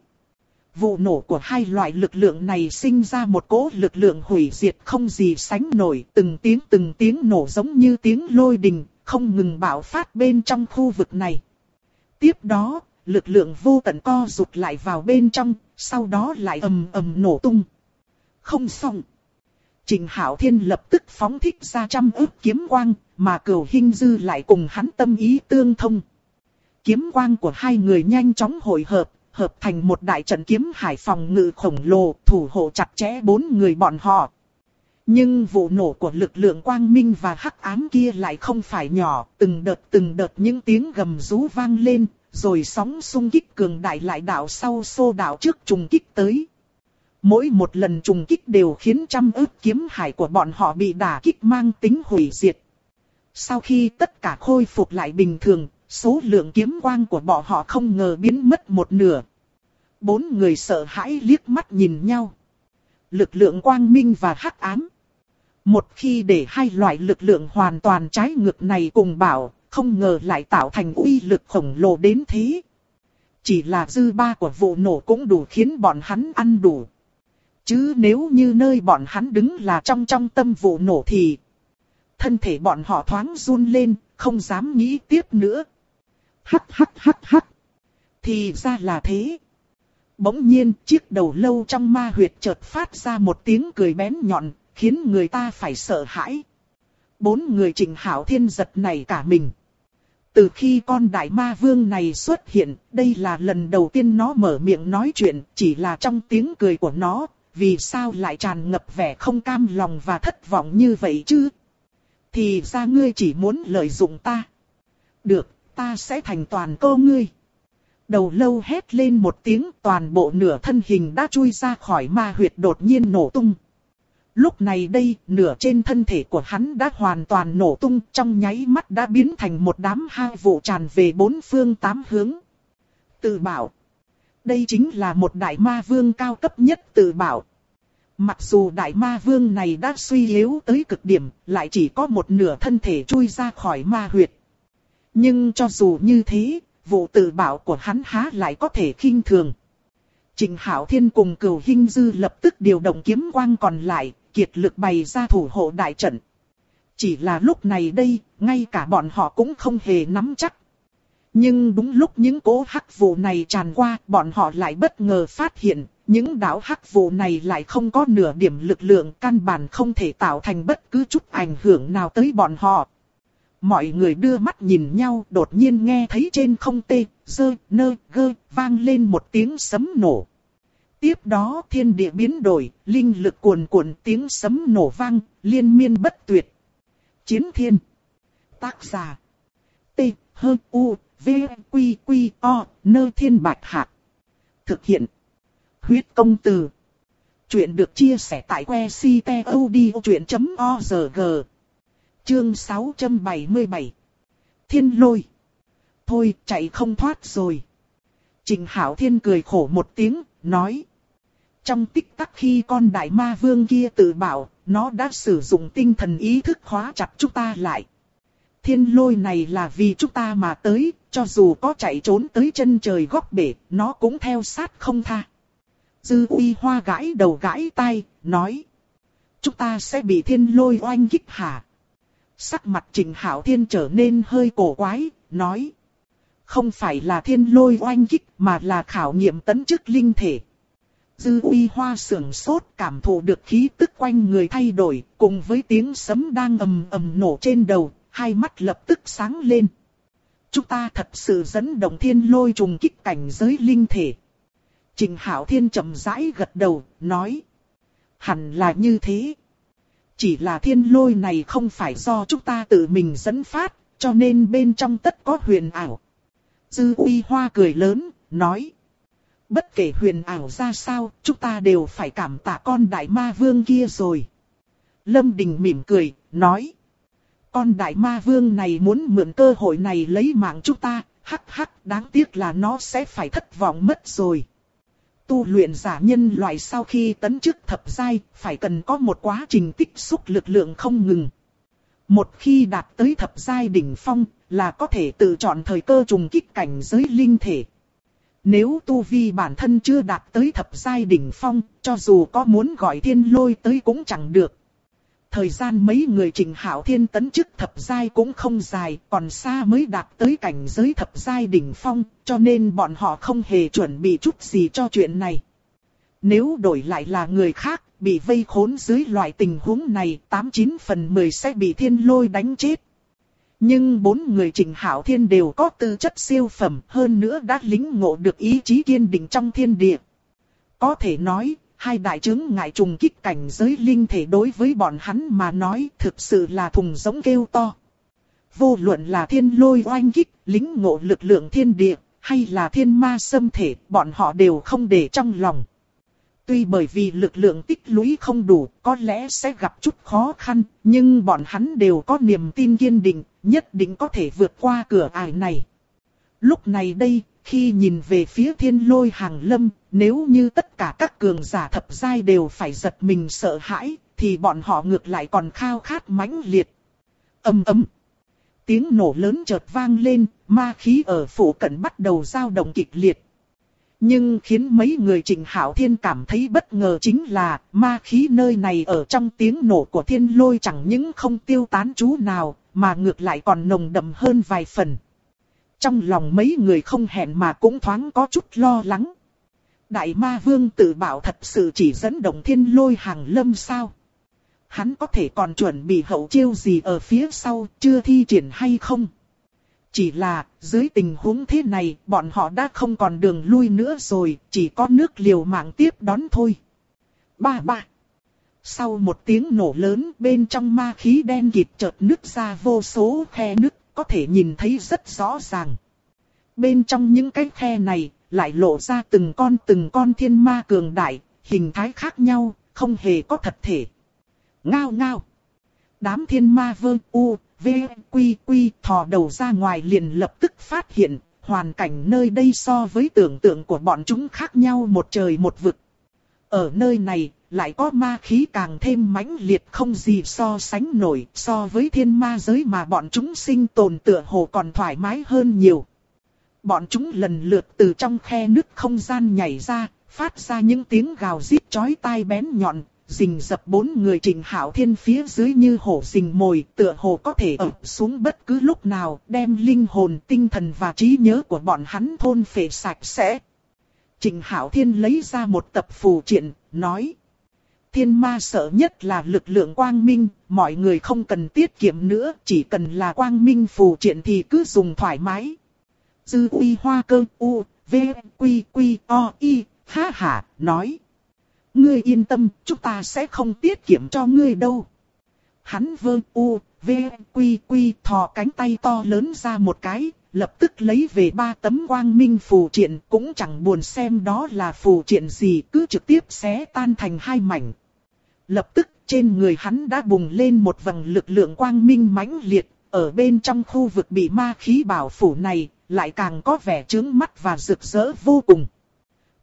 Vụ nổ của hai loại lực lượng này sinh ra một cỗ lực lượng hủy diệt không gì sánh nổi, từng tiếng nổ giống như tiếng lôi đình, không ngừng bạo phát bên trong khu vực này. Tiếp đó, lực lượng vô tận co rụt lại vào bên trong, sau đó lại ầm ầm nổ tung. Không xong. Trình Hạo Thiên lập tức phóng thích ra 100 ức kiếm quang, mà Cửu Hinh Dư lại cùng hắn tâm ý tương thông. Kiếm quang của hai người nhanh chóng hội hợp thành một đại trận kiếm hải phòng ngự khổng lồ, thủ hộ chặt chẽ bốn người bọn họ. Nhưng vụ nổ của lực lượng quang minh và hắc ám kia lại không phải nhỏ, từng đợt những tiếng gầm rú vang lên, rồi sóng xung kích cường đại lại đạo sau xô đạo trước trùng kích tới. Mỗi một lần trùng kích đều khiến 100 ức kiếm hải của bọn họ bị đả kích mang tính hủy diệt. Sau khi tất cả khôi phục lại bình thường, số lượng kiếm quang của bọn họ không ngờ biến mất một nửa. Bốn người sợ hãi liếc mắt nhìn nhau. Lực lượng quang minh và hắc ám. Một khi để hai loại lực lượng hoàn toàn trái ngược này cùng bảo, không ngờ lại tạo thành uy lực khổng lồ đến thế. Chỉ là dư ba của vụ nổ cũng đủ khiến bọn hắn ăn đủ. Chứ nếu như nơi bọn hắn đứng là trong tâm vụ nổ thì thân thể bọn họ thoáng run lên, không dám nghĩ tiếp nữa. Hắc. Thì ra là thế. Bỗng nhiên chiếc đầu lâu trong ma huyệt chợt phát ra một tiếng cười bén nhọn, khiến người ta phải sợ hãi. Bốn người Trình Hạo Thiên giật nảy cả mình. Từ khi con đại ma vương này xuất hiện, đây là lần đầu tiên nó mở miệng nói chuyện, chỉ là trong tiếng cười của nó, vì sao lại tràn ngập vẻ không cam lòng và thất vọng như vậy chứ? Thì ra ngươi chỉ muốn lợi dụng ta. Được, ta sẽ thành toàn cô ngươi. Đầu lâu hét lên một tiếng, toàn bộ nửa thân hình đã chui ra khỏi ma huyệt đột nhiên nổ tung. Lúc này đây, nửa trên thân thể của hắn đã hoàn toàn nổ tung, trong nháy mắt đã biến thành một đám hai vụ tràn về bốn phương tám hướng. Tự bảo. Đây chính là một đại ma vương cao cấp nhất tự bảo. Mặc dù đại ma vương này đã suy yếu tới cực điểm, lại chỉ có một nửa thân thể chui ra khỏi ma huyệt. Nhưng cho dù như thế, vụ tự bảo của hắn há lại có thể khinh thường. Trình Hạo Thiên cùng Cửu Hinh Dư lập tức điều động kiếm quang còn lại, kiệt lực bày ra thủ hộ đại trận. Chỉ là lúc này đây, ngay cả bọn họ cũng không hề nắm chắc. Nhưng đúng lúc những cỗ hắc vụ này tràn qua, bọn họ lại bất ngờ phát hiện, những đạo hắc vụ này lại không có nửa điểm lực lượng, căn bản không thể tạo thành bất cứ chút ảnh hưởng nào tới bọn họ. Mọi người đưa mắt nhìn nhau, đột nhiên nghe thấy trên không tê, dơ, nơ, gơ, vang lên một tiếng sấm nổ. Tiếp đó thiên địa biến đổi, linh lực cuồn cuộn, tiếng sấm nổ vang, liên miên bất tuyệt. Chiến Thiên. Tác giả. T, H, U, V, Quy, Quy, O, Nơ Thiên Bạch Hạc. Thực hiện. Huyết Công Từ. Chuyện được chia sẻ tại que ctod.org. Chương 677. Thiên Lôi. Thôi chạy không thoát rồi. Trình Hạo Thiên cười khổ một tiếng, nói. Trong tích tắc khi con đại ma vương kia tự bảo, nó đã sử dụng tinh thần ý thức khóa chặt chúng ta lại. Thiên lôi này là vì chúng ta mà tới, cho dù có chạy trốn tới chân trời góc bể, nó cũng theo sát không tha. Dư Uy Hoa gãi đầu gãi tai, nói. Chúng ta sẽ bị thiên lôi oanh kích hả? Sắc mặt Trịnh Hạo Thiên trở nên hơi cổ quái, nói. Không phải là thiên lôi oanh kích mà là khảo nghiệm tấn chức linh thể. Dư Uy Hoa sưởng sốt cảm thụ được khí tức quanh người thay đổi, cùng với tiếng sấm đang ầm ầm nổ trên đầu, hai mắt lập tức sáng lên. Chúng ta thật sự dẫn động thiên lôi trùng kích cảnh giới linh thể. Trịnh Hạo Thiên chậm rãi gật đầu, nói. Hẳn là như thế. Chỉ là thiên lôi này không phải do chúng ta tự mình dẫn phát, cho nên bên trong tất có huyền ảo. Dư Uy Hoa cười lớn, nói. Bất kể huyền ảo ra sao, chúng ta đều phải cảm tạ con đại ma vương kia rồi. Lâm Đình mỉm cười, nói. Con đại ma vương này muốn mượn cơ hội này lấy mạng chúng ta, hắc hắc, đáng tiếc là nó sẽ phải thất vọng mất rồi. Tu luyện giả nhân loại sau khi tấn chức thập giai, phải cần có một quá trình tích xúc lực lượng không ngừng. Một khi đạt tới thập giai đỉnh phong, là có thể tự chọn thời cơ trùng kích cảnh giới linh thể. Nếu tu vi bản thân chưa đạt tới thập giai đỉnh phong, cho dù có muốn gọi thiên lôi tới cũng chẳng được. Thời gian mấy người Trịnh Hạo Thiên tấn chức thập giai cũng không dài, còn xa mới đạt tới cảnh giới thập giai đỉnh phong, cho nên bọn họ không hề chuẩn bị chút gì cho chuyện này. Nếu đổi lại là người khác, bị vây khốn dưới loại tình huống này, 89 phần 10 sẽ bị thiên lôi đánh chết. Nhưng bốn người Trịnh Hạo Thiên đều có tư chất siêu phẩm, hơn nữa đã lĩnh ngộ được ý chí kiên định trong thiên địa. Có thể nói, hai đại chướng ngại trùng kích cảnh giới linh thể đối với bọn hắn mà nói thực sự là thùng giống kêu to. Vô luận là thiên lôi oanh kích, lĩnh ngộ lực lượng thiên địa, hay là thiên ma xâm thể, bọn họ đều không để trong lòng. Tuy bởi vì lực lượng tích lũy không đủ, có lẽ sẽ gặp chút khó khăn, nhưng bọn hắn đều có niềm tin kiên định, nhất định có thể vượt qua cửa ải này. Lúc này đây, khi nhìn về phía thiên lôi hàng lâm, nếu như tất cả các cường giả thập giai đều phải giật mình sợ hãi, thì bọn họ ngược lại còn khao khát mãnh liệt. Ầm ầm. Tiếng nổ lớn chợt vang lên, ma khí ở phủ cận bắt đầu dao động kịch liệt. Nhưng khiến mấy người Trịnh Hạo Thiên cảm thấy bất ngờ chính là ma khí nơi này ở trong tiếng nổ của thiên lôi chẳng những không tiêu tán chút nào, mà ngược lại còn nồng đậm hơn vài phần. Trong lòng mấy người không hẹn mà cũng thoáng có chút lo lắng. Đại ma vương tự bảo thật sự chỉ dẫn động thiên lôi hàng lâm sao? Hắn có thể còn chuẩn bị hậu chiêu gì ở phía sau, chưa thi triển hay không? Chỉ là, dưới tình huống thế này, bọn họ đã không còn đường lui nữa rồi, chỉ có nước liều mạng tiếp đón thôi. Ba. Sau một tiếng nổ lớn, bên trong ma khí đen kịt chợt nứt ra vô số khe nứt, có thể nhìn thấy rất rõ ràng. Bên trong những cái khe này, lại lộ ra từng con thiên ma cường đại, hình thái khác nhau, không hề có thật thể. Ngao ngao. Đám thiên ma vương u, v, quy thò đầu ra ngoài liền lập tức phát hiện, hoàn cảnh nơi đây so với tưởng tượng của bọn chúng khác nhau một trời một vực. Ở nơi này, lại có ma khí càng thêm mãnh liệt không gì so sánh nổi, so với thiên ma giới mà bọn chúng sinh tồn tựa hồ còn thoải mái hơn nhiều. Bọn chúng lần lượt từ trong khe nứt không gian nhảy ra, phát ra những tiếng gào rít chói tai bén nhọn, rình rập bốn người Trịnh Hạo Thiên phía dưới như hổ rình mồi, tựa hồ có thể ập xuống bất cứ lúc nào, đem linh hồn, tinh thần và trí nhớ của bọn hắn thôn phệ sạch sẽ. Trịnh Hạo Thiên lấy ra một tập phù triện, nói. Thiên ma sợ nhất là lực lượng quang minh, mọi người không cần tiết kiệm nữa, chỉ cần là quang minh phù triện thì cứ dùng thoải mái. Dư Uy Hoa cơ u, v, quy o, y, ha ha, nói. Ngươi yên tâm, chúng ta sẽ không tiết kiệm cho ngươi đâu. Hắn vơ u, v, quy thò cánh tay to lớn ra một cái, lập tức lấy về 3 tấm quang minh phù triện, cũng chẳng buồn xem đó là phù triện gì, cứ trực tiếp xé tan thành 2 mảnh. Lập tức trên người hắn đã bùng lên một vầng lực lượng quang minh mãnh liệt, ở bên trong khu vực bị ma khí bảo phủ này, lại càng có vẻ chướng mắt và rực rỡ vô cùng.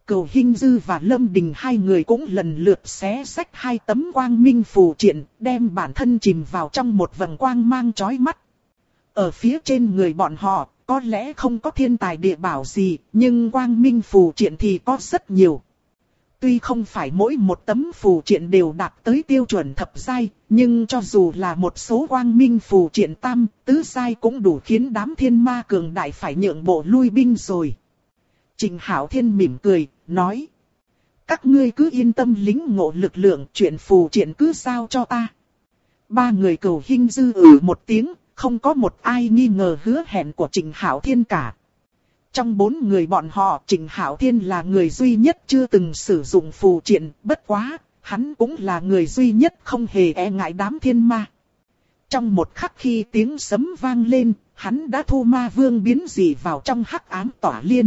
Cửu Hinh Dư và Lâm Đình hai người cũng lần lượt xé xách hai tấm quang minh phù triện, đem bản thân chìm vào trong một vầng quang mang chói mắt. Ở phía trên người bọn họ, có lẽ không có thiên tài địa bảo gì, nhưng quang minh phù triện thì có rất nhiều. Tuy không phải mỗi một tấm phù triện đều đạt tới tiêu chuẩn thập giai, nhưng cho dù là một số quang minh phù triện tam, tứ giai cũng đủ khiến đám thiên ma cường đại phải nhượng bộ lui binh rồi. Trình Hạo Thiên mỉm cười, nói. Các ngươi cứ yên tâm lĩnh ngộ lực lượng, chuyện phù triện cứ giao cho ta. Ba người Cửu Hinh Dư một tiếng, không có một ai nghi ngờ hứa hẹn của Trình Hạo Thiên cả. Trong 4 người bọn họ, Trình Hạo Thiên là người duy nhất chưa từng sử dụng phù triện, bất quá, hắn cũng là người duy nhất không hề e ngại đám thiên ma. Trong một khắc khi tiếng sấm vang lên, hắn đã thu ma vương biến dị vào trong hắc ám tỏa liên.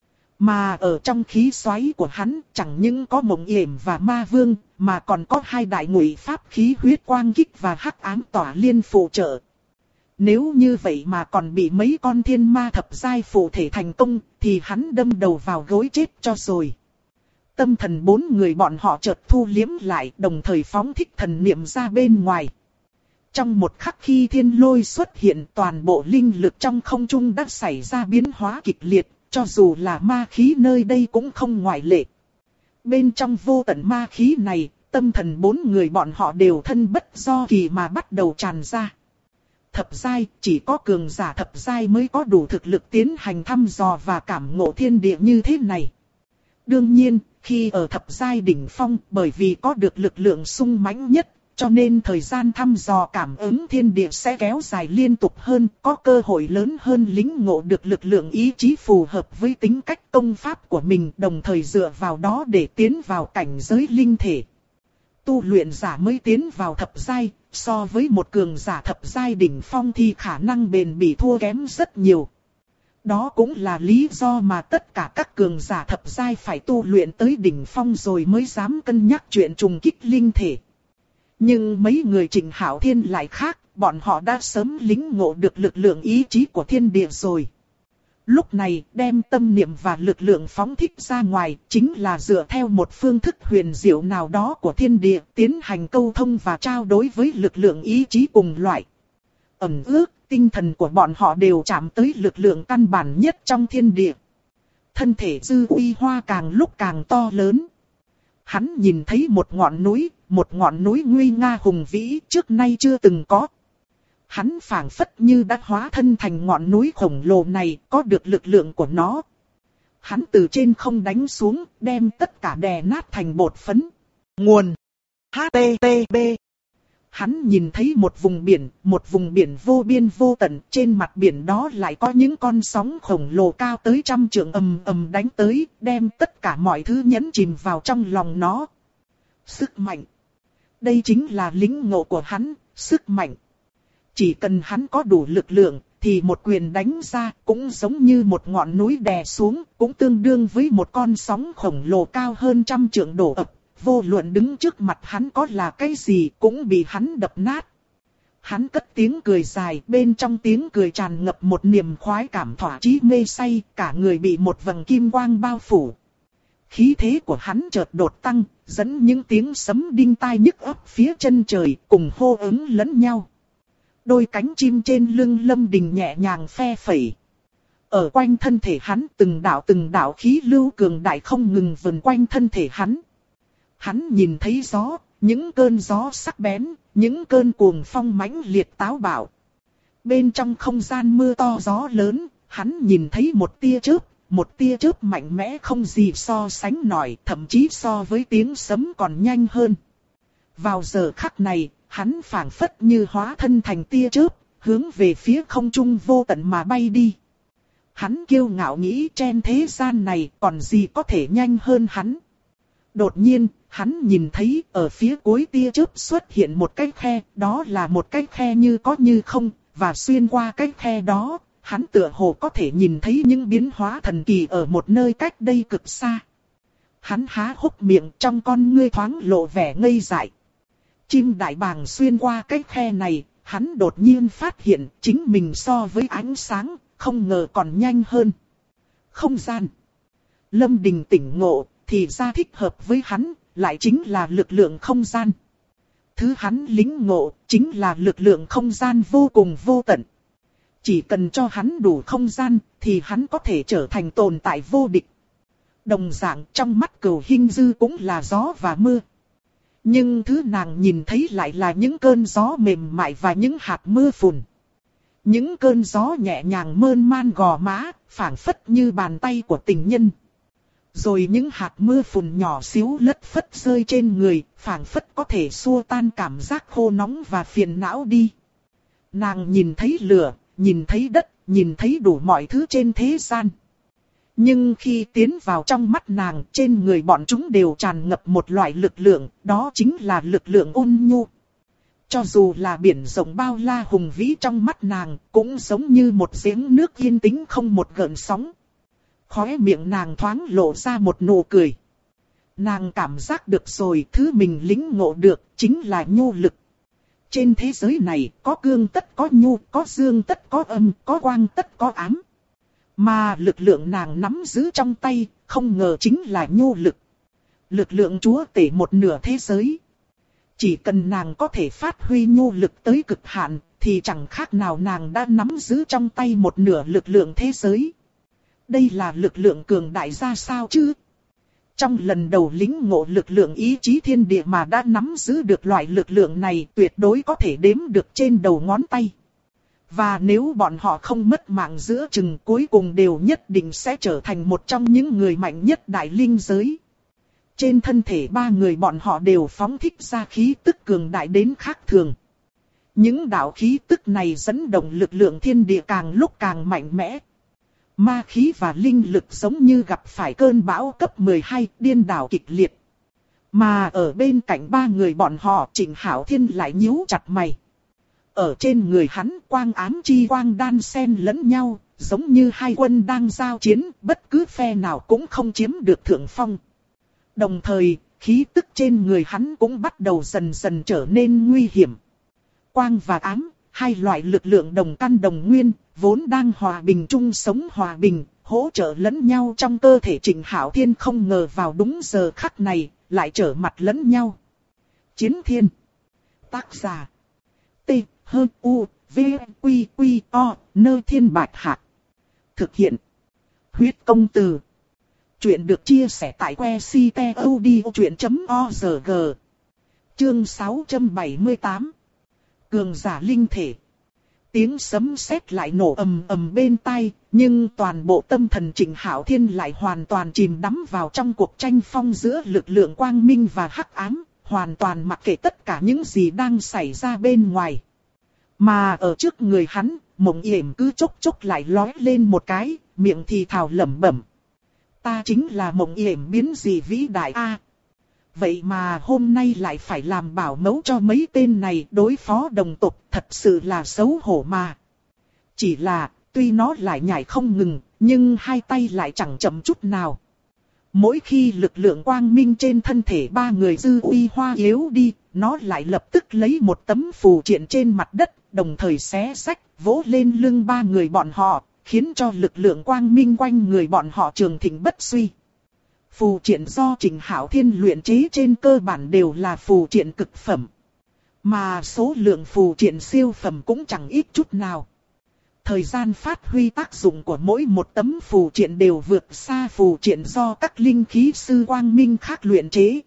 Mà ở trong khí xoáy của hắn, chẳng những có Mộng Yểm và ma vương, mà còn có 2 đại ngụy pháp khí huyết quang kích và hắc ám tỏa liên phụ trợ. Nếu như vậy mà còn bị mấy con thiên ma thập giai phụ thể thành công, thì hắn đâm đầu vào gối chết cho rồi. Tâm thần 4 người bọn họ chợt thu liếm lại, đồng thời phóng thích thần niệm ra bên ngoài. Trong một khắc khi thiên lôi xuất hiện, toàn bộ linh lực trong không trung đã xảy ra biến hóa kịch liệt, cho dù là ma khí nơi đây cũng không ngoại lệ. Bên trong vô tận ma khí này, tâm thần 4 người bọn họ đều thân bất do kỳ mà bắt đầu tràn ra. Thập giai, chỉ có cường giả thập giai mới có đủ thực lực tiến hành thăm dò và cảm ngộ thiên địa như thế này. Đương nhiên, khi ở thập giai đỉnh phong, bởi vì có được lực lượng sung mãnh nhất, cho nên thời gian thăm dò cảm ứng thiên địa sẽ kéo dài liên tục hơn, có cơ hội lớn hơn lĩnh ngộ được lực lượng ý chí phù hợp với tính cách công pháp của mình, đồng thời dựa vào đó để tiến vào cảnh giới linh thể. Tu luyện giả mới tiến vào thập giai, so với một cường giả thập giai đỉnh phong thì khả năng bền bỉ thua kém rất nhiều. Đó cũng là lý do mà tất cả các cường giả thập giai phải tu luyện tới đỉnh phong rồi mới dám cân nhắc chuyện trùng kích linh thể. Nhưng mấy người Trình Hạo Thiên lại khác, bọn họ đã sớm lĩnh ngộ được lực lượng ý chí của thiên địa rồi. Lúc này đem tâm niệm và lực lượng phóng thích ra ngoài, chính là dựa theo một phương thức huyền diệu nào đó của thiên địa, tiến hành câu thông và trao đổi với lực lượng ý chí cùng loại. Ẩn ước, tinh thần của bọn họ đều chạm tới lực lượng căn bản nhất trong thiên địa. Thân thể Dư Uy Hoa càng lúc càng to lớn. Hắn nhìn thấy một ngọn núi nguy nga hùng vĩ trước nay chưa từng có. Hắn phảng phất như đã hóa thân thành ngọn núi khổng lồ này, có được lực lượng của nó. Hắn từ trên không đánh xuống, đem tất cả đè nát thành bột phấn. Nguồn HTTP. Hắn nhìn thấy một vùng biển vô biên vô tận, trên mặt biển đó lại có những con sóng khổng lồ cao tới 100 trượng ầm ầm đánh tới, đem tất cả mọi thứ nhấn chìm vào trong lòng nó. Sức mạnh. Đây chính là lĩnh ngộ của hắn, sức mạnh. Chỉ cần hắn có đủ lực lượng, thì một quyền đánh ra cũng giống như một ngọn núi đè xuống, cũng tương đương với một con sóng khổng lồ cao hơn 100 trượng đổ ập. Vô luận đứng trước mặt hắn có là cái gì cũng bị hắn đập nát. Hắn cất tiếng cười dài, bên trong tiếng cười tràn ngập một niềm khoái cảm thỏa chí mê say, cả người bị một vầng kim quang bao phủ. Khí thế của hắn chợt đột tăng, dẫn những tiếng sấm đinh tai nhức óc phía chân trời, cùng hô ứng lẫn nhau. Đôi cánh chim trên lưng Lâm Đình nhẹ nhàng phe phẩy. Ở quanh thân thể hắn từng đạo khí lưu cường đại không ngừng vần quanh thân thể hắn. Hắn nhìn thấy gió, những cơn gió sắc bén, những cơn cuồng phong mãnh liệt táo bạo. Bên trong không gian mưa to gió lớn, hắn nhìn thấy một tia chớp mạnh mẽ không gì so sánh nổi, thậm chí so với tiếng sấm còn nhanh hơn. Vào giờ khắc này, hắn phảng phất như hóa thân thành tia chớp, hướng về phía không trung vô tận mà bay đi. Hắn kiêu ngạo nghĩ trên thế gian này còn gì có thể nhanh hơn hắn. Đột nhiên, hắn nhìn thấy ở phía cuối tia chớp xuất hiện một cái khe, đó là một cái khe như có như không, và xuyên qua cái khe đó, hắn tựa hồ có thể nhìn thấy những biến hóa thần kỳ ở một nơi cách đây cực xa. Hắn há hốc miệng, trong con ngươi thoáng lộ vẻ ngây dại. Chim đại bàng xuyên qua cái khe này, hắn đột nhiên phát hiện chính mình so với ánh sáng, không ngờ còn nhanh hơn. Không gian. Lâm Đình tỉnh ngộ, thì ra thích hợp với hắn, lại chính là lực lượng không gian. Thứ hắn lĩnh ngộ, chính là lực lượng không gian vô cùng vô tận. Chỉ cần cho hắn đủ không gian, thì hắn có thể trở thành tồn tại vô địch. Đồng dạng trong mắt Cửu Hinh Dư cũng là gió và mưa. Nhưng thứ nàng nhìn thấy lại là những cơn gió mềm mại và những hạt mưa phùn. Những cơn gió nhẹ nhàng mơn man gò má, phảng phất như bàn tay của tình nhân. Rồi những hạt mưa phùn nhỏ xíu lất phất rơi trên người, phảng phất có thể xua tan cảm giác khô nóng và phiền não đi. Nàng nhìn thấy lửa, nhìn thấy đất, nhìn thấy đủ mọi thứ trên thế gian. Nhưng khi tiến vào trong mắt nàng, trên người bọn chúng đều tràn ngập một loại lực lượng, đó chính là lực lượng ôn nhu. Cho dù là biển rộng bao la hùng vĩ trong mắt nàng, cũng giống như một giếng nước yên tĩnh không một gợn sóng. Khóe miệng nàng thoáng lộ ra một nụ cười. Nàng cảm giác được rồi, thứ mình lĩnh ngộ được chính là nhu lực. Trên thế giới này, có cương tất có nhu, có dương tất có âm, có quang tất có ám. Mà lực lượng nàng nắm giữ trong tay, không ngờ chính là nhu lực. Lực lượng chúa tể một nửa thế giới. Chỉ cần nàng có thể phát huy nhu lực tới cực hạn, thì chẳng khác nào nàng đã nắm giữ trong tay một nửa lực lượng thế giới. Đây là lực lượng cường đại ra sao chứ? Trong lần đầu lĩnh ngộ lực lượng ý chí thiên địa mà đã nắm giữ được loại lực lượng này, tuyệt đối có thể đếm được trên đầu ngón tay. Và nếu bọn họ không mất mạng giữa chừng, cuối cùng đều nhất định sẽ trở thành một trong những người mạnh nhất đại linh giới. Trên thân thể ba người bọn họ đều phóng thích ra khí tức cường đại đến khác thường. Những đạo khí tức này dẫn động lực lượng thiên địa càng lúc càng mạnh mẽ. Ma khí và linh lực giống như gặp phải cơn bão cấp 12 điên đảo kịch liệt. Mà ở bên cạnh ba người bọn họ, Trịnh Hạo Thiên lại nhíu chặt mày. Ở trên người hắn quang ám chi quang đan xen lẫn nhau, giống như hai quân đang giao chiến, bất cứ phe nào cũng không chiếm được thượng phong. Đồng thời, khí tức trên người hắn cũng bắt đầu dần dần trở nên nguy hiểm. Quang và ám, hai loại lực lượng đồng căn đồng nguyên, vốn đang hòa bình chung sống hòa bình, hỗ trợ lẫn nhau trong cơ thể Trịnh Hạo Thiên, không ngờ vào đúng giờ khắc này, lại trở mặt lẫn nhau. Chiến Thiên. Tác giả. T, H, U, V, Quy, Quy, O, Nơ Thiên Bạch Hạc. Thực hiện. Huyết Công Từ. Chuyện được chia sẻ tại website.odchuyện.org. Chương 678. Cường giả linh thể. Tiếng sấm sét lại nổ ầm ầm bên tai, nhưng toàn bộ tâm thần Trịnh Hạo Thiên lại hoàn toàn chìm đắm vào trong cuộc tranh phong giữa lực lượng quang minh và hắc ám, hoàn toàn mặc kệ tất cả những gì đang xảy ra bên ngoài. Mà ở trước người hắn, Mộng Yểm cứ chốc chốc lại lóe lên một cái, miệng thì thào lẩm bẩm. Ta chính là Mộng Yểm biến dị vĩ đại a. Vậy mà hôm nay lại phải làm bảo mẫu cho mấy tên này đối phó đồng tộc, thật sự là xấu hổ mà. Chỉ là, tuy nó lại nhảy không ngừng, nhưng hai tay lại chẳng chậm chút nào. Mỗi khi lực lượng quang minh trên thân thể ba người dư uy hoa yếu đi, nó lại lập tức lấy một tấm phù triện trên mặt đất, đồng thời xé xách, vỗ lên lưng ba người bọn họ, khiến cho lực lượng quang minh quanh người bọn họ trường thịnh bất suy. Phù triện do Trịnh Hạo Thiên luyện chế trên cơ bản đều là phù triện cực phẩm. Mà số lượng phù triện siêu phẩm cũng chẳng ít chút nào. Thời gian phát huy tác dụng của mỗi một tấm phù triện đều vượt xa phù triện do các linh khí sư quang minh khác luyện chế.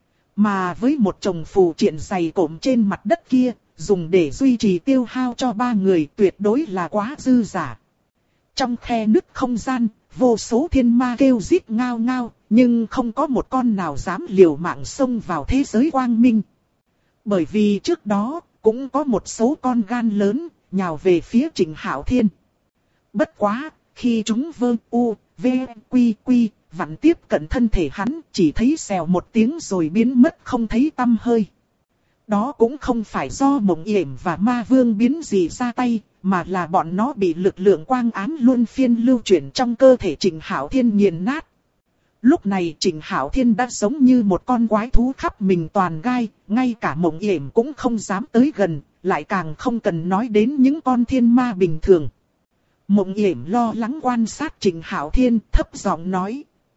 Mà với một chồng phù triện dày cộm trên mặt đất kia, dùng để duy trì tiêu hao cho ba người tuyệt đối là quá dư giả. Trong khe nứt không gian, vô số thiên ma kêu rít ngao ngao, nhưng không có một con nào dám liều mạng xông vào thế giới quang minh. Bởi vì trước đó, cũng có một số con gan lớn, nhào về phía Trịnh Hạo Thiên. Bất quá, khi chúng vơ u, v, quy quy, vặn tiếp cận thân thể hắn, chỉ thấy xèo một tiếng rồi biến mất không thấy tăm hơi. Đó cũng không phải do Mộng Yểm và Ma Vương biến gì ra tay, mà là bọn nó bị lực lượng quang ám luân phiên lưu chuyển trong cơ thể Trịnh Hạo Thiên nghiền nát. Lúc này Trịnh Hạo Thiên đã giống như một con quái thú khắp mình toàn gai, ngay cả Mộng Yểm cũng không dám tới gần, lại càng không cần nói đến những con thiên ma bình thường. Mộng Yểm lo lắng quan sát Trịnh Hạo Thiên, thấp giọng nói.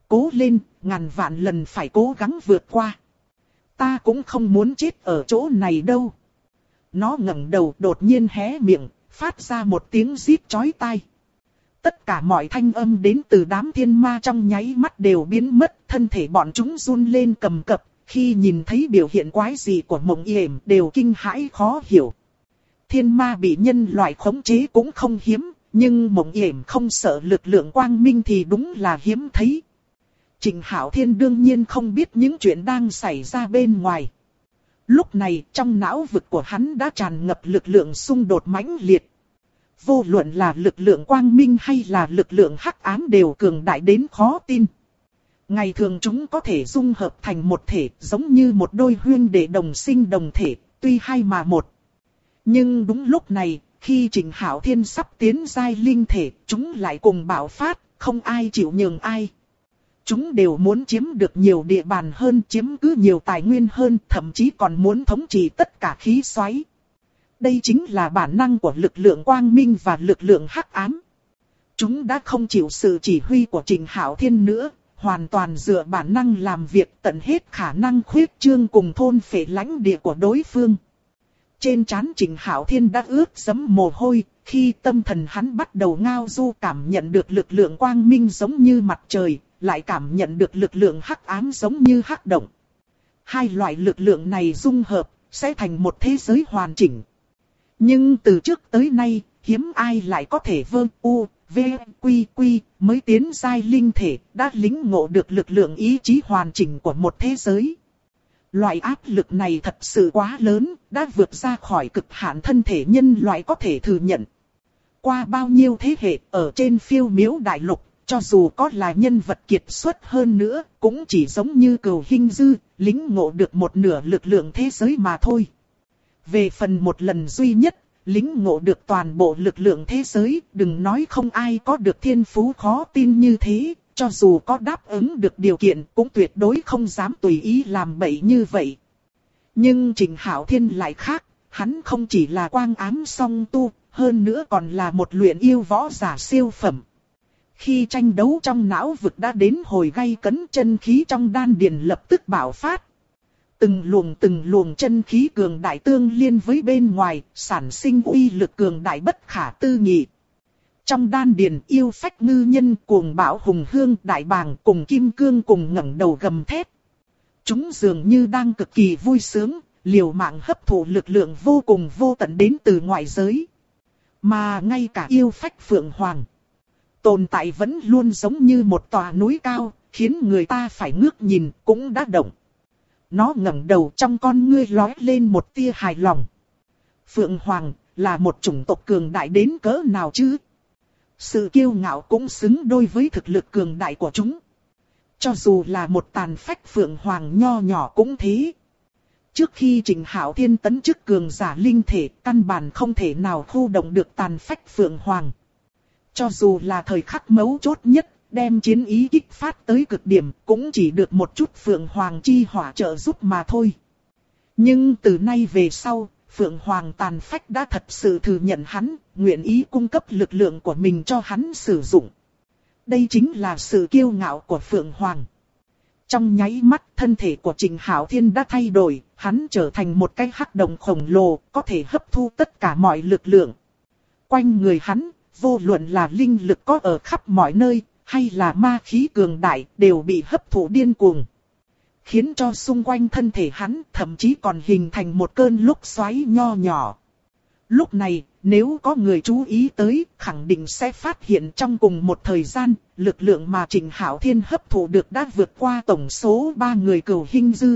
cố lên, ngàn vạn lần phải cố gắng vượt qua. Ta cũng không muốn chết ở chỗ này đâu. Nó ngẩng đầu đột nhiên hé miệng, phát ra một tiếng rít chói tai. Tất cả mọi thanh âm đến từ đám thiên ma trong nháy mắt đều biến mất, thân thể bọn chúng run lên cầm cập, khi nhìn thấy biểu hiện quái dị của Mộng Yểm đều kinh hãi khó hiểu. Thiên ma bị nhân loại khống chế cũng không hiếm, nhưng Mộng Yểm không sợ lực lượng quang minh thì đúng là hiếm thấy. Trịnh Hạo Thiên đương nhiên không biết những chuyện đang xảy ra bên ngoài. Lúc này trong não vực của hắn đã tràn ngập lực lượng xung đột mãnh liệt. Vô luận là lực lượng quang minh hay là lực lượng hắc ám đều cường đại đến khó tin. Ngày thường chúng có thể dung hợp thành một thể, giống như một đôi huynh đệ đồng sinh đồng thể, tuy hai mà một. Nhưng đúng lúc này, khi Trịnh Hạo Thiên sắp tiến giai linh thể, chúng lại cùng bạo phát, không ai chịu nhường ai. Chúng đều muốn chiếm được nhiều địa bàn hơn, chiếm cứ nhiều tài nguyên hơn, thậm chí còn muốn thống trị tất cả khí xoáy. Đây chính là bản năng của lực lượng quang minh và lực lượng hắc ám. Chúng đã không chịu sự chỉ huy của Trịnh Hạo Thiên nữa, hoàn toàn dựa bản năng làm việc tận hết khả năng khuyết trương cùng thôn phệ lãnh địa của đối phương. Trên trán Trịnh Hạo Thiên đã ướt đẫm mồ hôi, khi tâm thần hắn bắt đầu ngao du cảm nhận được lực lượng quang minh giống như mặt trời, lại cảm nhận được lực lượng hắc ám giống như hắc động. Hai loại lực lượng này dung hợp, sẽ thành một thế giới hoàn chỉnh. Nhưng từ trước tới nay, hiếm ai lại có thể mới tiến giai linh thể, đã lĩnh ngộ được lực lượng ý chí hoàn chỉnh của một thế giới. Loại áp lực này thật sự quá lớn, đã vượt ra khỏi cực hạn thân thể nhân loại có thể thừa nhận. Qua bao nhiêu thế hệ ở trên phiêu miếu đại lục, cho dù có là nhân vật kiệt xuất hơn nữa, cũng chỉ giống như Cửu Hinh Dư, lĩnh ngộ được một nửa lực lượng thế giới mà thôi. Về phần một lần duy nhất, lĩnh ngộ được toàn bộ lực lượng thế giới, đừng nói không ai có được thiên phú khó tin như thế, cho dù có đáp ứng được điều kiện cũng tuyệt đối không dám tùy ý làm bậy như vậy. Nhưng Trịnh Hạo Thiên lại khác, hắn không chỉ là quang ám song tu, hơn nữa còn là một luyện yêu võ giả siêu phẩm. Khi tranh đấu trong não vực đã đến hồi gay cấn, chân khí trong đan điền lập tức bạo phát. Từng luồng chân khí cường đại tương liên với bên ngoài, sản sinh uy lực cường đại bất khả tư nghị. Trong đan điền yêu phách ngư nhân cuồng bão hùng hương đại bàng cùng kim cương cùng ngẩng đầu gầm thét. Chúng dường như đang cực kỳ vui sướng, liều mạng hấp thụ lực lượng vô cùng vô tận đến từ ngoại giới. Mà ngay cả yêu phách phượng hoàng tồn tại vẫn luôn giống như một tòa núi cao, khiến người ta phải ngước nhìn cũng đã động. Nó ngẩng đầu, trong con ngươi lóe lên một tia hài lòng. Phượng Hoàng là một chủng tộc cường đại đến cỡ nào chứ? Sự kiêu ngạo cũng xứng đôi với thực lực cường đại của chúng. Cho dù là một tàn phách Phượng Hoàng nho nhỏ cũng thế. Trước khi Trịnh Hạo Thiên tấn chức cường giả linh thể, căn bản không thể nào khu động được tàn phách Phượng Hoàng. Cho dù là thời khắc mấu chốt nhất, đem chiến ý kích phát tới cực điểm, cũng chỉ được một chút Phượng Hoàng chi hỏa trợ giúp mà thôi. Nhưng từ nay về sau, Phượng Hoàng tàn phách đã thật sự thừa nhận hắn, nguyện ý cung cấp lực lượng của mình cho hắn sử dụng. Đây chính là sự kiêu ngạo của Phượng Hoàng. Trong nháy mắt, thân thể của Trịnh Hạo Thiên đã thay đổi, hắn trở thành một cái hắc động khổng lồ, có thể hấp thu tất cả mọi lực lượng. Quanh người hắn, vô luận là linh lực có ở khắp mọi nơi, hay là ma khí cường đại, đều bị hấp thụ điên cuồng. Khiến cho xung quanh thân thể hắn thậm chí còn hình thành một cơn lốc xoáy nho nhỏ. Lúc này, nếu có người chú ý tới, khẳng định sẽ phát hiện trong cùng một thời gian, lực lượng mà Trịnh Hạo Thiên hấp thụ được đã vượt qua tổng số 3 người Cửu Hinh Dư.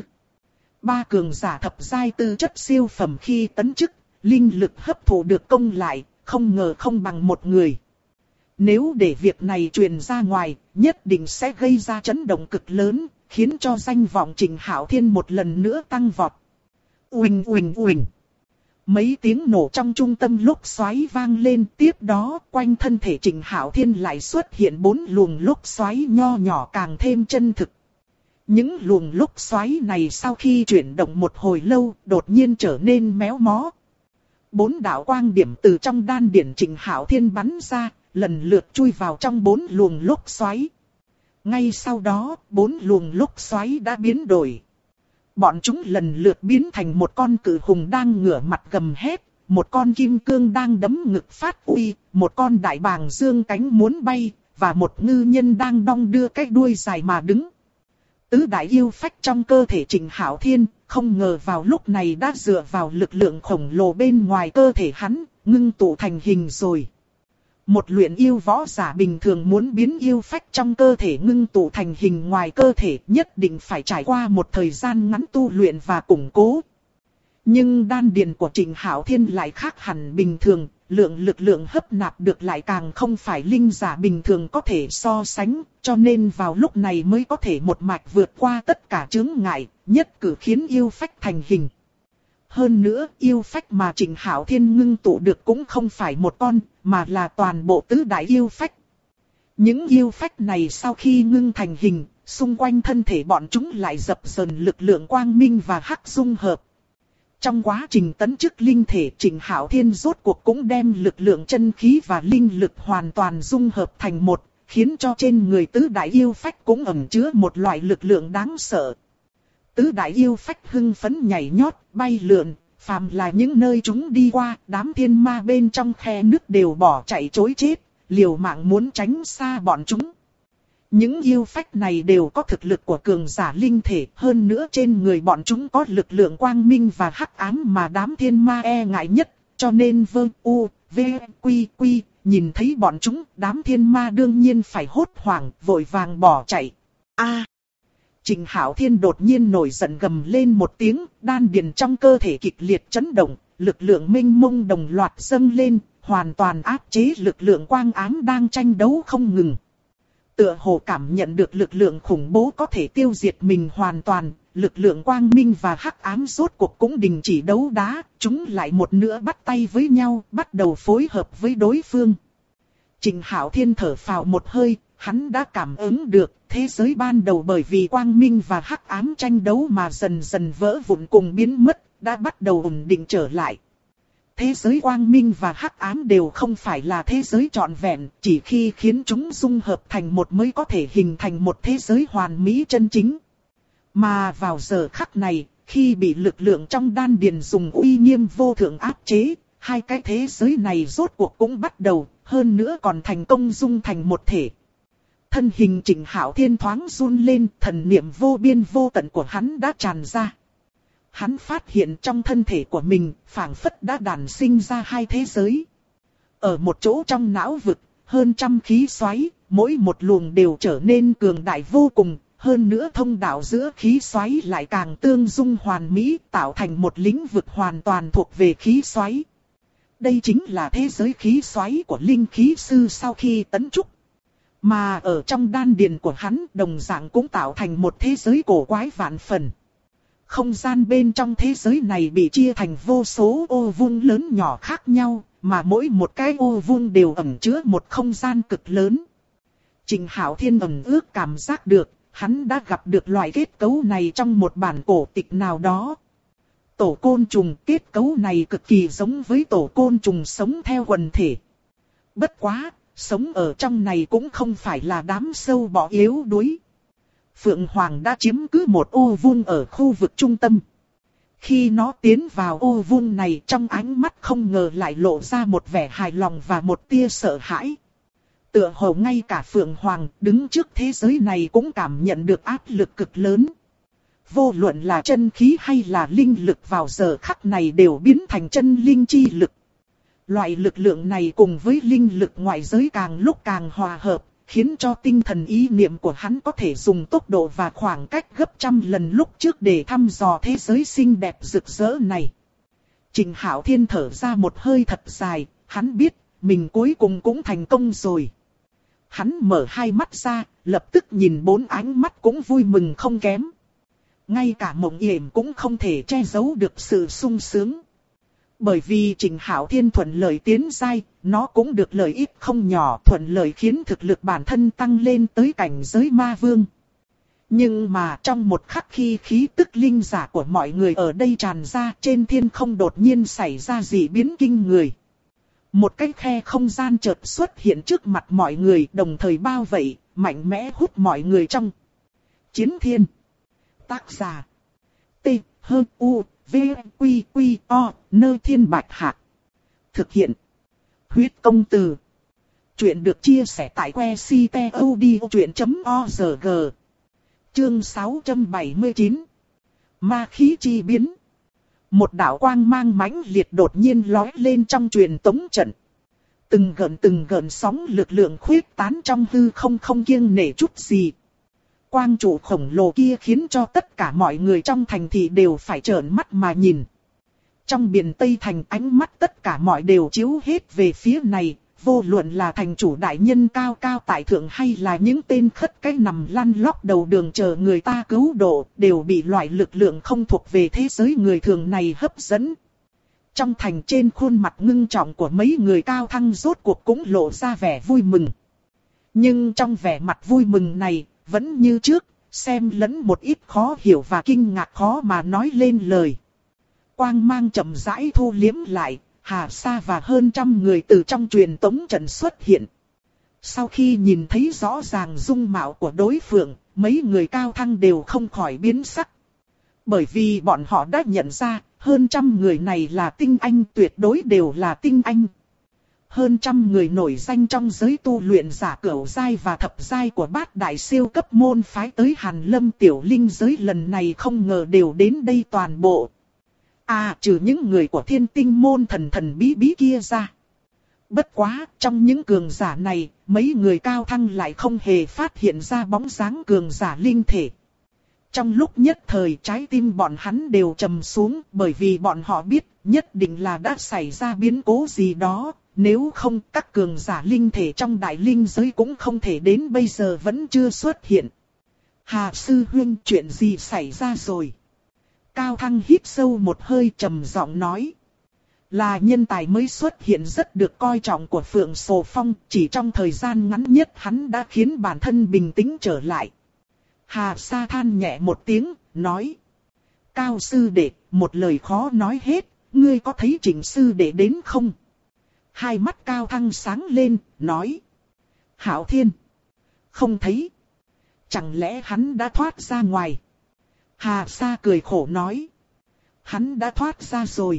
3 cường giả thập giai tư chất siêu phẩm khi tấn chức, linh lực hấp thụ được công lại, không ngờ không bằng một người. Nếu để việc này truyền ra ngoài, nhất định sẽ gây ra chấn động cực lớn, khiến cho danh vọng Trịnh Hạo Thiên một lần nữa tăng vọt. Uỳnh uỳnh uỳnh. Mấy tiếng nổ trong trung tâm lốc xoáy vang lên, tiếp đó quanh thân thể Trịnh Hạo Thiên lại xuất hiện 4 luồng lốc xoáy nho nhỏ càng thêm chân thực. Những luồng lốc xoáy này sau khi chuyển động một hồi lâu, đột nhiên trở nên méo mó. 4 đạo quang điểm từ trong đan điển Trịnh Hạo Thiên bắn ra, lần lượt chui vào trong 4 luồng lốc xoáy. Ngay sau đó, 4 luồng lốc xoáy đã biến đổi. Bọn chúng lần lượt biến thành một con cự hùng đang ngửa mặt gầm hét, một con kim cương đang đấm ngực phát uy, một con đại bàng dương cánh muốn bay, và một ngư nhân đang đong đưa cái đuôi dài mà đứng. Tứ đại yêu phách trong cơ thể Trịnh Hạo Thiên, không ngờ vào lúc này đã dựa vào lực lượng khổng lồ bên ngoài cơ thể hắn, ngưng tụ thành hình rồi. Một luyện yêu võ giả bình thường muốn biến yêu phách trong cơ thể ngưng tụ thành hình ngoài cơ thể nhất định phải trải qua một thời gian ngắn tu luyện và củng cố. Nhưng đan điền của Trịnh Hạo Thiên lại khác hẳn bình thường, lực lượng hấp nạp được lại càng không phải linh giả bình thường có thể so sánh, cho nên vào lúc này mới có thể một mạch vượt qua tất cả chướng ngại, nhất cử khiến yêu phách thành hình. Hơn nữa, yêu phách mà Trịnh Hạo Thiên ngưng tụ được cũng không phải một con, mà là toàn bộ tứ đại yêu phách. Những yêu phách này sau khi ngưng thành hình, xung quanh thân thể bọn chúng lại dập dờn lực lượng quang minh và hắc dung hợp. Trong quá trình tấn chức linh thể, Trịnh Hạo Thiên rốt cuộc cũng đem lực lượng chân khí và linh lực hoàn toàn dung hợp thành một, khiến cho trên người tứ đại yêu phách cũng ẩn chứa một loại lực lượng đáng sợ. Tứ đại yêu phách hưng phấn nhảy nhót, bay lượn, phàm là những nơi chúng đi qua, đám thiên ma bên trong khe nước đều bỏ chạy trối chết, liều mạng muốn tránh xa bọn chúng. Những yêu phách này đều có thực lực của cường giả linh thể, hơn nữa trên người bọn chúng có lực lượng quang minh và hắc ám mà đám thiên ma e ngại nhất, cho nên Quy nhìn thấy bọn chúng, đám thiên ma đương nhiên phải hốt hoảng, vội vàng bỏ chạy. Trịnh Hạo Thiên đột nhiên nổi giận gầm lên một tiếng, đan điền trong cơ thể kịch liệt chấn động, lực lượng mênh mông đồng loạt dâng lên, hoàn toàn áp chế lực lượng quang ám đang tranh đấu không ngừng. Tựa hồ cảm nhận được lực lượng khủng bố có thể tiêu diệt mình hoàn toàn, lực lượng quang minh và hắc ám rốt cuộc cũng đình chỉ đấu đá, chúng lại một nữa bắt tay với nhau, bắt đầu phối hợp với đối phương. Trịnh Hạo Thiên thở phào một hơi, hắn đã cảm ứng được, thế giới ban đầu bởi vì quang minh và hắc ám tranh đấu mà dần dần vỡ vụn cùng biến mất, đã bắt đầu ổn định trở lại. Thế giới quang minh và hắc ám đều không phải là thế giới trọn vẹn, chỉ khi khiến chúng dung hợp thành một mới có thể hình thành một thế giới hoàn mỹ chân chính. Mà vào giờ khắc này, khi bị lực lượng trong đan điền dùng uy nghiêm vô thượng áp chế, hai cái thế giới này rốt cuộc cũng bắt đầu, hơn nữa còn thành công dung thành một thể. Thân hình Trịnh Hạo Thiên thoáng run lên, thần niệm vô biên vô tận của hắn đã tràn ra. Hắn phát hiện trong thân thể của mình, phảng phất đã đản sinh ra hai thế giới. Ở một chỗ trong não vực, hơn trăm khí xoáy, mỗi một luồng đều trở nên cường đại vô cùng, hơn nữa thông đạo giữa khí xoáy lại càng tương dung hoàn mỹ, tạo thành một lĩnh vực hoàn toàn thuộc về khí xoáy. Đây chính là thế giới khí xoáy của linh khí sư sau khi tấn trúc. Mà ở trong đan điền của hắn đồng dạng cũng tạo thành một thế giới cổ quái vạn phần. Không gian bên trong thế giới này bị chia thành vô số ô vuông lớn nhỏ khác nhau, mà mỗi một cái ô vuông đều ẩn chứa một không gian cực lớn. Trịnh Hạo Thiên ẩn ước cảm giác được, hắn đã gặp được loại kết cấu này trong một bản cổ tịch nào đó. Tổ côn trùng, kết cấu này cực kỳ giống với tổ côn trùng sống theo quần thể. Bất quá, sống ở trong này cũng không phải là đám sâu bọ yếu đuối. Phượng Hoàng đã chiếm cứ một ô vuông ở khu vực trung tâm. Khi nó tiến vào ô vuông này, trong ánh mắt không ngờ lại lộ ra một vẻ hài lòng và một tia sợ hãi. Tựa hồ ngay cả Phượng Hoàng đứng trước thế giới này cũng cảm nhận được áp lực cực lớn. Vô luận là chân khí hay là linh lực vào giờ khắc này đều biến thành chân linh chi lực. Loại lực lượng này cùng với linh lực ngoại giới càng lúc càng hòa hợp, khiến cho tinh thần ý niệm của hắn có thể dùng tốc độ và khoảng cách gấp trăm lần lúc trước để thăm dò thế giới xinh đẹp rực rỡ này. Trịnh Hạo Thiên thở ra một hơi thật dài, hắn biết mình cuối cùng cũng thành công rồi. Hắn mở hai mắt ra, lập tức nhìn bốn ánh mắt cũng vui mừng không kém. Ngay cả Mộng Yểm cũng không thể che giấu được sự sung sướng. Bởi vì Trịnh Hạo Thiên thuận lợi tiến giai, nó cũng được lợi ích không nhỏ, thuận lợi khiến thực lực bản thân tăng lên tới cảnh giới ma vương. Nhưng mà trong một khắc khi khí tức linh giả của mọi người ở đây tràn ra, trên thiên không đột nhiên xảy ra dị biến kinh người. Một cái khe không gian chợt xuất hiện trước mặt mọi người, đồng thời bao vây, mạnh mẽ hút mọi người trong. Chiến thiên. Tác giả. T, H, U, V, Q, Q, O, Nơ Thiên Bạch Hạc. Thực hiện. Huyết công từ. Chuyện được chia sẻ tại que ctod.org. Chương 679. Ma khí chi biến. Một đạo quang mang mãnh liệt đột nhiên lóe lên trong truyền tống trận. Từng gợn sóng lực lượng khuyết tán trong hư không kiêng nể chút gì. Quang trụ khổng lồ kia khiến cho tất cả mọi người trong thành thị đều phải trợn mắt mà nhìn. Trong biển Tây Thành ánh mắt tất cả mọi đều chiếu hết về phía này, vô luận là thành chủ đại nhân cao cao tại thượng hay là những tên khất cái nằm lăn lóc đầu đường chờ người ta cứu độ, đều bị loại lực lượng không thuộc về thế giới người thường này hấp dẫn. Trong thành trên khuôn mặt ngưng trọng của mấy người cao thăng rốt cuộc cũng lộ ra vẻ vui mừng. Nhưng trong vẻ mặt vui mừng này, vẫn như trước, xem lẫn một ít khó hiểu và kinh ngạc khó mà nói lên lời. Quang mang chậm rãi thu liếm lại, Hà Sa và hơn trăm người từ trong truyền tống trận xuất hiện. Sau khi nhìn thấy rõ ràng dung mạo của đối phương, mấy người cao thăng đều không khỏi biến sắc. Bởi vì bọn họ đã nhận ra, hơn trăm người này là tinh anh, tuyệt đối đều là tinh anh. Hơn trăm người nổi danh trong giới tu luyện giả cửu giai và thập giai của bát đại siêu cấp môn phái tới Hàn Lâm tiểu linh giới lần này không ngờ đều đến đây toàn bộ. Trừ những người của Thiên Tinh môn thần bí bí kia ra. Bất quá, trong những cường giả này, mấy người cao thăng lại không hề phát hiện ra bóng dáng cường giả linh thể. Trong lúc nhất thời trái tim bọn hắn đều trầm xuống, bởi vì bọn họ biết nhất định là đã xảy ra biến cố gì đó. Nếu không, các cường giả linh thể trong đại linh giới cũng không thể đến bây giờ vẫn chưa xuất hiện. Hà sư huynh, chuyện gì xảy ra rồi? Cao thăng hít sâu một hơi trầm giọng nói. Là nhân tài mới xuất hiện rất được coi trọng của Phượng Sồ Phong, chỉ trong thời gian ngắn nhất hắn đã khiến bản thân bình tĩnh trở lại. Hà Sa than nhẹ một tiếng, nói. Cao sư đệ, một lời khó nói hết, ngươi có thấy Trịnh sư đệ đến không? Hai mắt Cao thăng sáng lên, nói. Hạo Thiên. Không thấy. Chẳng lẽ hắn đã thoát ra ngoài? Hà Sa cười khổ nói. Hắn đã thoát ra rồi.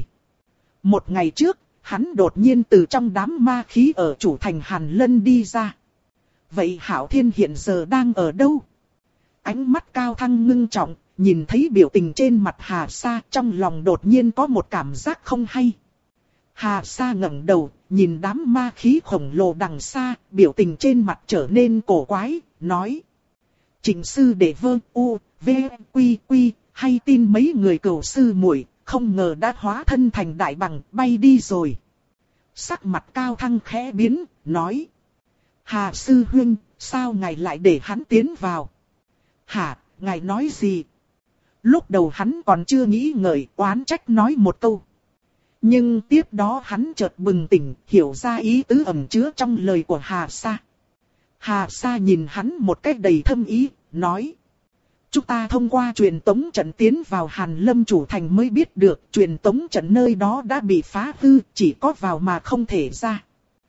Một ngày trước, hắn đột nhiên từ trong đám ma khí ở chủ thành Hàn Lân đi ra. Vậy Hạo Thiên hiện giờ đang ở đâu? Ánh mắt Cao thăng ngưng trọng, nhìn thấy biểu tình trên mặt Hà Sa, trong lòng đột nhiên có một cảm giác không hay. Hà Sa ngẩng đầu, nhìn đám ma khí khổng lồ đằng xa, biểu tình trên mặt trở nên cổ quái, nói. Trịnh sư đệ Vương U, V, Quy, Quy, hay tin mấy người cửu sư muội, không ngờ đã hóa thân thành đại bằng, bay đi rồi. Sắc mặt Cao thăng khẽ biến, nói. Hà sư huynh, sao ngài lại để hắn tiến vào? Hả, ngài nói gì? Lúc đầu hắn còn chưa nghĩ ngợi, oán trách nói một câu. Nhưng tiếp đó hắn chợt bừng tỉnh, hiểu ra ý tứ ẩn chứa trong lời của Hà Sa. Hà Sa nhìn hắn một cách đầy thâm ý, nói. Chúng ta thông qua truyền tống trận tiến vào Hàn Lâm chủ thành mới biết được truyền tống trận nơi đó đã bị phá hư, chỉ có vào mà không thể ra.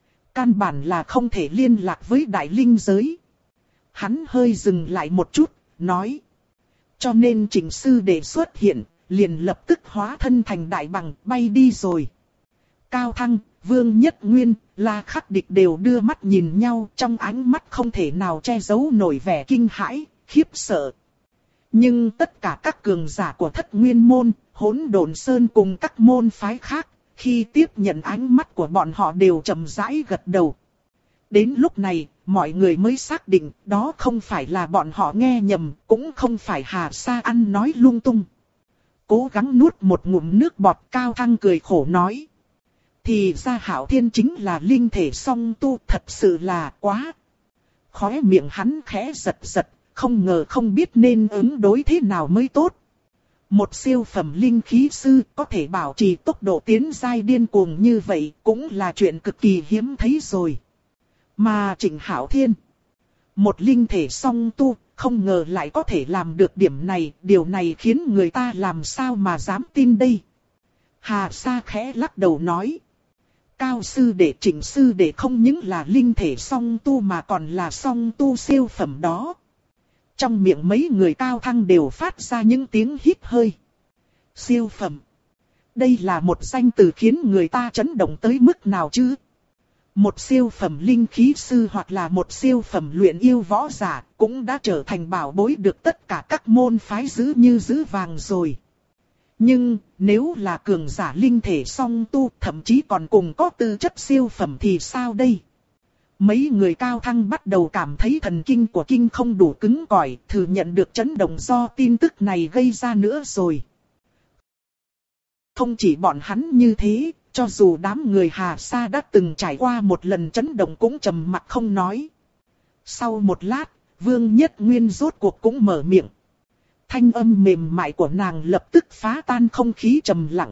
Căn bản là không thể liên lạc với đại linh giới. Hắn hơi dừng lại một chút, nói. Cho nên Trịnh sư đệ xuất hiện, liền lập tức hóa thân thành đại bằng, bay đi rồi. Cao Thăng, Vương Nhất Nguyên, La Khắc Địch đều đưa mắt nhìn nhau, trong ánh mắt không thể nào che giấu nổi vẻ kinh hãi, khiếp sợ. Nhưng tất cả các cường giả của Thất Nguyên môn, Hỗn Độn Sơn cùng các môn phái khác, khi tiếp nhận ánh mắt của bọn họ đều chậm rãi gật đầu. Đến lúc này, mọi người mới xác định đó không phải là bọn họ nghe nhầm, cũng không phải Hà Sa ăn nói lung tung. Cố gắng nuốt một ngụm nước bọt, Cao Thăng cười khổ nói. Thì ra Hạo Thiên chính là linh thể song tu, thật sự là quá. Khóe miệng hắn khẽ giật giật, không ngờ không biết nên ứng đối thế nào mới tốt. Một siêu phẩm linh khí sư có thể bảo trì tốc độ tiến giai điên cuồng như vậy cũng là chuyện cực kỳ hiếm thấy rồi. Mà Trịnh Hạo Thiên, một linh thể song tu, không ngờ lại có thể làm được điểm này, điều này khiến người ta làm sao mà dám tin đây. Hà Sa khẽ lắc đầu nói. Cao sư đệ Trịnh sư đệ không những là linh thể song tu mà còn là song tu siêu phẩm đó. Trong miệng mấy người Cao Thăng đều phát ra những tiếng hít hơi. Siêu phẩm. Đây là một danh từ khiến người ta chấn động tới mức nào chứ? Một siêu phẩm linh khí sư hoặc là một siêu phẩm luyện yêu võ giả cũng đã trở thành bảo bối được tất cả các môn phái giữ như giữ vàng rồi. Nhưng nếu là cường giả linh thể song tu thậm chí còn cùng có tư chất siêu phẩm thì sao đây? Mấy người Cao Thăng bắt đầu cảm thấy thần kinh của kinh không đủ cứng cỏi, thừa nhận được chấn động do tin tức này gây ra nữa rồi. Không chỉ bọn hắn như thế, cho dù đám người Hà Sa đã từng trải qua một lần chấn động cũng trầm mặc không nói. Sau một lát, Vương Nhất Nguyên rốt cuộc cũng mở miệng. Thanh âm mềm mại của nàng lập tức phá tan không khí trầm lặng.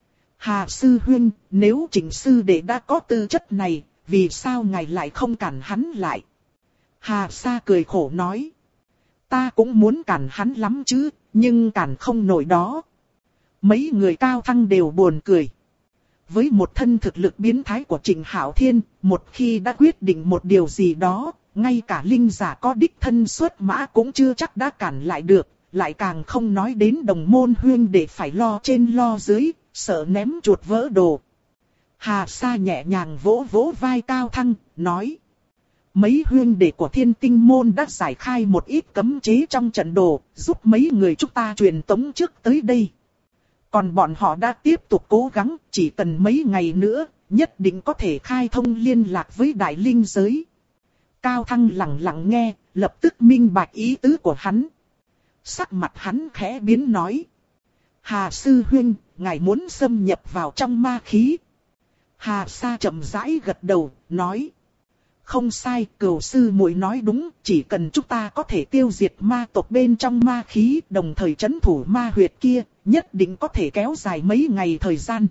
Hà sư huynh, nếu Trịnh sư đệ đã có tư chất này, vì sao ngài lại không cản hắn lại? Hà Sa cười khổ nói. Ta cũng muốn cản hắn lắm chứ, nhưng cản không nổi đó. Mấy người Cao Thăng đều buồn cười. Với một thân thực lực biến thái của Trịnh Hạo Thiên, một khi đã quyết định một điều gì đó, ngay cả linh giả có đích thân xuất mã cũng chưa chắc đã cản lại được, lại càng không nói đến đồng môn huyên để phải lo trên lo dưới, sợ ném chuột vỡ đồ. Hà Sa nhẹ nhàng vỗ vỗ vai Cao Thăng, nói. Mấy huyên đệ của Thiên Tinh môn đã giải khai một ít cấm chế trong trận đồ, giúp mấy người chúng ta truyền tống trước tới đây. Còn bọn họ đã tiếp tục cố gắng, chỉ cần mấy ngày nữa, nhất định có thể khai thông liên lạc với đại linh giới. Cao Thăng lặng lặng nghe, lập tức minh bạch ý tứ của hắn. Sắc mặt hắn khẽ biến nói. Hà sư huynh, ngài muốn xâm nhập vào trong ma khí. Hà Sa chậm rãi gật đầu, nói. Không sai, Cửu sư muội nói đúng, chỉ cần chúng ta có thể tiêu diệt ma tộc bên trong ma khí, đồng thời trấn thủ ma huyệt kia, nhất định có thể kéo dài mấy ngày thời gian.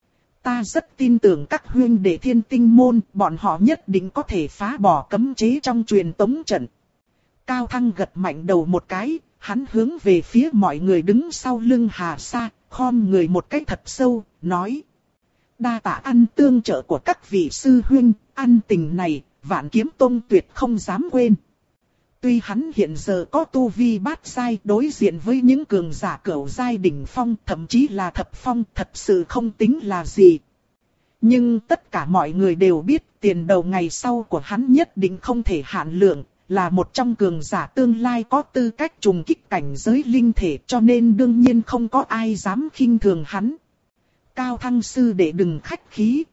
Ta rất tin tưởng các huynh đệ Thiên Tinh môn, bọn họ nhất định có thể phá bỏ cấm chế trong truyền tống trận. Cao Thăng gật mạnh đầu một cái, hắn hướng về phía mọi người đứng sau lưng Hà Sa, khom người một cái thật sâu, nói. Đa tạ ăn tương trợ của các vị sư huynh, ăn tình này, Vạn Kiếm Tông tuyệt không dám quên. Tuy hắn hiện giờ có tu vi bát giai đối diện với những cường giả cửu giai đỉnh phong, thậm chí là thập phong, thật sự không tính là gì. Nhưng tất cả mọi người đều biết tiền đầu ngày sau của hắn nhất định không thể hạn lượng, là một trong cường giả tương lai có tư cách trùng kích cảnh giới linh thể, cho nên đương nhiên không có ai dám khinh thường hắn. Cao Thăng sư đệ đừng khách khí.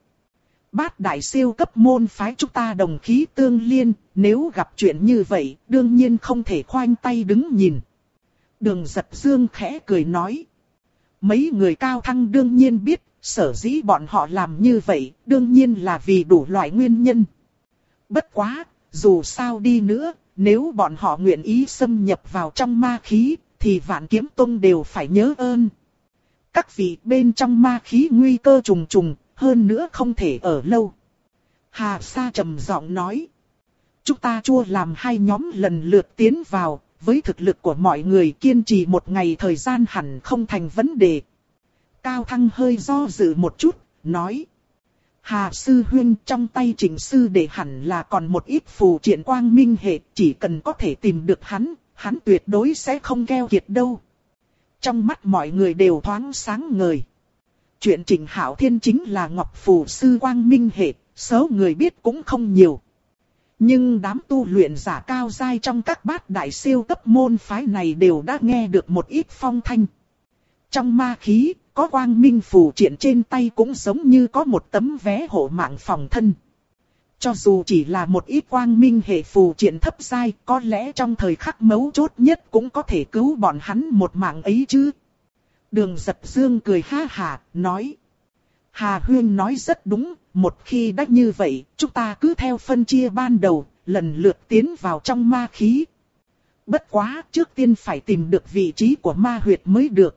Bát đại siêu cấp môn phái chúng ta đồng khí tương liên, nếu gặp chuyện như vậy, đương nhiên không thể khoanh tay đứng nhìn. Đường Giật Dương khẽ cười nói. Mấy người Cao Thăng đương nhiên biết, sở dĩ bọn họ làm như vậy, đương nhiên là vì đủ loại nguyên nhân. Bất quá, dù sao đi nữa, nếu bọn họ nguyện ý xâm nhập vào trong ma khí, thì Vạn Kiếm Tông đều phải nhớ ơn. Các vị bên trong ma khí nguy cơ trùng trùng, hơn nữa không thể ở lâu. Hà Sa trầm giọng nói. Chúng ta chua làm hai nhóm lần lượt tiến vào, với thực lực của mọi người kiên trì một ngày thời gian hẳn không thành vấn đề. Cao Thăng hơi do dự một chút, nói. Hà sư huynh, trong tay Trịnh sư đệ hẳn là còn một ít phù triện quang minh hệ, chỉ cần có thể tìm được hắn tuyệt đối sẽ không keo kiệt đâu. Trong mắt mọi người đều thoáng sáng ngời. Chuyện Trịnh Hạo Thiên chính là ngọc phù sư quang minh hệ, số người biết cũng không nhiều. Nhưng đám tu luyện giả cao giai trong các bát đại siêu cấp môn phái này đều đã nghe được một ít phong thanh. Trong ma khí, có quang minh phù triện trên tay cũng giống như có một tấm vé hộ mạng phòng thân. Cho dù chỉ là một ít quang minh hệ phù triện thấp giai, có lẽ trong thời khắc mấu chốt nhất cũng có thể cứu bọn hắn một mạng ấy chứ. Đường Giật Dương cười ha hả, nói. Hà Huyên nói rất đúng, một khi đã như vậy, chúng ta cứ theo phân chia ban đầu, lần lượt tiến vào trong ma khí. Bất quá, trước tiên phải tìm được vị trí của ma huyệt mới được.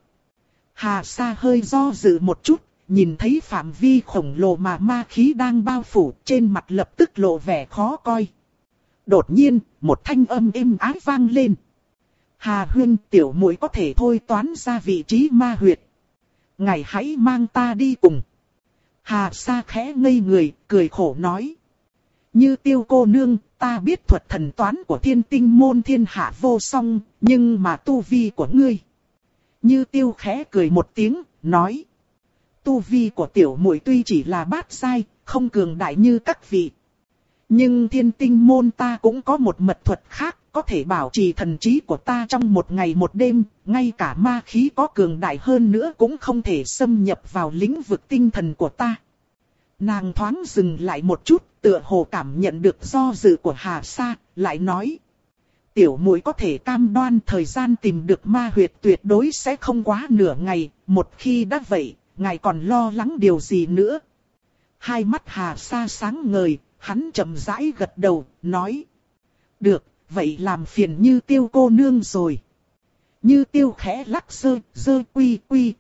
Hà Sa hơi do dự một chút, nhìn thấy phạm vi khổng lồ mà ma khí đang bao phủ, trên mặt lập tức lộ vẻ khó coi. Đột nhiên, một thanh âm êm ái vang lên. Hà Huyên, tiểu muội có thể thôi toán ra vị trí ma huyệt. Ngài hãy mang ta đi cùng. Hà Sa khẽ ngây người, cười khổ nói. Như Tiêu cô nương, ta biết thuật thần toán của Thiên Tinh môn thiên hạ vô song, nhưng mà tu vi của ngươi. Như Tiêu khẽ cười một tiếng, nói. Tu vi của tiểu muội tuy chỉ là bát giai, không cường đại như các vị. Nhưng Thiên Tinh môn ta cũng có một mật thuật khác, có thể bảo trì thần trí của ta trong một ngày một đêm, ngay cả ma khí có cường đại hơn nữa cũng không thể xâm nhập vào lĩnh vực tinh thần của ta. Nàng thoáng dừng lại một chút, tựa hồ cảm nhận được do dự của Hà Sa, lại nói. Tiểu muội có thể cam đoan thời gian tìm được ma huyệt tuyệt đối sẽ không quá nửa ngày, một khi đã vậy, ngài còn lo lắng điều gì nữa. Hai mắt Hà Sa sáng ngời, hắn chậm rãi gật đầu, nói. Được, vậy làm phiền Như Tiêu cô nương rồi. Như Tiêu khẽ lắc dơ quy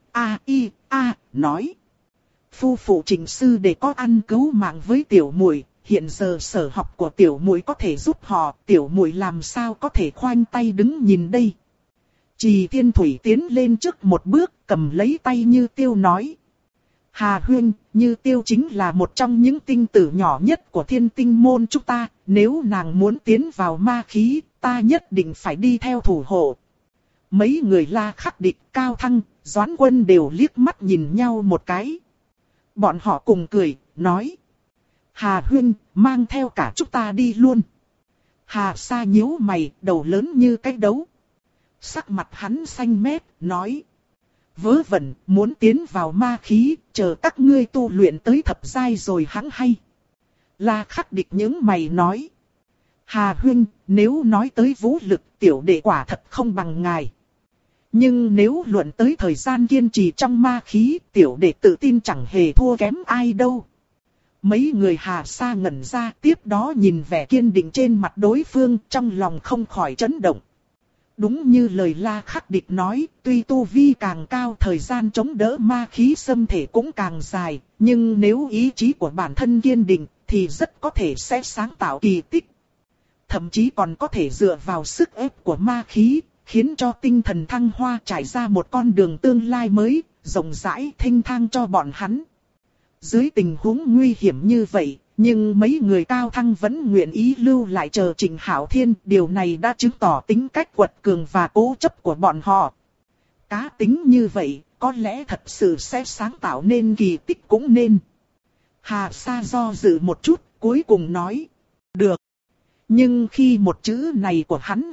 nói. Phu phụ Trình sư để có ăn cứu mạng với tiểu muội, hiện giờ sở học của tiểu muội có thể giúp họ, tiểu muội làm sao có thể khoanh tay đứng nhìn đây. Trì Thiên Thủy tiến lên trước một bước, cầm lấy tay Như Tiêu nói. Hà huynh, Như Tiêu chính là một trong những tinh tử nhỏ nhất của Thiên Tinh môn chúng ta, nếu nàng muốn tiến vào ma khí, ta nhất định phải đi theo thủ hộ. Mấy người La Khắc Địch, Cao Thăng, Doãn Quân đều liếc mắt nhìn nhau một cái. Bọn họ cùng cười, nói. Hà huynh, mang theo cả chúng ta đi luôn. Hà Sa nhíu mày, đầu lớn như cái đấu. Sắc mặt hắn xanh mét, nói. Vớ vẩn, muốn tiến vào ma khí, chờ các ngươi tu luyện tới thập giai rồi hẵng hay. La Khắc Địch những mày nói. Hà huynh, nếu nói tới vũ lực, tiểu đệ quả thật không bằng ngài. Nhưng nếu luận tới thời gian kiên trì trong ma khí, tiểu đệ tự tin chẳng hề thua kém ai đâu. Mấy người Hà Sa ngẩn ra, tiếp đó nhìn vẻ kiên định trên mặt đối phương, trong lòng không khỏi chấn động. Đúng như lời La Khắc Địch nói, tuy tu vi càng cao, thời gian chống đỡ ma khí xâm thể cũng càng dài, nhưng nếu ý chí của bản thân kiên định, thì rất có thể sẽ sáng tạo kỳ tích. Thậm chí còn có thể dựa vào sức ép của ma khí, khiến cho tinh thần thăng hoa trải ra một con đường tương lai mới, rộng rãi thênh thang cho bọn hắn. Dưới tình huống nguy hiểm như vậy, nhưng mấy người Cao Thăng vẫn nguyện ý lưu lại chờ Trịnh Hạo Thiên, điều này đã chứng tỏ tính cách quật cường và cố chấp của bọn họ. Cá tính như vậy, có lẽ thật sự sẽ sáng tạo nên kỳ tích cũng nên. Hà Sa do dự một chút, cuối cùng nói, được. Nhưng khi một chữ này của hắn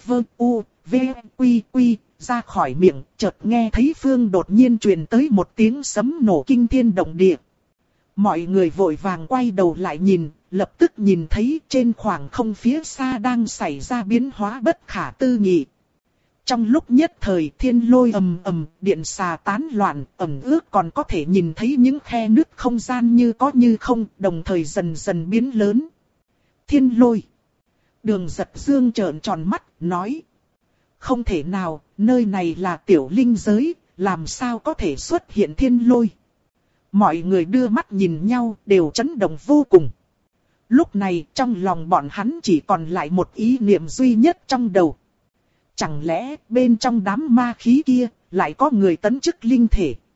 ra khỏi miệng, chợt nghe thấy phương đột nhiên truyền tới một tiếng sấm nổ kinh thiên động địa. Mọi người vội vàng quay đầu lại nhìn, lập tức nhìn thấy trên khoảng không phía xa đang xảy ra biến hóa bất khả tư nghị. Trong lúc nhất thời thiên lôi ầm ầm, điện xà tán loạn, ẩn ước còn có thể nhìn thấy những khe nứt không gian như có như không, đồng thời dần dần biến lớn. Thiên lôi. Đường Giật Dương trợn tròn mắt, nói. Không thể nào, nơi này là tiểu linh giới, làm sao có thể xuất hiện thiên lôi. Mọi người đưa mắt nhìn nhau, đều chấn động vô cùng. Lúc này trong lòng bọn hắn chỉ còn lại một ý niệm duy nhất trong đầu. Chẳng lẽ bên trong đám ma khí kia lại có người tấn chức linh thể?